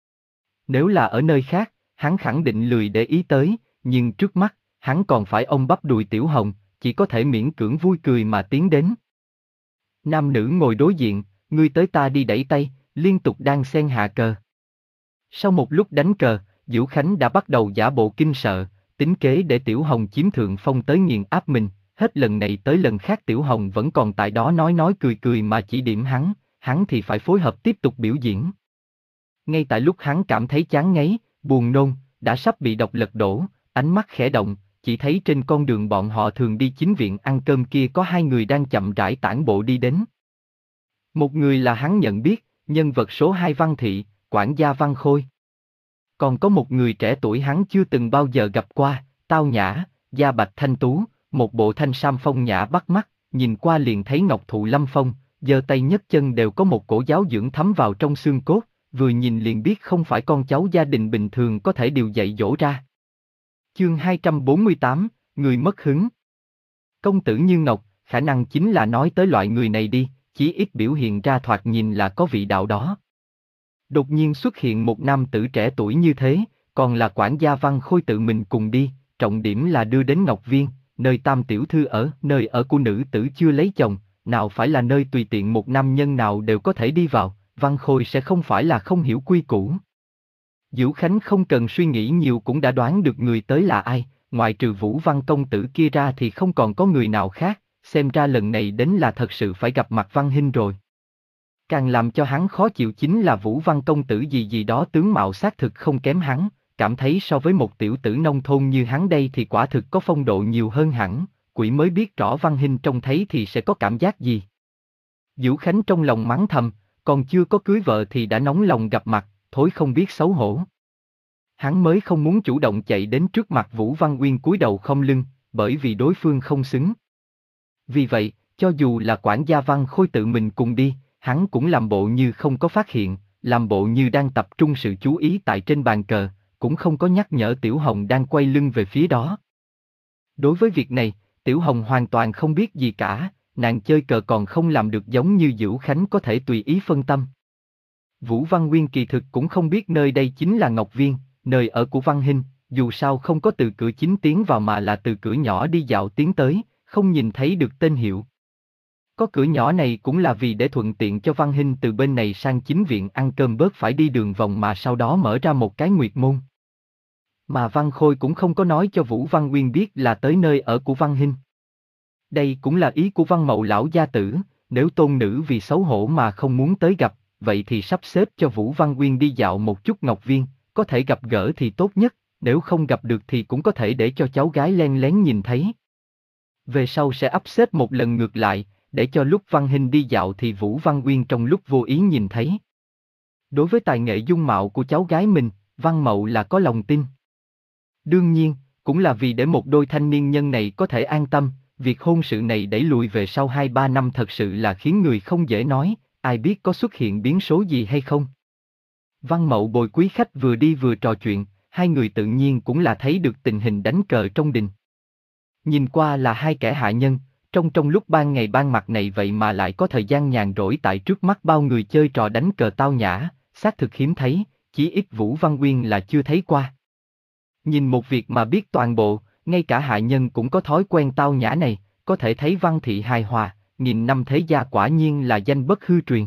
Nếu là ở nơi khác, hắn khẳng định lười để ý tới, nhưng trước mắt, hắn còn phải ôm bắp đùi Tiểu Hồng, chỉ có thể miễn cưỡng vui cười mà tiến đến. Nam nữ ngồi đối diện, ngươi tới ta đi đẩy tay, liên tục đan xen hạ cờ. Sau một lúc đánh cờ, Dữu Khánh đã bắt đầu giả bộ kinh sợ, tính kế để Tiểu Hồng chiếm thượng phong tới nghiền áp mình, hết lần này tới lần khác Tiểu Hồng vẫn còn tại đó nói nói cười cười mà chỉ điểm hắn, hắn thì phải phối hợp tiếp tục biểu diễn. Ngay tại lúc hắn cảm thấy chán ngấy, buồn nôn, đã sắp bị độc lật đổ, ánh mắt khẽ động, chỉ thấy trên con đường bọn họ thường đi chính viện ăn cơm kia có hai người đang chậm rãi tản bộ đi đến. Một người là hắn nhận biết, nhân vật số hai Văn Thị, quản gia Văn Khôi. Còn có một người trẻ tuổi hắn chưa từng bao giờ gặp qua, tao nhã, da bạch thanh tú, một bộ thanh sam phong nhã bắt mắt, nhìn qua liền thấy ngọc thụ lâm phong, giơ tay nhấc chân đều có một cổ giáo dưỡng thấm vào trong xương cốt, vừa nhìn liền biết không phải con cháu gia đình bình thường có thể điều dạy dỗ ra. Chương hai trăm bốn mươi tám, người mất hứng. Công tử như ngọc, khả năng chính là nói tới loại người này đi, chí ít biểu hiện ra thoạt nhìn là có vị đạo đó. Đột nhiên xuất hiện một nam tử trẻ tuổi như thế, còn là quản gia Văn Khôi tự mình cùng đi, trọng điểm là đưa đến Ngọc Viên, nơi Tam tiểu thư ở, nơi ở của nữ tử chưa lấy chồng, nào phải là nơi tùy tiện một nam nhân nào đều có thể đi vào, Văn Khôi sẽ không phải là không hiểu quy củ. Dữu Khánh không cần suy nghĩ nhiều cũng đã đoán được người tới là ai, ngoại trừ Vũ Văn công tử kia ra thì không còn có người nào khác, xem ra lần này đến là thật sự phải gặp mặt Văn Hinh rồi. Càng làm cho hắn khó chịu chính là Vũ Văn công tử gì gì đó tướng mạo xác thực không kém hắn, cảm thấy so với một tiểu tử nông thôn như hắn đây thì quả thực có phong độ nhiều hơn hẳn, quỷ mới biết rõ Văn Hinh trông thấy thì sẽ có cảm giác gì. Dữu Khánh trong lòng mắng thầm, còn chưa có cưới vợ thì đã nóng lòng gặp mặt, thối không biết xấu hổ. Hắn mới không muốn chủ động chạy đến trước mặt Vũ Văn Uyên cúi đầu không lưng, bởi vì đối phương không xứng. Vì vậy, cho dù là quản gia Văn Khôi tự mình cùng đi, hắn cũng làm bộ như không có phát hiện, làm bộ như đang tập trung sự chú ý tại trên bàn cờ, cũng không có nhắc nhở Tiểu Hồng đang quay lưng về phía đó. Đối với việc này, Tiểu Hồng hoàn toàn không biết gì cả, nàng chơi cờ còn không làm được giống như Dữu Khánh có thể tùy ý phân tâm. Vũ Văn Nguyên kỳ thực cũng không biết nơi đây chính là Ngọc Viên, nơi ở của Văn Hinh, dù sao không có từ cửa chính tiến vào mà là từ cửa nhỏ đi dạo tiến tới, không nhìn thấy được tên hiệu. Có cửa nhỏ này cũng là vì để thuận tiện cho Văn Hinh từ bên này sang chính viện ăn cơm bớt phải đi đường vòng mà sau đó mở ra một cái nguyệt môn. Mà Văn Khôi cũng không có nói cho Vũ Văn Nguyên biết là tới nơi ở của Văn Hinh. Đây cũng là ý của Văn Mậu lão gia tử, nếu tôn nữ vì xấu hổ mà không muốn tới gặp, vậy thì sắp xếp cho Vũ Văn Nguyên đi dạo một chút Ngọc Viên, có thể gặp gỡ thì tốt nhất, nếu không gặp được thì cũng có thể để cho cháu gái len lén nhìn thấy. Về sau sẽ ắp xếp một lần ngược lại, để cho lúc Văn Hinh đi dạo thì Vũ Văn Nguyên trong lúc vô ý nhìn thấy. Đối với tài nghệ dung mạo của cháu gái mình, Văn Mậu là có lòng tin. Đương nhiên, cũng là vì để một đôi thanh niên nhân này có thể an tâm, việc hôn sự này đẩy lùi về sau hai ba năm thật sự là khiến người không dễ nói, ai biết có xuất hiện biến số gì hay không. Văn Mậu bồi quý khách vừa đi vừa trò chuyện, hai người tự nhiên cũng là thấy được tình hình đánh cờ trong đình. Nhìn qua là hai kẻ hạ nhân, trong trong lúc ban ngày ban mặt này vậy mà lại có thời gian nhàn rỗi tại trước mắt bao người chơi trò đánh cờ tao nhã, xác thực hiếm thấy, chí ít Vũ Văn Nguyên là chưa thấy qua. Nhìn một việc mà biết toàn bộ, ngay cả hạ nhân cũng có thói quen tao nhã này, có thể thấy Văn thị hài hòa, nghìn năm thế gia quả nhiên là danh bất hư truyền.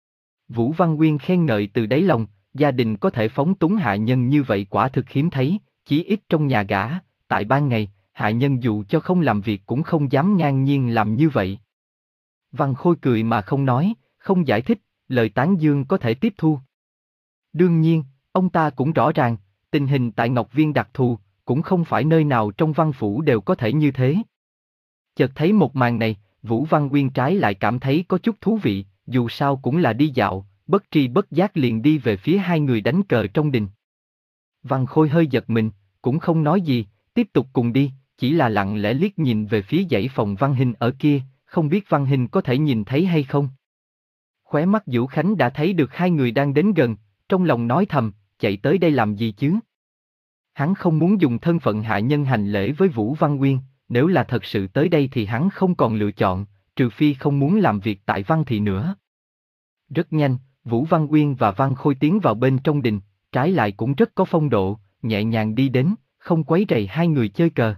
Vũ Văn Nguyên khen ngợi từ đáy lòng, gia đình có thể phóng túng hạ nhân như vậy quả thực hiếm thấy, chí ít trong nhà gã, tại ban ngày, hạ nhân dù cho không làm việc cũng không dám ngang nhiên làm như vậy. Văn Khôi cười mà không nói, không giải thích, lời tán dương có thể tiếp thu. Đương nhiên, ông ta cũng rõ ràng, tình hình tại Ngọc Viên đặc thù, cũng không phải nơi nào trong văn phủ đều có thể như thế. Chợt thấy một màn này, Vũ Văn Nguyên trái lại cảm thấy có chút thú vị, dù sao cũng là đi dạo, bất tri bất giác liền đi về phía hai người đánh cờ trong đình. Văn Khôi hơi giật mình, cũng không nói gì, tiếp tục cùng đi, chỉ là lặng lẽ liếc nhìn về phía dãy phòng Văn Hinh ở kia, không biết Văn Hinh có thể nhìn thấy hay không. Khóe mắt Vũ Khánh đã thấy được hai người đang đến gần, trong lòng nói thầm, chạy tới đây làm gì chứ? Hắn không muốn dùng thân phận hạ nhân hành lễ với Vũ Văn Nguyên, nếu là thật sự tới đây thì hắn không còn lựa chọn, trừ phi không muốn làm việc tại Văn thị nữa. Rất nhanh, Vũ Văn Nguyên và Văn Khôi tiến vào bên trong đình, trái lại cũng rất có phong độ, nhẹ nhàng đi đến, không quấy rầy hai người chơi cờ.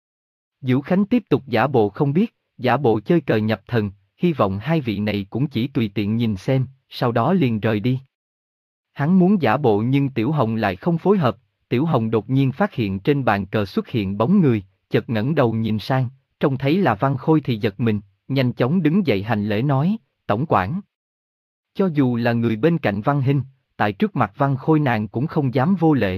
Vũ Khánh tiếp tục giả bộ không biết, giả bộ chơi cờ nhập thần, hy vọng hai vị này cũng chỉ tùy tiện nhìn xem, sau đó liền rời đi. Hắn muốn giả bộ nhưng Tiểu Hồng lại không phối hợp, Tiểu Hồng đột nhiên phát hiện trên bàn cờ xuất hiện bóng người, chợt ngẩng đầu nhìn sang, trông thấy là Văn Khôi thì giật mình, nhanh chóng đứng dậy hành lễ nói, tổng quản. Cho dù là người bên cạnh Văn Hinh, tại trước mặt Văn Khôi nàng cũng không dám vô lễ.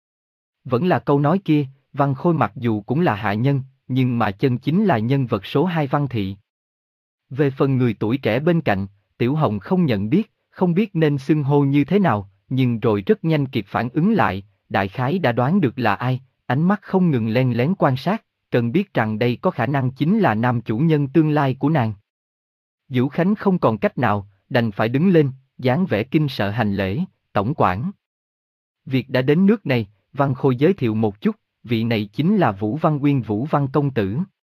Vẫn là câu nói kia, Văn Khôi mặc dù cũng là hạ nhân, nhưng mà chân chính là nhân vật số hai Văn thị. Về phần người tuổi trẻ bên cạnh, Tiểu Hồng không nhận biết, không biết nên xưng hô như thế nào, nhưng rồi rất nhanh kịp phản ứng lại, đại khái đã đoán được là ai, ánh mắt không ngừng len lén quan sát, cần biết rằng đây có khả năng chính là nam chủ nhân tương lai của nàng. Vũ Khánh không còn cách nào, đành phải đứng lên, dáng vẻ kinh sợ hành lễ, tổng quản. Việc đã đến nước này, Văn Khôi giới thiệu một chút, vị này chính là Vũ Văn Nguyên Vũ Văn công tử.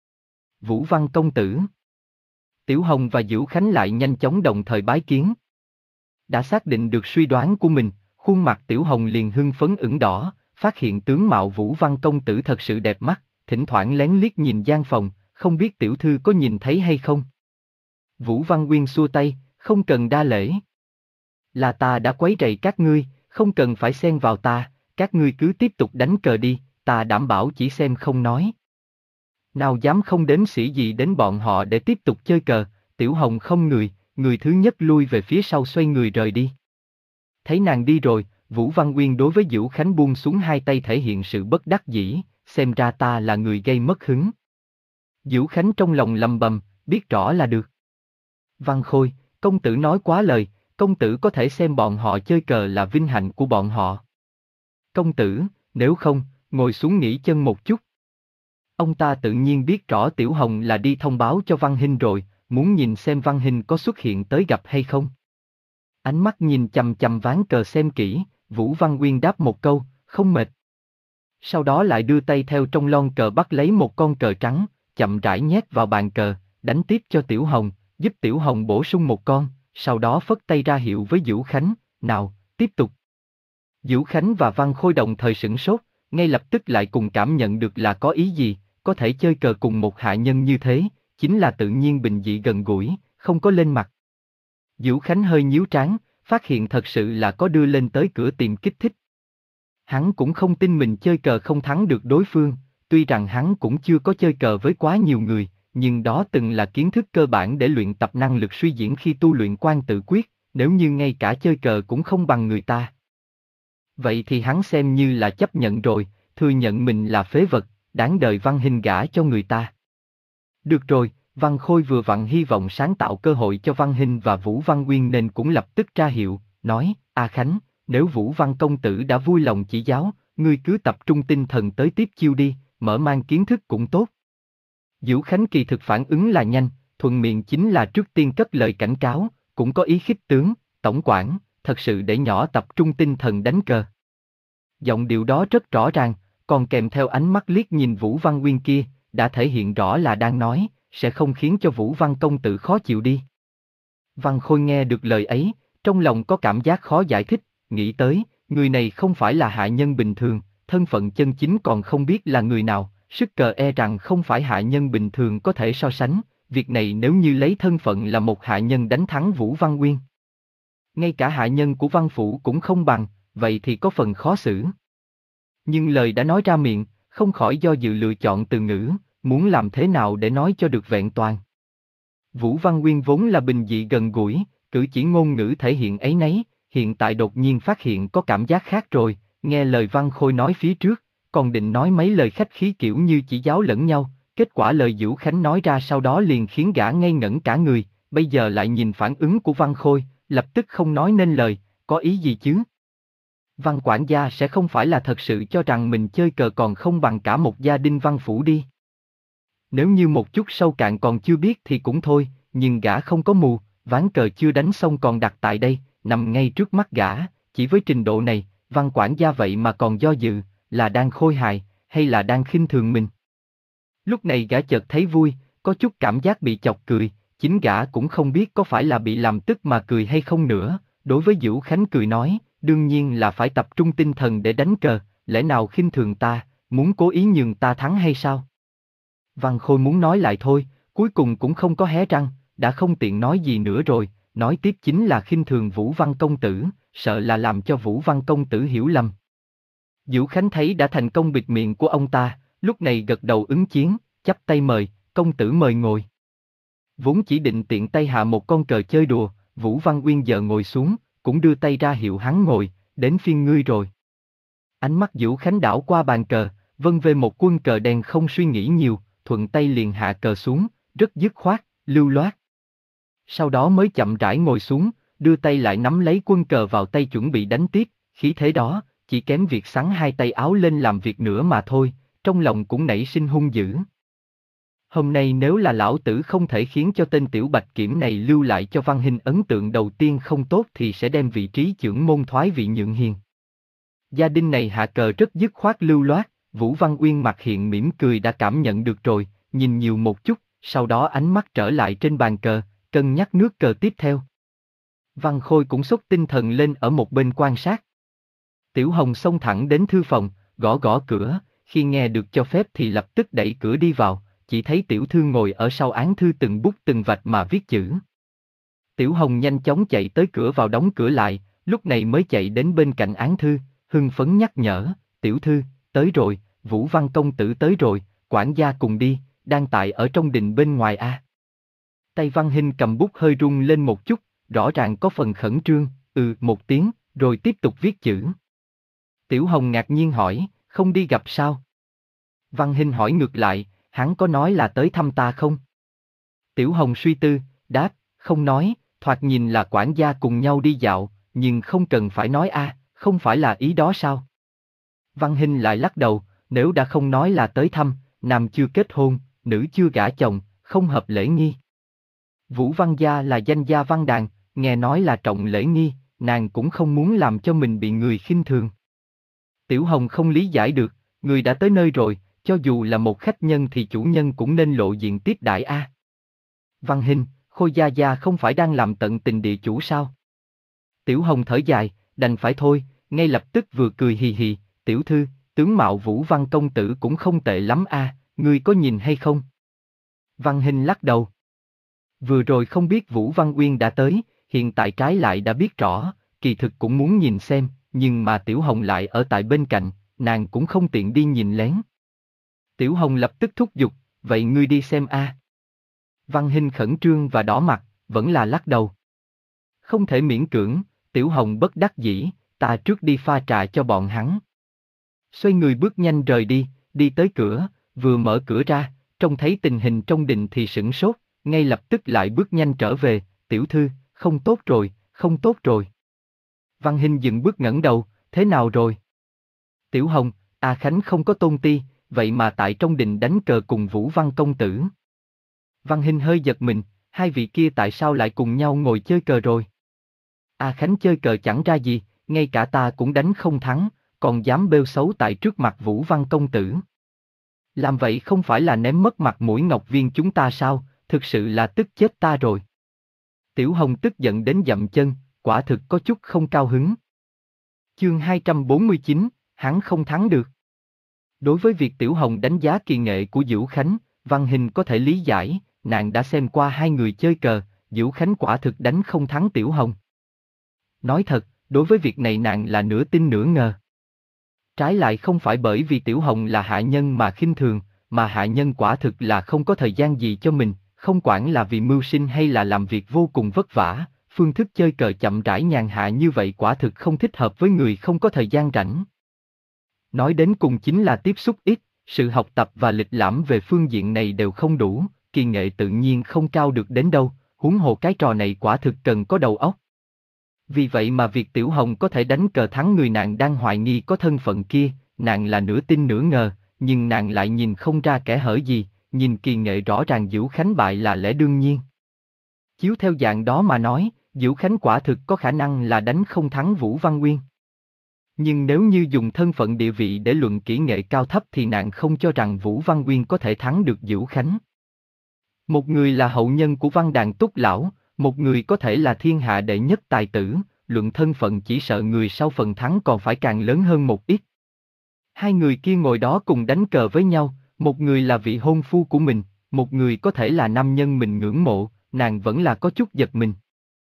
Vũ Văn công tử. Tiểu Hồng và Vũ Khánh lại nhanh chóng đồng thời bái kiến. Đã xác định được suy đoán của mình, khuôn mặt Tiểu Hồng liền hưng phấn ửng đỏ, phát hiện tướng mạo Vũ Văn công tử thật sự đẹp mắt, thỉnh thoảng lén liếc nhìn gian phòng, không biết tiểu thư có nhìn thấy hay không. Vũ Văn Nguyên xua tay, không cần đa lễ. Là ta đã quấy rầy các ngươi, không cần phải xen vào ta, các ngươi cứ tiếp tục đánh cờ đi, ta đảm bảo chỉ xem không nói. Nào dám không đếm xỉ gì đến bọn họ để tiếp tục chơi cờ, Tiểu Hồng không người, người thứ nhất lui về phía sau xoay người rời đi. Thấy nàng đi rồi, Vũ Văn Nguyên đối với Vũ Khánh buông xuống hai tay thể hiện sự bất đắc dĩ, xem ra ta là người gây mất hứng. Vũ Khánh trong lòng lầm bầm, biết rõ là được. Văn Khôi, công tử nói quá lời, công tử có thể xem bọn họ chơi cờ là vinh hạnh của bọn họ. Công tử, nếu không, ngồi xuống nghỉ chân một chút. Ông ta tự nhiên biết rõ Tiểu Hồng là đi thông báo cho Văn Hinh rồi, muốn nhìn xem Văn Hinh có xuất hiện tới gặp hay không. Ánh mắt nhìn chằm chằm ván cờ xem kỹ, Vũ Văn Nguyên đáp một câu, không mệt. Sau đó lại đưa tay theo trong lon cờ bắt lấy một con cờ trắng, chậm rãi nhét vào bàn cờ, đánh tiếp cho Tiểu Hồng, giúp Tiểu Hồng bổ sung một con, sau đó phất tay ra hiệu với Vũ Khánh, nào, tiếp tục. Vũ Khánh và Văn Khôi đồng thời sửng sốt, ngay lập tức lại cùng cảm nhận được là có ý gì, có thể chơi cờ cùng một hạ nhân như thế, chính là tự nhiên bình dị gần gũi, không có lên mặt. Diễu Khánh hơi nhíu trán, phát hiện thật sự là có đưa lên tới cửa tìm kích thích. Hắn cũng không tin mình chơi cờ không thắng được đối phương, tuy rằng hắn cũng chưa có chơi cờ với quá nhiều người, nhưng đó từng là kiến thức cơ bản để luyện tập năng lực suy diễn khi tu luyện Quan Tự Quyết, nếu như ngay cả chơi cờ cũng không bằng người ta. Vậy thì hắn xem như là chấp nhận rồi, thừa nhận mình là phế vật, đáng đời Văn Hinh gả cho người ta. Được rồi, Văn Khôi vừa vặn hy vọng sáng tạo cơ hội cho Văn Hinh và Vũ Văn Uyên nên cũng lập tức ra hiệu, nói, A Khánh, nếu Vũ Văn công tử đã vui lòng chỉ giáo, ngươi cứ tập trung tinh thần tới tiếp chiêu đi, mở mang kiến thức cũng tốt. Diễu Khánh kỳ thực phản ứng là nhanh, thuận miệng chính là trước tiên cất lời cảnh cáo, cũng có ý khích tướng, tổng quản, thật sự để nhỏ tập trung tinh thần đánh cờ. Giọng điệu đó rất rõ ràng, còn kèm theo ánh mắt liếc nhìn Vũ Văn Uyên kia, đã thể hiện rõ là đang nói, sẽ không khiến cho Vũ Văn công tử khó chịu đi. Văn Khôi nghe được lời ấy, trong lòng có cảm giác khó giải thích, nghĩ tới, người này không phải là hạ nhân bình thường, thân phận chân chính còn không biết là người nào, sức cờ e rằng không phải hạ nhân bình thường có thể so sánh, việc này nếu như lấy thân phận là một hạ nhân đánh thắng Vũ Văn Uyên. Ngay cả hạ nhân của Văn Phủ cũng không bằng, vậy thì có phần khó xử. Nhưng lời đã nói ra miệng, không khỏi do dự lựa chọn từ ngữ, muốn làm thế nào để nói cho được vẹn toàn. Vũ Văn Uyên vốn là bình dị gần gũi, cử chỉ ngôn ngữ thể hiện ấy nấy, hiện tại đột nhiên phát hiện có cảm giác khác rồi, nghe lời Văn Khôi nói phía trước, còn định nói mấy lời khách khí kiểu như chỉ giáo lẫn nhau, kết quả lời Diễu Khánh nói ra sau đó liền khiến gã ngây ngẩn cả người, bây giờ lại nhìn phản ứng của Văn Khôi, lập tức không nói nên lời, có ý gì chứ? Văn quản gia sẽ không phải là thật sự cho rằng mình chơi cờ còn không bằng cả một gia đình Văn Phủ đi. Nếu như một chút sâu cạn còn chưa biết thì cũng thôi, nhưng gã không có mù, ván cờ chưa đánh xong còn đặt tại đây, nằm ngay trước mắt gã, chỉ với trình độ này, Văn quản gia vậy mà còn do dự, là đang khôi hài, hay là đang khinh thường mình. Lúc này gã chợt thấy vui, có chút cảm giác bị chọc cười, chính gã cũng không biết có phải là bị làm tức mà cười hay không nữa, đối với Diễu Khánh cười nói, đương nhiên là phải tập trung tinh thần để đánh cờ, lẽ nào khinh thường ta, muốn cố ý nhường ta thắng hay sao? Văn Khôi muốn nói lại thôi, cuối cùng cũng không có hé răng, đã không tiện nói gì nữa rồi, nói tiếp chính là khinh thường Vũ Văn công tử, sợ là làm cho Vũ Văn công tử hiểu lầm. Diễu Khánh thấy đã thành công bịt miệng của ông ta, lúc này gật đầu ứng chiến, chắp tay mời, công tử mời ngồi. Vốn chỉ định tiện tay hạ một con cờ chơi đùa, Vũ Văn Uyên giờ ngồi xuống, cũng đưa tay ra hiệu hắn ngồi, đến phiên ngươi rồi. Ánh mắt Diễu Khánh đảo qua bàn cờ, vân về một quân cờ đen không suy nghĩ nhiều, thuận tay liền hạ cờ xuống, rất dứt khoát, lưu loát. Sau đó mới chậm rãi ngồi xuống, đưa tay lại nắm lấy quân cờ vào tay chuẩn bị đánh tiếp, khí thế đó, chỉ kém việc xắn hai tay áo lên làm việc nữa mà thôi, trong lòng cũng nảy sinh hung dữ. Hôm nay nếu là lão tử không thể khiến cho tên tiểu bạch kiểm này lưu lại cho Văn Hinh ấn tượng đầu tiên không tốt thì sẽ đem vị trí chưởng môn thoái vị nhượng hiền. Gia đình này hạ cờ rất dứt khoát lưu loát, Vũ Văn Uyên mặt hiện mỉm cười đã cảm nhận được rồi, nhìn nhiều một chút, sau đó ánh mắt trở lại trên bàn cờ, cân nhắc nước cờ tiếp theo. Văn Khôi cũng xốc tinh thần lên ở một bên quan sát. Tiểu Hồng xông thẳng đến thư phòng, gõ gõ cửa, khi nghe được cho phép thì lập tức đẩy cửa đi vào, chỉ thấy tiểu thư ngồi ở sau án thư từng bút từng vạch mà viết chữ. Tiểu Hồng nhanh chóng chạy tới cửa vào đóng cửa lại, lúc này mới chạy đến bên cạnh án thư, hưng phấn nhắc nhở, tiểu thư, tới rồi, Vũ Văn công tử tới rồi, quản gia cùng đi, đang tại ở trong đình bên ngoài a. Tay Văn Hinh cầm bút hơi rung lên một chút, rõ ràng có phần khẩn trương, ừ một tiếng, rồi tiếp tục viết chữ. Tiểu Hồng ngạc nhiên hỏi, không đi gặp sao? Văn Hinh hỏi ngược lại, hắn có nói là tới thăm ta không? Tiểu Hồng suy tư, đáp, không nói, thoạt nhìn là quản gia cùng nhau đi dạo, nhưng không cần phải nói a, không phải là ý đó sao? Văn Hinh lại lắc đầu, nếu đã không nói là tới thăm, nam chưa kết hôn, nữ chưa gả chồng, không hợp lễ nghi. Vũ Văn gia là danh gia văn đàn, nghe nói là trọng lễ nghi, nàng cũng không muốn làm cho mình bị người khinh thường. Tiểu Hồng không lý giải được, người đã tới nơi rồi, cho dù là một khách nhân thì chủ nhân cũng nên lộ diện tiếp đãi a. Văn Hinh, Khôi gia gia không phải đang làm tận tình địa chủ sao? Tiểu Hồng thở dài, đành phải thôi, ngay lập tức vừa cười hì hì, tiểu thư, tướng mạo Vũ Văn công tử cũng không tệ lắm a, ngươi có nhìn hay không? Văn Hinh lắc đầu. Vừa rồi không biết Vũ Văn Uyên đã tới, hiện tại trái lại đã biết rõ, kỳ thực cũng muốn nhìn xem, nhưng mà Tiểu Hồng lại ở tại bên cạnh, nàng cũng không tiện đi nhìn lén. Tiểu Hồng lập tức thúc giục, vậy ngươi đi xem a. Văn Hinh khẩn trương và đỏ mặt, vẫn là lắc đầu. Không thể miễn cưỡng, Tiểu Hồng bất đắc dĩ, ta trước đi pha trà cho bọn hắn. Xoay người bước nhanh rời đi, đi tới cửa, vừa mở cửa ra, trông thấy tình hình trong đình thì sửng sốt, ngay lập tức lại bước nhanh trở về, tiểu thư, không tốt rồi, không tốt rồi. Văn Hinh dừng bước ngẩng đầu, thế nào rồi? Tiểu Hồng, A Khánh không có tôn ti, vậy mà tại trong đình đánh cờ cùng Vũ Văn công tử. Văn Hinh hơi giật mình, hai vị kia tại sao lại cùng nhau ngồi chơi cờ rồi? A Khánh chơi cờ chẳng ra gì, ngay cả ta cũng đánh không thắng, còn dám bêu xấu tại trước mặt Vũ Văn công tử. Làm vậy không phải là ném mất mặt mũi Ngọc Viên chúng ta sao, thực sự là tức chết ta rồi. Tiểu Hồng tức giận đến dậm chân, quả thực có chút không cao hứng. Chương hai trăm bốn mươi chín, hắn không thắng được. Đối với việc Tiểu Hồng đánh giá kỳ nghệ của Dữu Khánh, Văn Hinh có thể lý giải, nàng đã xem qua hai người chơi cờ, Dữu Khánh quả thực đánh không thắng Tiểu Hồng. Nói thật, đối với việc này nàng là nửa tin nửa ngờ. Trái lại không phải bởi vì Tiểu Hồng là hạ nhân mà khinh thường, mà hạ nhân quả thực là không có thời gian gì cho mình, không quản là vì mưu sinh hay là làm việc vô cùng vất vả, phương thức chơi cờ chậm rãi nhàn hạ như vậy quả thực không thích hợp với người không có thời gian rảnh. Nói đến cùng chính là tiếp xúc ít, sự học tập và lịch lãm về phương diện này đều không đủ, kỳ nghệ tự nhiên không cao được đến đâu, huống hồ cái trò này quả thực cần có đầu óc. Vì vậy mà việc Tiểu Hồng có thể đánh cờ thắng người nàng đang hoài nghi có thân phận kia, nàng là nửa tin nửa ngờ, nhưng nàng lại nhìn không ra kẽ hở gì, nhìn kỳ nghệ rõ ràng Dữu Khánh bại là lẽ đương nhiên. Chiếu theo dạng đó mà nói, Dữu Khánh quả thực có khả năng là đánh không thắng Vũ Văn Uyên. Nhưng nếu như dùng thân phận địa vị để luận kỹ nghệ cao thấp thì nàng không cho rằng Vũ Văn Uyên có thể thắng được Dữu Khánh. Một người là hậu nhân của Văn Đàn Túc Lão, một người có thể là thiên hạ đệ nhất tài tử, luận thân phận chỉ sợ người sau phần thắng còn phải càng lớn hơn một ít. Hai người kia ngồi đó cùng đánh cờ với nhau, một người là vị hôn phu của mình, một người có thể là nam nhân mình ngưỡng mộ, nàng vẫn là có chút giật mình.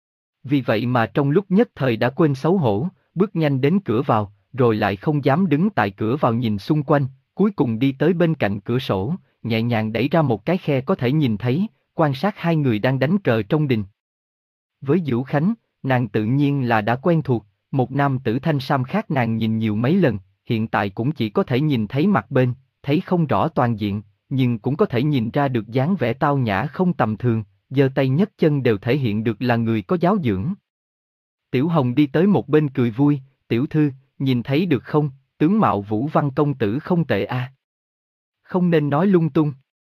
Vì vậy mà trong lúc nhất thời đã quên xấu hổ, bước nhanh đến cửa vào, rồi lại không dám đứng tại cửa vào nhìn xung quanh, cuối cùng đi tới bên cạnh cửa sổ, nhẹ nhàng đẩy ra một cái khe có thể nhìn thấy, quan sát hai người đang đánh cờ trong đình. Với Dữu Khánh, nàng tự nhiên là đã quen thuộc, một nam tử thanh sam khác nàng nhìn nhiều mấy lần, hiện tại cũng chỉ có thể nhìn thấy mặt bên, thấy không rõ toàn diện, nhưng cũng có thể nhìn ra được dáng vẻ tao nhã không tầm thường, giơ tay nhấc chân đều thể hiện được là người có giáo dưỡng. Tiểu Hồng đi tới một bên cười vui, tiểu thư, nhìn thấy được không, tướng mạo Vũ Văn công tử không tệ à. Không nên nói lung tung.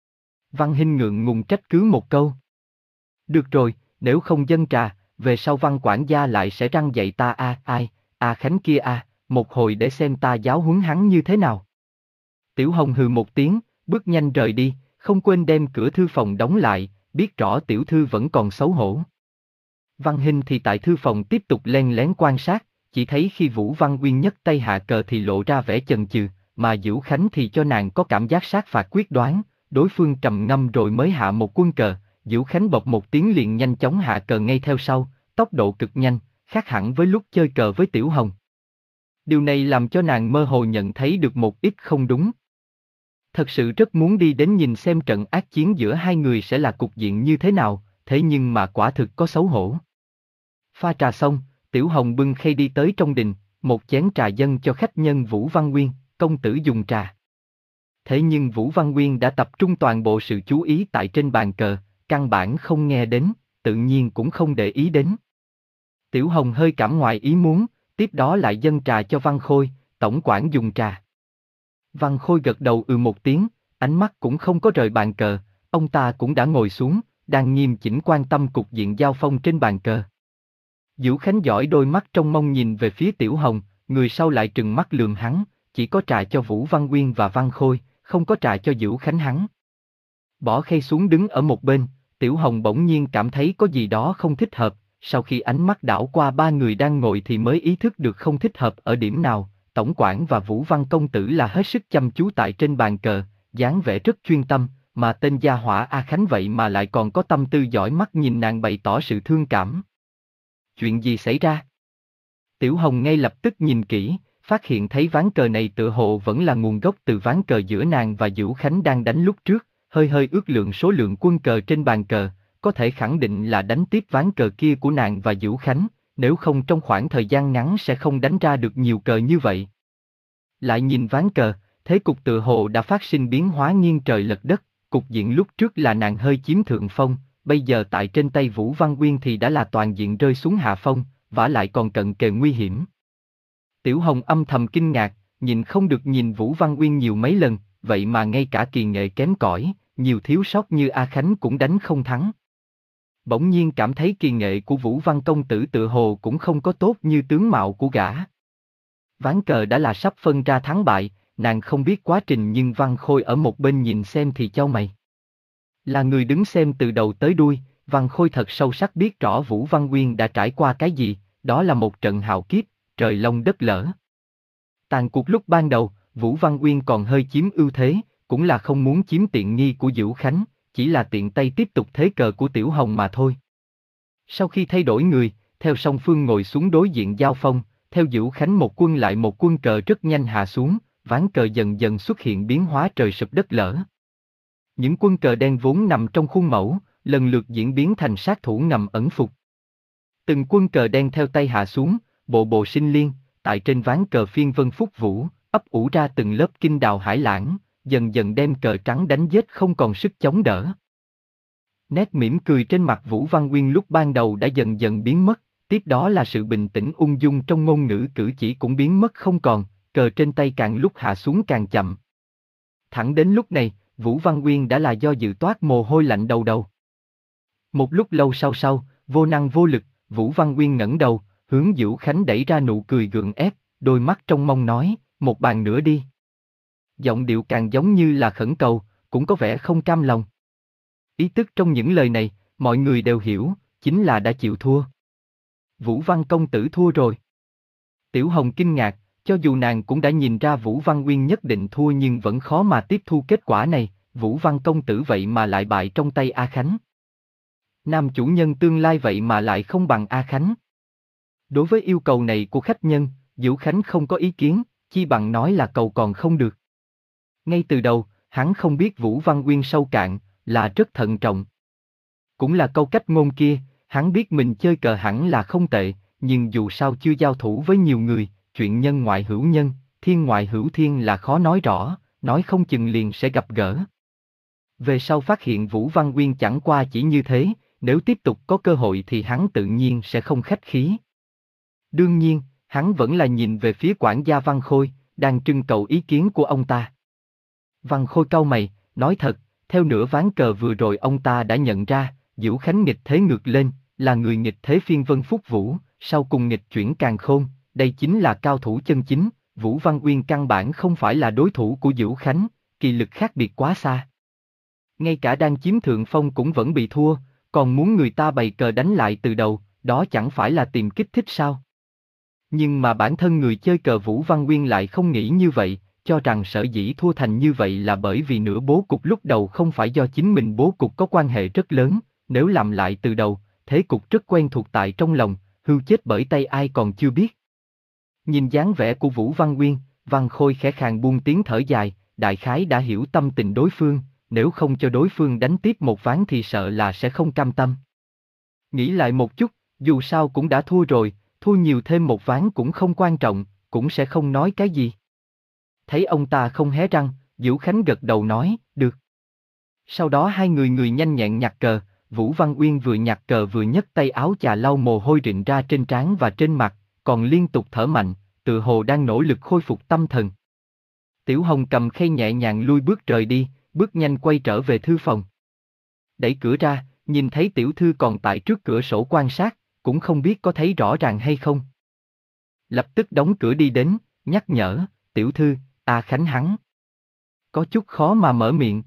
Văn Hinh ngượng ngùng trách cứ một câu. Được rồi, nếu không dâng trà, về sau Văn quản gia lại sẽ răn dạy ta a, à, ai, a Khánh kia a, à, một hồi để xem ta giáo huấn hắn như thế nào. Tiểu Hồng hừ một tiếng, bước nhanh rời đi, không quên đem cửa thư phòng đóng lại, biết rõ tiểu thư vẫn còn xấu hổ. Văn Hinh thì tại thư phòng tiếp tục len lén quan sát, chỉ thấy khi Vũ Văn Uyên nhấc tay hạ cờ thì lộ ra vẻ chần chừ, mà Dữu Khánh thì cho nàng có cảm giác sát phạt quyết đoán, đối phương trầm ngâm rồi mới hạ một quân cờ, Dữu Khánh bộc một tiếng liền nhanh chóng hạ cờ ngay theo sau, tốc độ cực nhanh, khác hẳn với lúc chơi cờ với Tiểu Hồng. Điều này làm cho nàng mơ hồ nhận thấy được một ít không đúng. Thật sự rất muốn đi đến nhìn xem trận ác chiến giữa hai người sẽ là cục diện như thế nào, thế nhưng mà quả thực có xấu hổ. Pha trà xong, Tiểu Hồng bưng khay đi tới trong đình, một chén trà dâng cho khách nhân Vũ Văn Uyên, công tử dùng trà. Thế nhưng Vũ Văn Uyên đã tập trung toàn bộ sự chú ý tại trên bàn cờ, căn bản không nghe đến, tự nhiên cũng không để ý đến. Tiểu Hồng hơi cảm ngoài ý muốn, tiếp đó lại dâng trà cho Văn Khôi, tổng quản dùng trà. Văn Khôi gật đầu ừ một tiếng, ánh mắt cũng không có rời bàn cờ, ông ta cũng đã ngồi xuống, đang nghiêm chỉnh quan tâm cục diện giao phong trên bàn cờ. Dữu Khánh giỏi đôi mắt trong mong nhìn về phía Tiểu Hồng, người sau lại trừng mắt lườm hắn, chỉ có trà cho Vũ Văn Uyên và Văn Khôi, không có trà cho Dữu Khánh hắn. Bỏ khay xuống đứng ở một bên, Tiểu Hồng bỗng nhiên cảm thấy có gì đó không thích hợp, sau khi ánh mắt đảo qua ba người đang ngồi thì mới ý thức được không thích hợp ở điểm nào, tổng quản và Vũ Văn công tử là hết sức chăm chú tại trên bàn cờ, dáng vẻ rất chuyên tâm, mà tên gia hỏa A Khánh vậy mà lại còn có tâm tư dõi mắt nhìn nàng bày tỏ sự thương cảm. Chuyện gì xảy ra? Tiểu Hồng ngay lập tức nhìn kỹ, phát hiện thấy ván cờ này tựa hồ vẫn là nguồn gốc từ ván cờ giữa nàng và Dữu Khánh đang đánh lúc trước, hơi hơi ước lượng số lượng quân cờ trên bàn cờ, có thể khẳng định là đánh tiếp ván cờ kia của nàng và Dữu Khánh, nếu không trong khoảng thời gian ngắn sẽ không đánh ra được nhiều cờ như vậy. Lại nhìn ván cờ, thế cục tựa hồ đã phát sinh biến hóa nghiêng trời lệch đất, cục diện lúc trước là nàng hơi chiếm thượng phong, bây giờ tại trên tay Vũ Văn Quyên thì đã là toàn diện rơi xuống hạ phong, vả lại còn cận kề nguy hiểm. Tiểu Hồng âm thầm kinh ngạc, nhìn không được nhìn Vũ Văn Quyên nhiều mấy lần, vậy mà ngay cả kỳ nghệ kém cỏi, nhiều thiếu sót như A Khánh cũng đánh không thắng. Bỗng nhiên cảm thấy kỳ nghệ của Vũ Văn công tử tựa hồ cũng không có tốt như tướng mạo của gã. Ván cờ đã là sắp phân ra thắng bại, nàng không biết quá trình nhưng Văn Khôi ở một bên nhìn xem thì chau mày. Là người đứng xem từ đầu tới đuôi, Văn Khôi thật sâu sắc biết rõ Vũ Văn Quyên đã trải qua cái gì, đó là một trận hạo kiếp, trời long đất lở. Tàn cuộc lúc ban đầu, Vũ Văn Quyên còn hơi chiếm ưu thế, cũng là không muốn chiếm tiện nghi của Dữu Khánh, chỉ là tiện tay tiếp tục thế cờ của Tiểu Hồng mà thôi. Sau khi thay đổi người, theo song phương ngồi xuống đối diện giao phong, theo Dữu Khánh một quân lại một quân cờ rất nhanh hạ xuống, ván cờ dần dần xuất hiện biến hóa trời sụp đất lở. Những quân cờ đen vốn nằm trong khuôn mẫu, lần lượt diễn biến thành sát thủ ngầm ẩn phục. Từng quân cờ đen theo tay hạ xuống, bộ bộ sinh liên, tại trên ván cờ phiên vân phúc vũ, ấp ủ ra từng lớp kinh đào hải lãng, dần dần đem cờ trắng đánh giết không còn sức chống đỡ. Nét mỉm cười trên mặt Vũ Văn Quyên lúc ban đầu đã dần dần biến mất, tiếp đó là sự bình tĩnh ung dung trong ngôn ngữ cử chỉ cũng biến mất không còn, cờ trên tay càng lúc hạ xuống càng chậm. Thẳng đến lúc này, Vũ Văn Quyên đã là do dự toát mồ hôi lạnh đầu đầu. Một lúc lâu sau sau, vô năng vô lực, Vũ Văn Quyên ngẩng đầu, hướng Dữu Khánh đẩy ra nụ cười gượng ép, đôi mắt trong mong nói, một bàn nữa đi. Giọng điệu càng giống như là khẩn cầu, cũng có vẻ không cam lòng. Ý tức trong những lời này, mọi người đều hiểu, chính là đã chịu thua. Vũ Văn công tử thua rồi. Tiểu Hồng kinh ngạc, cho dù nàng cũng đã nhìn ra Vũ Văn Quyên nhất định thua nhưng vẫn khó mà tiếp thu kết quả này, Vũ Văn công tử vậy mà lại bại trong tay A Khánh. Nam chủ nhân tương lai vậy mà lại không bằng A Khánh. Đối với yêu cầu này của khách nhân, Dữu Khánh không có ý kiến, chi bằng nói là cầu còn không được. Ngay từ đầu, hắn không biết Vũ Văn Quyên sâu cạn, là rất thận trọng. Cũng là câu cách ngôn kia, hắn biết mình chơi cờ hẳn là không tệ, nhưng dù sao chưa giao thủ với nhiều người, chuyện nhân ngoại hữu nhân, thiên ngoại hữu thiên là khó nói rõ, nói không chừng liền sẽ gặp gỡ. Về sau phát hiện Vũ Văn Quyên chẳng qua chỉ như thế, nếu tiếp tục có cơ hội thì hắn tự nhiên sẽ không khách khí. Đương nhiên, hắn vẫn là nhìn về phía quản gia Văn Khôi, đang trưng cầu ý kiến của ông ta. Văn Khôi cau mày, nói thật, theo nửa ván cờ vừa rồi ông ta đã nhận ra, Dữu Khánh nghịch thế ngược lên, là người nghịch thế phiên vân phúc vũ, sau cùng nghịch chuyển càn khôn, đây chính là cao thủ chân chính, Vũ Văn Quyên căn bản không phải là đối thủ của Dữu Khánh, kỳ lực khác biệt quá xa. Ngay cả đang chiếm thượng phong cũng vẫn bị thua, còn muốn người ta bày cờ đánh lại từ đầu, đó chẳng phải là tìm kích thích sao? Nhưng mà bản thân người chơi cờ Vũ Văn Quyên lại không nghĩ như vậy, cho rằng sở dĩ thua thành như vậy là bởi vì nửa bố cục lúc đầu không phải do chính mình bố cục có quan hệ rất lớn, nếu làm lại từ đầu, thế cục rất quen thuộc tại trong lòng, hưu chết bởi tay ai còn chưa biết. Nhìn dáng vẻ của Vũ Văn Quyên, Văn Khôi khẽ khàng buông tiếng thở dài, đại khái đã hiểu tâm tình đối phương, nếu không cho đối phương đánh tiếp một ván thì sợ là sẽ không cam tâm. Nghĩ lại một chút, dù sao cũng đã thua rồi, thua nhiều thêm một ván cũng không quan trọng, cũng sẽ không nói cái gì. Thấy ông ta không hé răng, Dữu Khánh gật đầu nói, được. Sau đó hai người người nhanh nhẹn nhặt cờ, Vũ Văn Uyên vừa nhặt cờ vừa nhấc tay áo chà lau mồ hôi rịn ra trên trán và trên mặt, còn liên tục thở mạnh, tự hồ đang nỗ lực khôi phục tâm thần. Tiểu Hồng cầm khay nhẹ nhàng lui bước rời đi, bước nhanh quay trở về thư phòng. Đẩy cửa ra, nhìn thấy tiểu thư còn tại trước cửa sổ quan sát, cũng không biết có thấy rõ ràng hay không. Lập tức đóng cửa đi đến, nhắc nhở, tiểu thư, A Khánh hắn. Có chút khó mà mở miệng.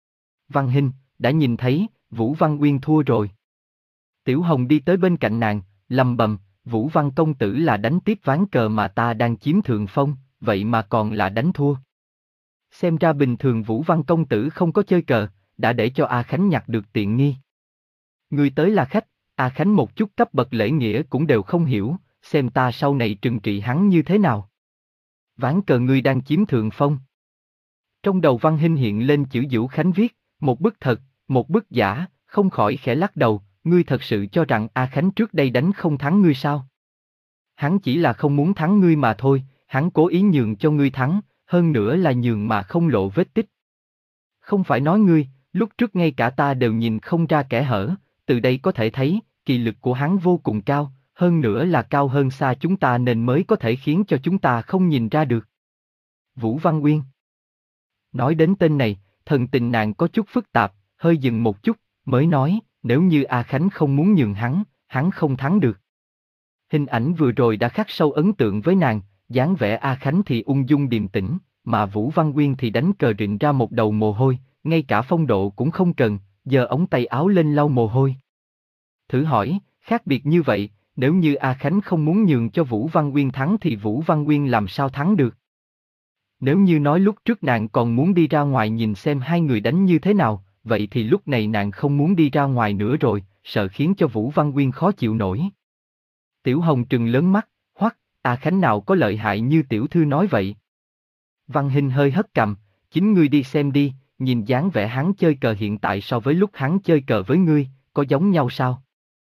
Văn Hinh, đã nhìn thấy, Vũ Văn Uyên thua rồi. Tiểu Hồng đi tới bên cạnh nàng, lầm bầm, Vũ Văn công tử là đánh tiếp ván cờ mà ta đang chiếm thượng phong, vậy mà còn là đánh thua. Xem ra bình thường Vũ Văn công tử không có chơi cờ, đã để cho A Khánh nhặt được tiện nghi. Ngươi tới là khách, A Khánh một chút cấp bậc lễ nghĩa cũng đều không hiểu, xem ta sau này trừng trị hắn như thế nào. Ván cờ ngươi đang chiếm thượng phong. Trong đầu Văn Hinh hiện lên chữ Vũ Khánh viết, một bức thật, một bức giả, không khỏi khẽ lắc đầu, ngươi thật sự cho rằng A Khánh trước đây đánh không thắng ngươi sao? Hắn chỉ là không muốn thắng ngươi mà thôi, hắn cố ý nhường cho ngươi thắng, hơn nữa là nhường mà không lộ vết tích. Không phải nói ngươi, lúc trước ngay cả ta đều nhìn không ra kẽ hở, từ đây có thể thấy, kỳ lực của hắn vô cùng cao, hơn nữa là cao hơn xa chúng ta nên mới có thể khiến cho chúng ta không nhìn ra được. Vũ Văn Uyên. Nói đến tên này, thần tình nàng có chút phức tạp, hơi dừng một chút, mới nói, nếu như A Khánh không muốn nhường hắn, hắn không thắng được. Hình ảnh vừa rồi đã khắc sâu ấn tượng với nàng, dáng vẻ A Khánh thì ung dung điềm tĩnh, mà Vũ Văn Uyên thì đánh cờ rịn ra một đầu mồ hôi, ngay cả phong độ cũng không cần, giơ ống tay áo lên lau mồ hôi. Thử hỏi, khác biệt như vậy, nếu như A Khánh không muốn nhường cho Vũ Văn Uyên thắng thì Vũ Văn Uyên làm sao thắng được? Nếu như nói lúc trước nàng còn muốn đi ra ngoài nhìn xem hai người đánh như thế nào, vậy thì lúc này nàng không muốn đi ra ngoài nữa rồi, sợ khiến cho Vũ Văn Uyên khó chịu nổi. Tiểu Hồng trừng lớn mắt, hoắc, A Khánh nào có lợi hại như tiểu thư nói vậy? Văn Hinh hơi hất cằm, chính ngươi đi xem đi, nhìn dáng vẻ hắn chơi cờ hiện tại so với lúc hắn chơi cờ với ngươi, có giống nhau sao?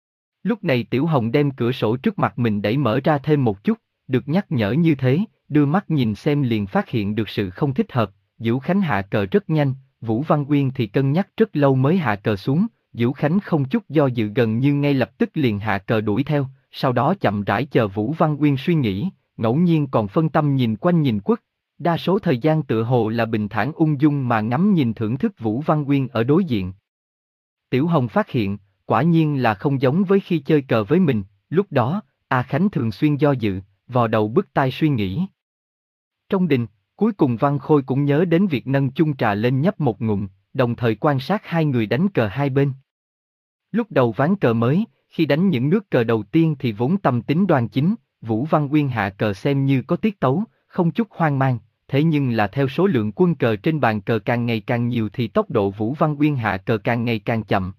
Lúc này Tiểu Hồng đem cửa sổ trước mặt mình đẩy mở ra thêm một chút, được nhắc nhở như thế, đưa mắt nhìn xem liền phát hiện được sự không thích hợp, Vũ Khánh hạ cờ rất nhanh, Vũ Văn Uyên thì cân nhắc rất lâu mới hạ cờ xuống, Vũ Khánh không chút do dự gần như ngay lập tức liền hạ cờ đuổi theo, sau đó chậm rãi chờ Vũ Văn Uyên suy nghĩ, ngẫu nhiên còn phân tâm nhìn quanh nhìn quất, đa số thời gian tựa hồ là bình thản ung dung mà ngắm nhìn thưởng thức Vũ Văn Uyên ở đối diện. Tiểu Hồng phát hiện, quả nhiên là không giống với khi chơi cờ với mình, lúc đó, A Khánh thường xuyên do dự, vò đầu bứt tai suy nghĩ. Trong đình, cuối cùng Văn Khôi cũng nhớ đến việc nâng chung trà lên nhấp một ngụm, đồng thời quan sát hai người đánh cờ hai bên. Lúc đầu ván cờ mới, khi đánh những nước cờ đầu tiên thì vốn tâm tính đoan chính, Vũ Văn Uyên hạ cờ xem như có tiết tấu, không chút hoang mang, thế nhưng là theo số lượng quân cờ trên bàn cờ càng ngày càng nhiều thì tốc độ Vũ Văn Uyên hạ cờ càng ngày càng chậm.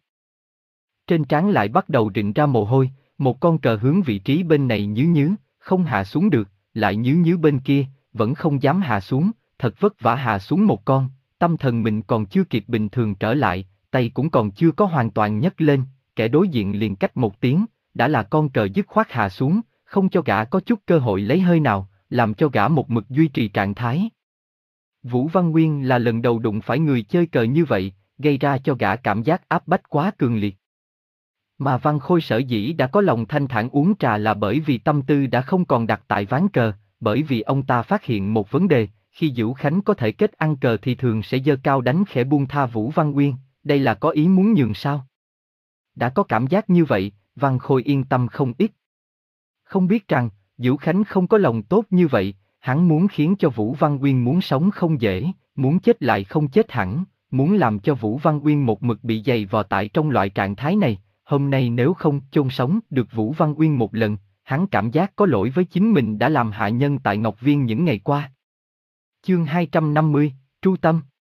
Trên trán lại bắt đầu rịn ra mồ hôi, một con cờ hướng vị trí bên này nhứ nhứ, không hạ xuống được, lại nhứ nhứ bên kia, vẫn không dám hạ xuống, thật vất vả hạ xuống một con, tâm thần mình còn chưa kịp bình thường trở lại, tay cũng còn chưa có hoàn toàn nhấc lên, kẻ đối diện liền cách một tiếng, đã là con cờ dứt khoát hạ xuống, không cho gã có chút cơ hội lấy hơi nào, làm cho gã một mực duy trì trạng thái. Vũ Văn Uyên là lần đầu đụng phải người chơi cờ như vậy, gây ra cho gã cảm giác áp bách quá cường liệt. Mà Văn Khôi sở dĩ đã có lòng thanh thản uống trà là bởi vì tâm tư đã không còn đặt tại ván cờ, bởi vì ông ta phát hiện một vấn đề, khi Vũ Khánh có thể kết ăn cờ thì thường sẽ giơ cao đánh khẽ buông tha Vũ Văn Uyên, đây là có ý muốn nhường sao? Đã có cảm giác như vậy, Văn Khôi yên tâm không ít. Không biết rằng, Vũ Khánh không có lòng tốt như vậy, hắn muốn khiến cho Vũ Văn Uyên muốn sống không dễ, muốn chết lại không chết hẳn, muốn làm cho Vũ Văn Uyên một mực bị dày vò tại trong loại trạng thái này, hôm nay nếu không chôn sống được Vũ Văn Uyên một lần, hắn cảm giác có lỗi với chính mình đã làm hạ nhân tại Ngọc Viên những ngày qua. Chương hai trăm năm mươi, Tru Tâm.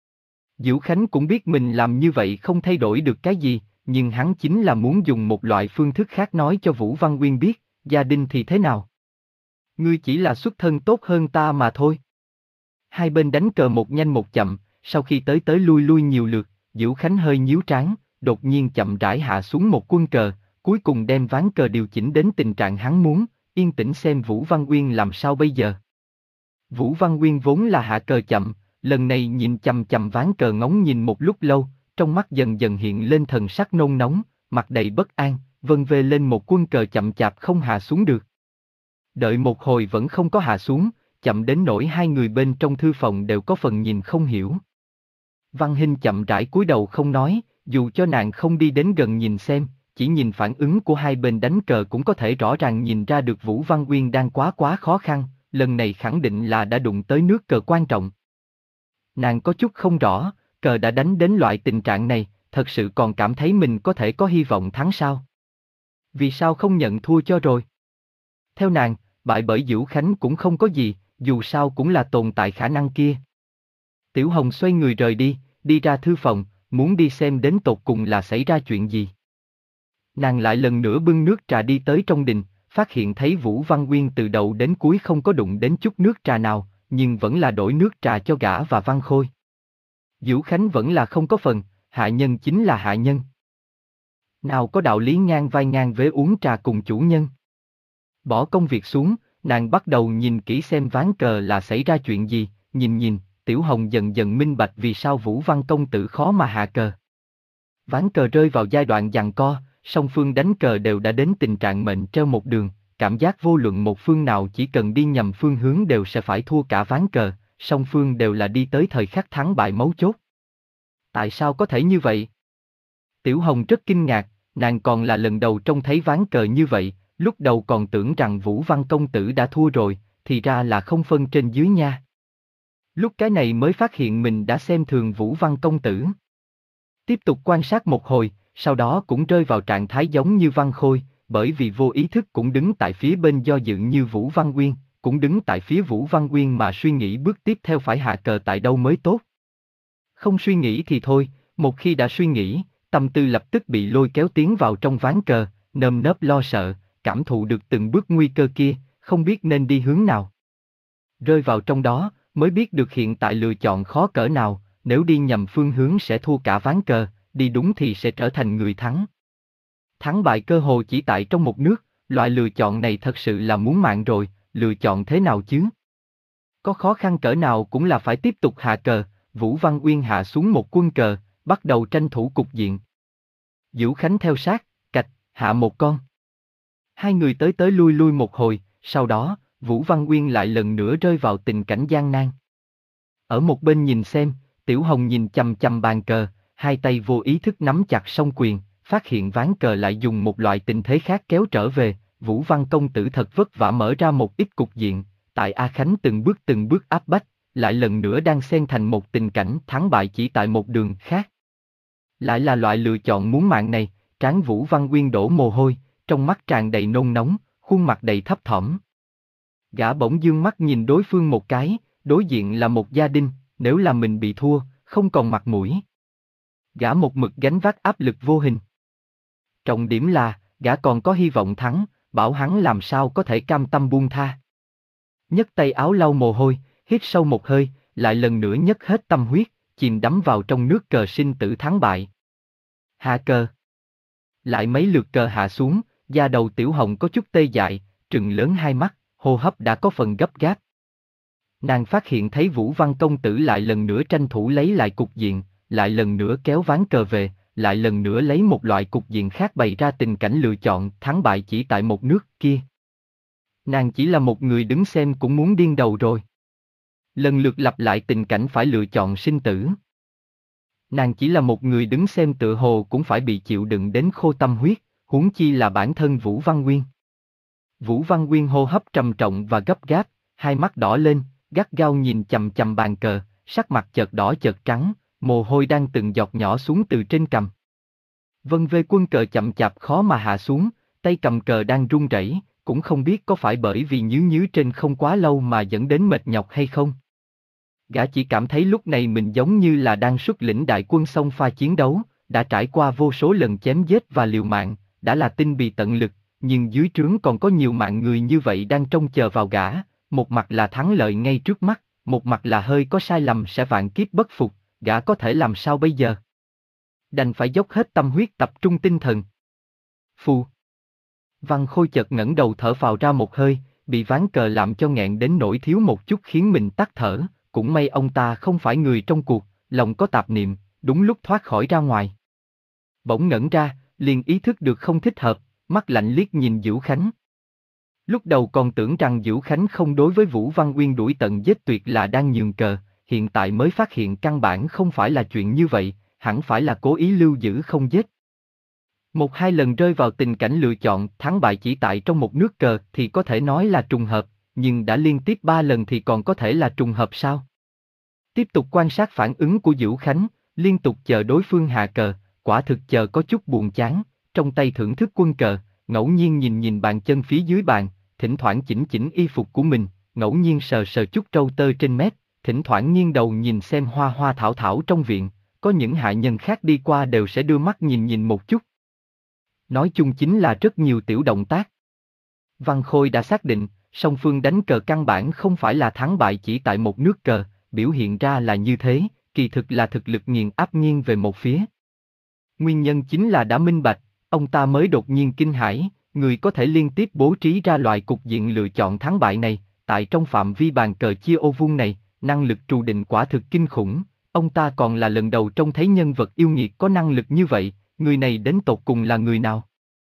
Vũ Khánh cũng biết mình làm như vậy không thay đổi được cái gì, nhưng hắn chính là muốn dùng một loại phương thức khác nói cho Vũ Văn Uyên biết, gia đình thì thế nào? Ngươi chỉ là xuất thân tốt hơn ta mà thôi. Hai bên đánh cờ một nhanh một chậm, sau khi tới tới lui lui nhiều lượt, Vũ Khánh hơi nhíu trán, đột nhiên chậm rãi hạ xuống một quân cờ, cuối cùng đem ván cờ điều chỉnh đến tình trạng hắn muốn, yên tĩnh xem Vũ Văn Uyên làm sao bây giờ. Vũ Văn Uyên vốn là hạ cờ chậm, lần này nhìn chằm chằm ván cờ ngóng nhìn một lúc lâu, trong mắt dần dần hiện lên thần sắc nôn nóng, mặt đầy bất an, vân vê lên một quân cờ chậm chạp không hạ xuống được. Đợi một hồi vẫn không có hạ xuống, chậm đến nỗi hai người bên trong thư phòng đều có phần nhìn không hiểu. Văn Hinh chậm rãi cúi đầu không nói, dù cho nàng không đi đến gần nhìn xem, chỉ nhìn phản ứng của hai bên đánh cờ cũng có thể rõ ràng nhìn ra được Vũ Văn Uyên đang quá quá khó khăn, lần này khẳng định là đã đụng tới nước cờ quan trọng. Nàng có chút không rõ, cờ đã đánh đến loại tình trạng này, thật sự còn cảm thấy mình có thể có hy vọng thắng sao? Vì sao không nhận thua cho rồi? Theo nàng, bại bởi Vũ Khánh cũng không có gì, dù sao cũng là tồn tại khả năng kia. Tiểu Hồng xoay người rời đi, đi ra thư phòng, muốn đi xem đến tột cùng là xảy ra chuyện gì. Nàng lại lần nữa bưng nước trà đi tới trong đình, phát hiện thấy Vũ Văn Quyên từ đầu đến cuối không có đụng đến chút nước trà nào, nhưng vẫn là đổi nước trà cho gã và Văn Khôi. Vũ Khánh vẫn là không có phần, hạ nhân chính là hạ nhân. Nào có đạo lý ngang vai ngang vế uống trà cùng chủ nhân. Bỏ công việc xuống, nàng bắt đầu nhìn kỹ xem ván cờ là xảy ra chuyện gì, nhìn nhìn, Tiểu Hồng dần dần minh bạch vì sao Vũ Văn công tử khó mà hạ cờ. Ván cờ rơi vào giai đoạn giằng co, song phương đánh cờ đều đã đến tình trạng mệnh treo một đường, cảm giác vô luận một phương nào chỉ cần đi nhầm phương hướng đều sẽ phải thua cả ván cờ, song phương đều là đi tới thời khắc thắng bại mấu chốt. Tại sao có thể như vậy? Tiểu Hồng rất kinh ngạc, nàng còn là lần đầu trông thấy ván cờ như vậy, lúc đầu còn tưởng rằng Vũ Văn công tử đã thua rồi, thì ra là không phân trên dưới nha. Lúc cái này mới phát hiện mình đã xem thường Vũ Văn công tử. Tiếp tục quan sát một hồi, sau đó cũng rơi vào trạng thái giống như Văn Khôi, bởi vì vô ý thức cũng đứng tại phía bên do dự như Vũ Văn Quyên, cũng đứng tại phía Vũ Văn Quyên mà suy nghĩ bước tiếp theo phải hạ cờ tại đâu mới tốt. Không suy nghĩ thì thôi, một khi đã suy nghĩ, tâm tư lập tức bị lôi kéo tiến vào trong ván cờ, nơm nớp lo sợ, cảm thụ được từng bước nguy cơ kia, không biết nên đi hướng nào. Rơi vào trong đó, mới biết được hiện tại lựa chọn khó cỡ nào, nếu đi nhầm phương hướng sẽ thua cả ván cờ, đi đúng thì sẽ trở thành người thắng. Thắng bại cơ hồ chỉ tại trong một nước, loại lựa chọn này thật sự là muốn mạng rồi, lựa chọn thế nào chứ? Có khó khăn cỡ nào cũng là phải tiếp tục hạ cờ, Vũ Văn Uyên hạ xuống một quân cờ, bắt đầu tranh thủ cục diện. Vũ Khánh theo sát, cạch, hạ một con. Hai người tới tới lui lui một hồi, sau đó, Vũ Văn Uyên lại lần nữa rơi vào tình cảnh gian nan. Ở một bên nhìn xem, Tiểu Hồng nhìn chằm chằm bàn cờ, hai tay vô ý thức nắm chặt song quyền, phát hiện ván cờ lại dùng một loại tình thế khác kéo trở về, Vũ Văn công tử thật vất vả mở ra một ít cục diện, tại A Khánh từng bước từng bước áp bách, lại lần nữa đang xen thành một tình cảnh thắng bại chỉ tại một đường khác. Lại là loại lựa chọn muốn mạng này, trán Vũ Văn Quyên đổ mồ hôi, trong mắt tràn đầy nôn nóng, khuôn mặt đầy thấp thỏm. Gã bỗng dương mắt nhìn đối phương một cái, đối diện là một gia đình, nếu là mình bị thua, không còn mặt mũi. Gã một mực gánh vác áp lực vô hình. Trọng điểm là, gã còn có hy vọng thắng, bảo hắn làm sao có thể cam tâm buông tha. Nhấc tay áo lau mồ hôi, hít sâu một hơi, lại lần nữa nhấc hết tâm huyết, chìm đắm vào trong nước cờ sinh tử thắng bại. Hạ cờ. Lại mấy lượt cờ hạ xuống, da đầu Tiểu Hồng có chút tê dại, trừng lớn hai mắt, hô hấp đã có phần gấp gáp. Nàng phát hiện thấy Vũ Văn công tử lại lần nữa tranh thủ lấy lại cục diện, lại lần nữa kéo ván cờ về, lại lần nữa lấy một loại cục diện khác bày ra tình cảnh lựa chọn thắng bại chỉ tại một nước kia. Nàng chỉ là một người đứng xem cũng muốn điên đầu rồi. Lần lượt lặp lại tình cảnh phải lựa chọn sinh tử. Nàng chỉ là một người đứng xem tựa hồ cũng phải bị chịu đựng đến khô tâm huyết, huống chi là bản thân Vũ Văn Quyên. Vũ Văn Quyên hô hấp trầm trọng và gấp gáp, hai mắt đỏ lên, gắt gao nhìn chằm chằm bàn cờ, sắc mặt chợt đỏ chợt trắng, mồ hôi đang từng giọt nhỏ xuống từ trên cằm. Vân vê quân cờ chậm chạp khó mà hạ xuống, tay cầm cờ đang run rẩy, cũng không biết có phải bởi vì nhứ nhứ trên không quá lâu mà dẫn đến mệt nhọc hay không. Gã chỉ cảm thấy lúc này mình giống như là đang xuất lĩnh đại quân xông pha chiến đấu, đã trải qua vô số lần chém giết và liều mạng, đã là tinh bì tận lực, nhưng dưới trướng còn có nhiều mạng người như vậy đang trông chờ vào gã, một mặt là thắng lợi ngay trước mắt, một mặt là hơi có sai lầm sẽ vạn kiếp bất phục, gã có thể làm sao bây giờ? Đành phải dốc hết tâm huyết tập trung tinh thần. Phù. Văn Khôi chợt ngẩng đầu thở phào ra một hơi, bị ván cờ làm cho nghẹn đến nỗi thiếu một chút khiến mình tắt thở, cũng may ông ta không phải người trong cuộc, lòng có tạp niệm, đúng lúc thoát khỏi ra ngoài. Bỗng ngẩn ra, liền ý thức được không thích hợp, mắt lạnh liếc nhìn Vũ Khánh. Lúc đầu còn tưởng rằng Vũ Khánh không đối với Vũ Văn Uyên đuổi tận giết tuyệt là đang nhường cờ, hiện tại mới phát hiện căn bản không phải là chuyện như vậy, hẳn phải là cố ý lưu giữ không giết. Một hai lần rơi vào tình cảnh lựa chọn thắng bại chỉ tại trong một nước cờ thì có thể nói là trùng hợp, nhưng đã liên tiếp ba lần thì còn có thể là trùng hợp sao? Tiếp tục quan sát phản ứng của Vũ Khánh, liên tục chờ đối phương hạ cờ, quả thực chờ có chút buồn chán, trong tay thưởng thức quân cờ, ngẫu nhiên nhìn nhìn bàn chân phía dưới bàn, thỉnh thoảng chỉnh chỉnh y phục của mình, ngẫu nhiên sờ sờ chút trâu tơ trên mép, thỉnh thoảng nghiêng đầu nhìn xem hoa hoa thảo thảo trong viện, có những hạ nhân khác đi qua đều sẽ đưa mắt nhìn nhìn một chút. Nói chung chính là rất nhiều tiểu động tác. Văn Khôi đã xác định, song phương đánh cờ căn bản không phải là thắng bại chỉ tại một nước cờ, biểu hiện ra là như thế, kỳ thực là thực lực nghiền áp nghiêng về một phía. Nguyên nhân chính là đã minh bạch, ông ta mới đột nhiên kinh hãi, người có thể liên tiếp bố trí ra loại cục diện lựa chọn thắng bại này, tại trong phạm vi bàn cờ chia ô vuông này, năng lực trù định quả thực kinh khủng, ông ta còn là lần đầu trông thấy nhân vật yêu nghiệt có năng lực như vậy, người này đến tột cùng là người nào?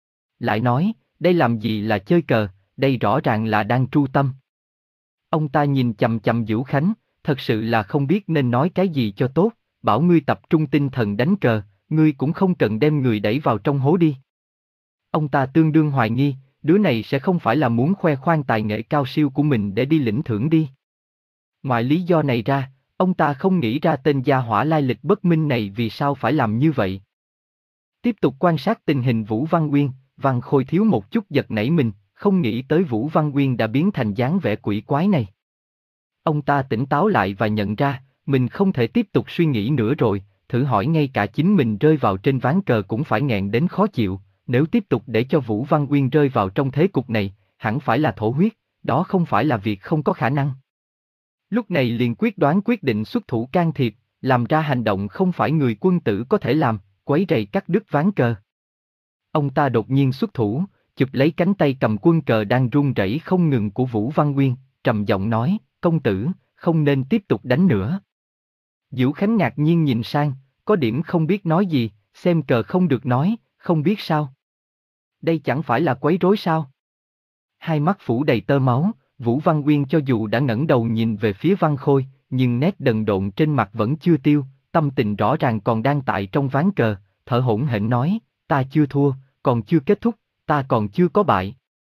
Lại nói, đây làm gì là chơi cờ, đây rõ ràng là đang tru tâm. Ông ta nhìn chằm chằm Diễu Khánh, thật sự là không biết nên nói cái gì cho tốt, bảo ngươi tập trung tinh thần đánh cờ, ngươi cũng không cần đem người đẩy vào trong hố đi. Ông ta tương đương hoài nghi, đứa này sẽ không phải là muốn khoe khoang tài nghệ cao siêu của mình để đi lĩnh thưởng đi. Ngoài lý do này ra, ông ta không nghĩ ra tên gia hỏa lai lịch bất minh này vì sao phải làm như vậy. Tiếp tục quan sát tình hình Vũ Văn Uyên, Văn Khôi thiếu một chút giật nảy mình, không nghĩ tới Vũ Văn Uyên đã biến thành dáng vẻ quỷ quái này. Ông ta tỉnh táo lại và nhận ra, mình không thể tiếp tục suy nghĩ nữa rồi, thử hỏi ngay cả chính mình rơi vào trên ván cờ cũng phải nghẹn đến khó chịu, nếu tiếp tục để cho Vũ Văn Uyên rơi vào trong thế cục này, hẳn phải là thổ huyết, đó không phải là việc không có khả năng. Lúc này liền quyết đoán quyết định xuất thủ can thiệp, làm ra hành động không phải người quân tử có thể làm, quấy rầy cắt đứt ván cờ. Ông ta đột nhiên xuất thủ, chụp lấy cánh tay cầm quân cờ đang run rẩy không ngừng của Vũ Văn Uyên, trầm giọng nói, công tử, không nên tiếp tục đánh nữa. Diễu Khánh ngạc nhiên nhìn sang, có điểm không biết nói gì, xem cờ không được nói, không biết sao. Đây chẳng phải là quấy rối sao? Hai mắt phủ đầy tơ máu, Vũ Văn Uyên cho dù đã ngẩng đầu nhìn về phía Văn Khôi, nhưng nét đần độn trên mặt vẫn chưa tiêu, tâm tình rõ ràng còn đang tại trong ván cờ, thở hổn hển nói, ta chưa thua, còn chưa kết thúc, ta còn chưa có bại.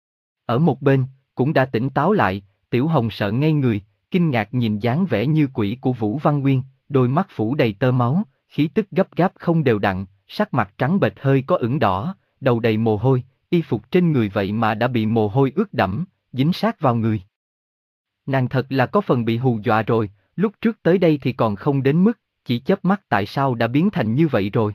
Ở một bên, cũng đã tỉnh táo lại, Tiểu Hồng sợ ngây người, kinh ngạc nhìn dáng vẻ như quỷ của Vũ Văn Uyên, đôi mắt phủ đầy tơ máu, khí tức gấp gáp không đều đặn, sắc mặt trắng bệch hơi có ửng đỏ, đầu đầy mồ hôi, y phục trên người vậy mà đã bị mồ hôi ướt đẫm, dính sát vào người. Nàng thật là có phần bị hù dọa rồi, lúc trước tới đây thì còn không đến mức, chỉ chớp mắt tại sao đã biến thành như vậy rồi.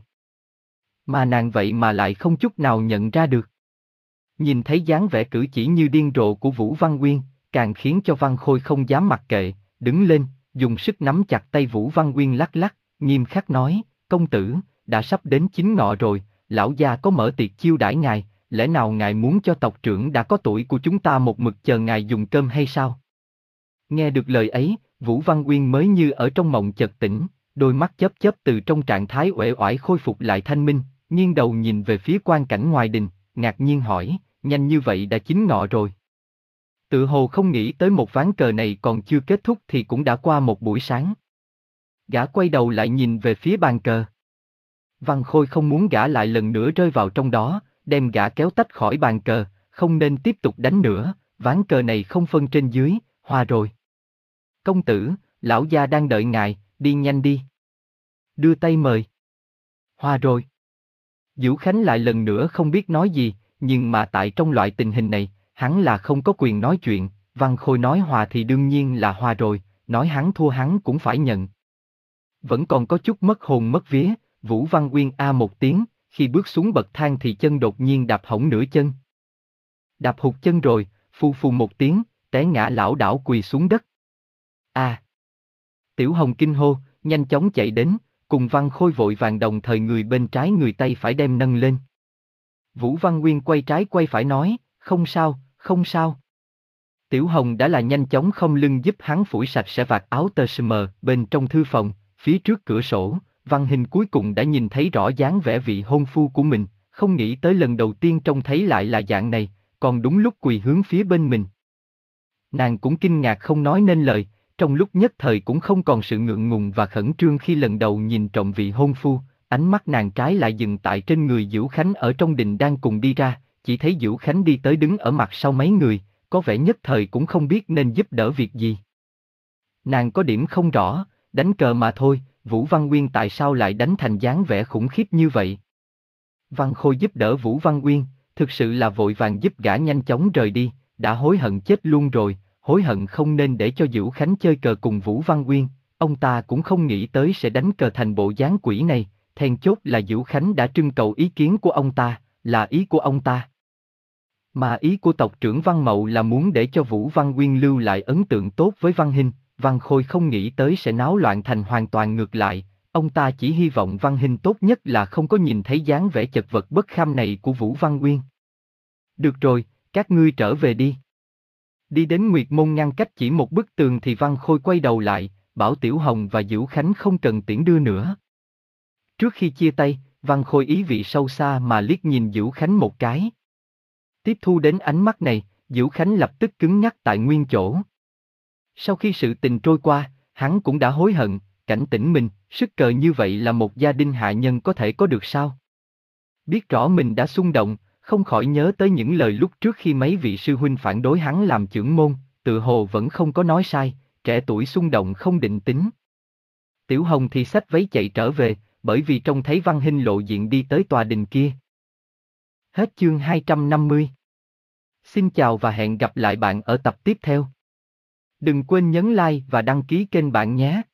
Mà nàng vậy mà lại không chút nào nhận ra được. Nhìn thấy dáng vẻ cử chỉ như điên rồ của Vũ Văn Uyên, càng khiến cho Văn Khôi không dám mặc kệ, đứng lên, dùng sức nắm chặt tay Vũ Văn Uyên lắc lắc, nghiêm khắc nói, công tử, đã sắp đến chính ngọ rồi, lão gia có mở tiệc chiêu đãi ngài, lẽ nào ngài muốn cho tộc trưởng đã có tuổi của chúng ta một mực chờ ngài dùng cơm hay sao? Nghe được lời ấy, Vũ Văn Uyên mới như ở trong mộng chợt tỉnh, đôi mắt chớp chớp từ trong trạng thái uể oải khôi phục lại thanh minh, nghiêng đầu nhìn về phía quan cảnh ngoài đình, ngạc nhiên hỏi, nhanh như vậy đã chín ngọ rồi. Tự hồ không nghĩ tới một ván cờ này còn chưa kết thúc thì cũng đã qua một buổi sáng. Gã quay đầu lại nhìn về phía bàn cờ. Văn Khôi không muốn gã lại lần nữa rơi vào trong đó, đem gã kéo tách khỏi bàn cờ, không nên tiếp tục đánh nữa, ván cờ này không phân trên dưới, hòa rồi. Công tử, lão gia đang đợi ngài, đi nhanh đi. Đưa tay mời. Hòa rồi. Diễu Khánh lại lần nữa không biết nói gì, nhưng mà tại trong loại tình hình này, hắn là không có quyền nói chuyện, Văn Khôi nói hòa thì đương nhiên là hòa rồi, nói hắn thua hắn cũng phải nhận. Vẫn còn có chút mất hồn mất vía, Vũ Văn Uyên a một tiếng, khi bước xuống bậc thang thì chân đột nhiên đạp hỏng nửa chân. Đạp hụt chân rồi, phù phù một tiếng, té ngã lảo đảo quỳ xuống đất. A! À. Tiểu Hồng kinh hô, nhanh chóng chạy đến, cùng Văn Khôi vội vàng đồng thời người bên trái người tay phải đem nâng lên. Vũ Văn Uyên quay trái quay phải nói, không sao, không sao. Tiểu Hồng đã là nhanh chóng không lưng giúp hắn phủi sạch sẽ vạt áo tơ mờ bên trong thư phòng, phía trước cửa sổ, Văn Hình cuối cùng đã nhìn thấy rõ dáng vẻ vị hôn phu của mình, không nghĩ tới lần đầu tiên trông thấy lại là dạng này, còn đúng lúc quỳ hướng phía bên mình. Nàng cũng kinh ngạc không nói nên lời, trong lúc nhất thời cũng không còn sự ngượng ngùng và khẩn trương khi lần đầu nhìn trộm vị hôn phu, ánh mắt nàng trái lại dừng tại trên người Diễu Khánh ở trong đình đang cùng đi ra, chỉ thấy Diễu Khánh đi tới đứng ở mặt sau mấy người, có vẻ nhất thời cũng không biết nên giúp đỡ việc gì. Nàng có điểm không rõ, đánh cờ mà thôi, Vũ Văn Uyên tại sao lại đánh thành dáng vẻ khủng khiếp như vậy? Văn Khôi giúp đỡ Vũ Văn Uyên, thực sự là vội vàng giúp gã nhanh chóng rời đi, đã hối hận chết luôn rồi, hối hận không nên để cho Diễu Khánh chơi cờ cùng Vũ Văn Uyên, ông ta cũng không nghĩ tới sẽ đánh cờ thành bộ dáng quỷ này, then chốt là Dữu Khánh đã trưng cầu ý kiến của ông ta, là ý của ông ta. Mà ý của tộc trưởng Văn Mậu là muốn để cho Vũ Văn Nguyên lưu lại ấn tượng tốt với Văn Hinh, Văn Khôi không nghĩ tới sẽ náo loạn thành hoàn toàn ngược lại, ông ta chỉ hy vọng Văn Hinh tốt nhất là không có nhìn thấy dáng vẻ chật vật bất kham này của Vũ Văn Nguyên. Được rồi, các ngươi trở về đi. Đi đến Nguyệt Môn ngăn cách chỉ một bức tường thì Văn Khôi quay đầu lại, bảo Tiểu Hồng và Dữu Khánh không cần tiễn đưa nữa. Trước khi chia tay, Văn Khôi ý vị sâu xa mà liếc nhìn Dữu Khánh một cái. Tiếp thu đến ánh mắt này, Dữu Khánh lập tức cứng nhắc tại nguyên chỗ. Sau khi sự tình trôi qua, hắn cũng đã hối hận, cảnh tỉnh mình, sức cờ như vậy là một gia đình hạ nhân có thể có được sao? Biết rõ mình đã xung động, không khỏi nhớ tới những lời lúc trước khi mấy vị sư huynh phản đối hắn làm chưởng môn, tự hồ vẫn không có nói sai, trẻ tuổi xung động không định tính. Tiểu Hồng thì xách váy chạy trở về, bởi vì trông thấy Văn Hinh lộ diện đi tới tòa đình kia. Hết chương hai trăm năm mươi. Xin chào và hẹn gặp lại bạn ở tập tiếp theo. Đừng quên nhấn like và đăng ký kênh bạn nhé.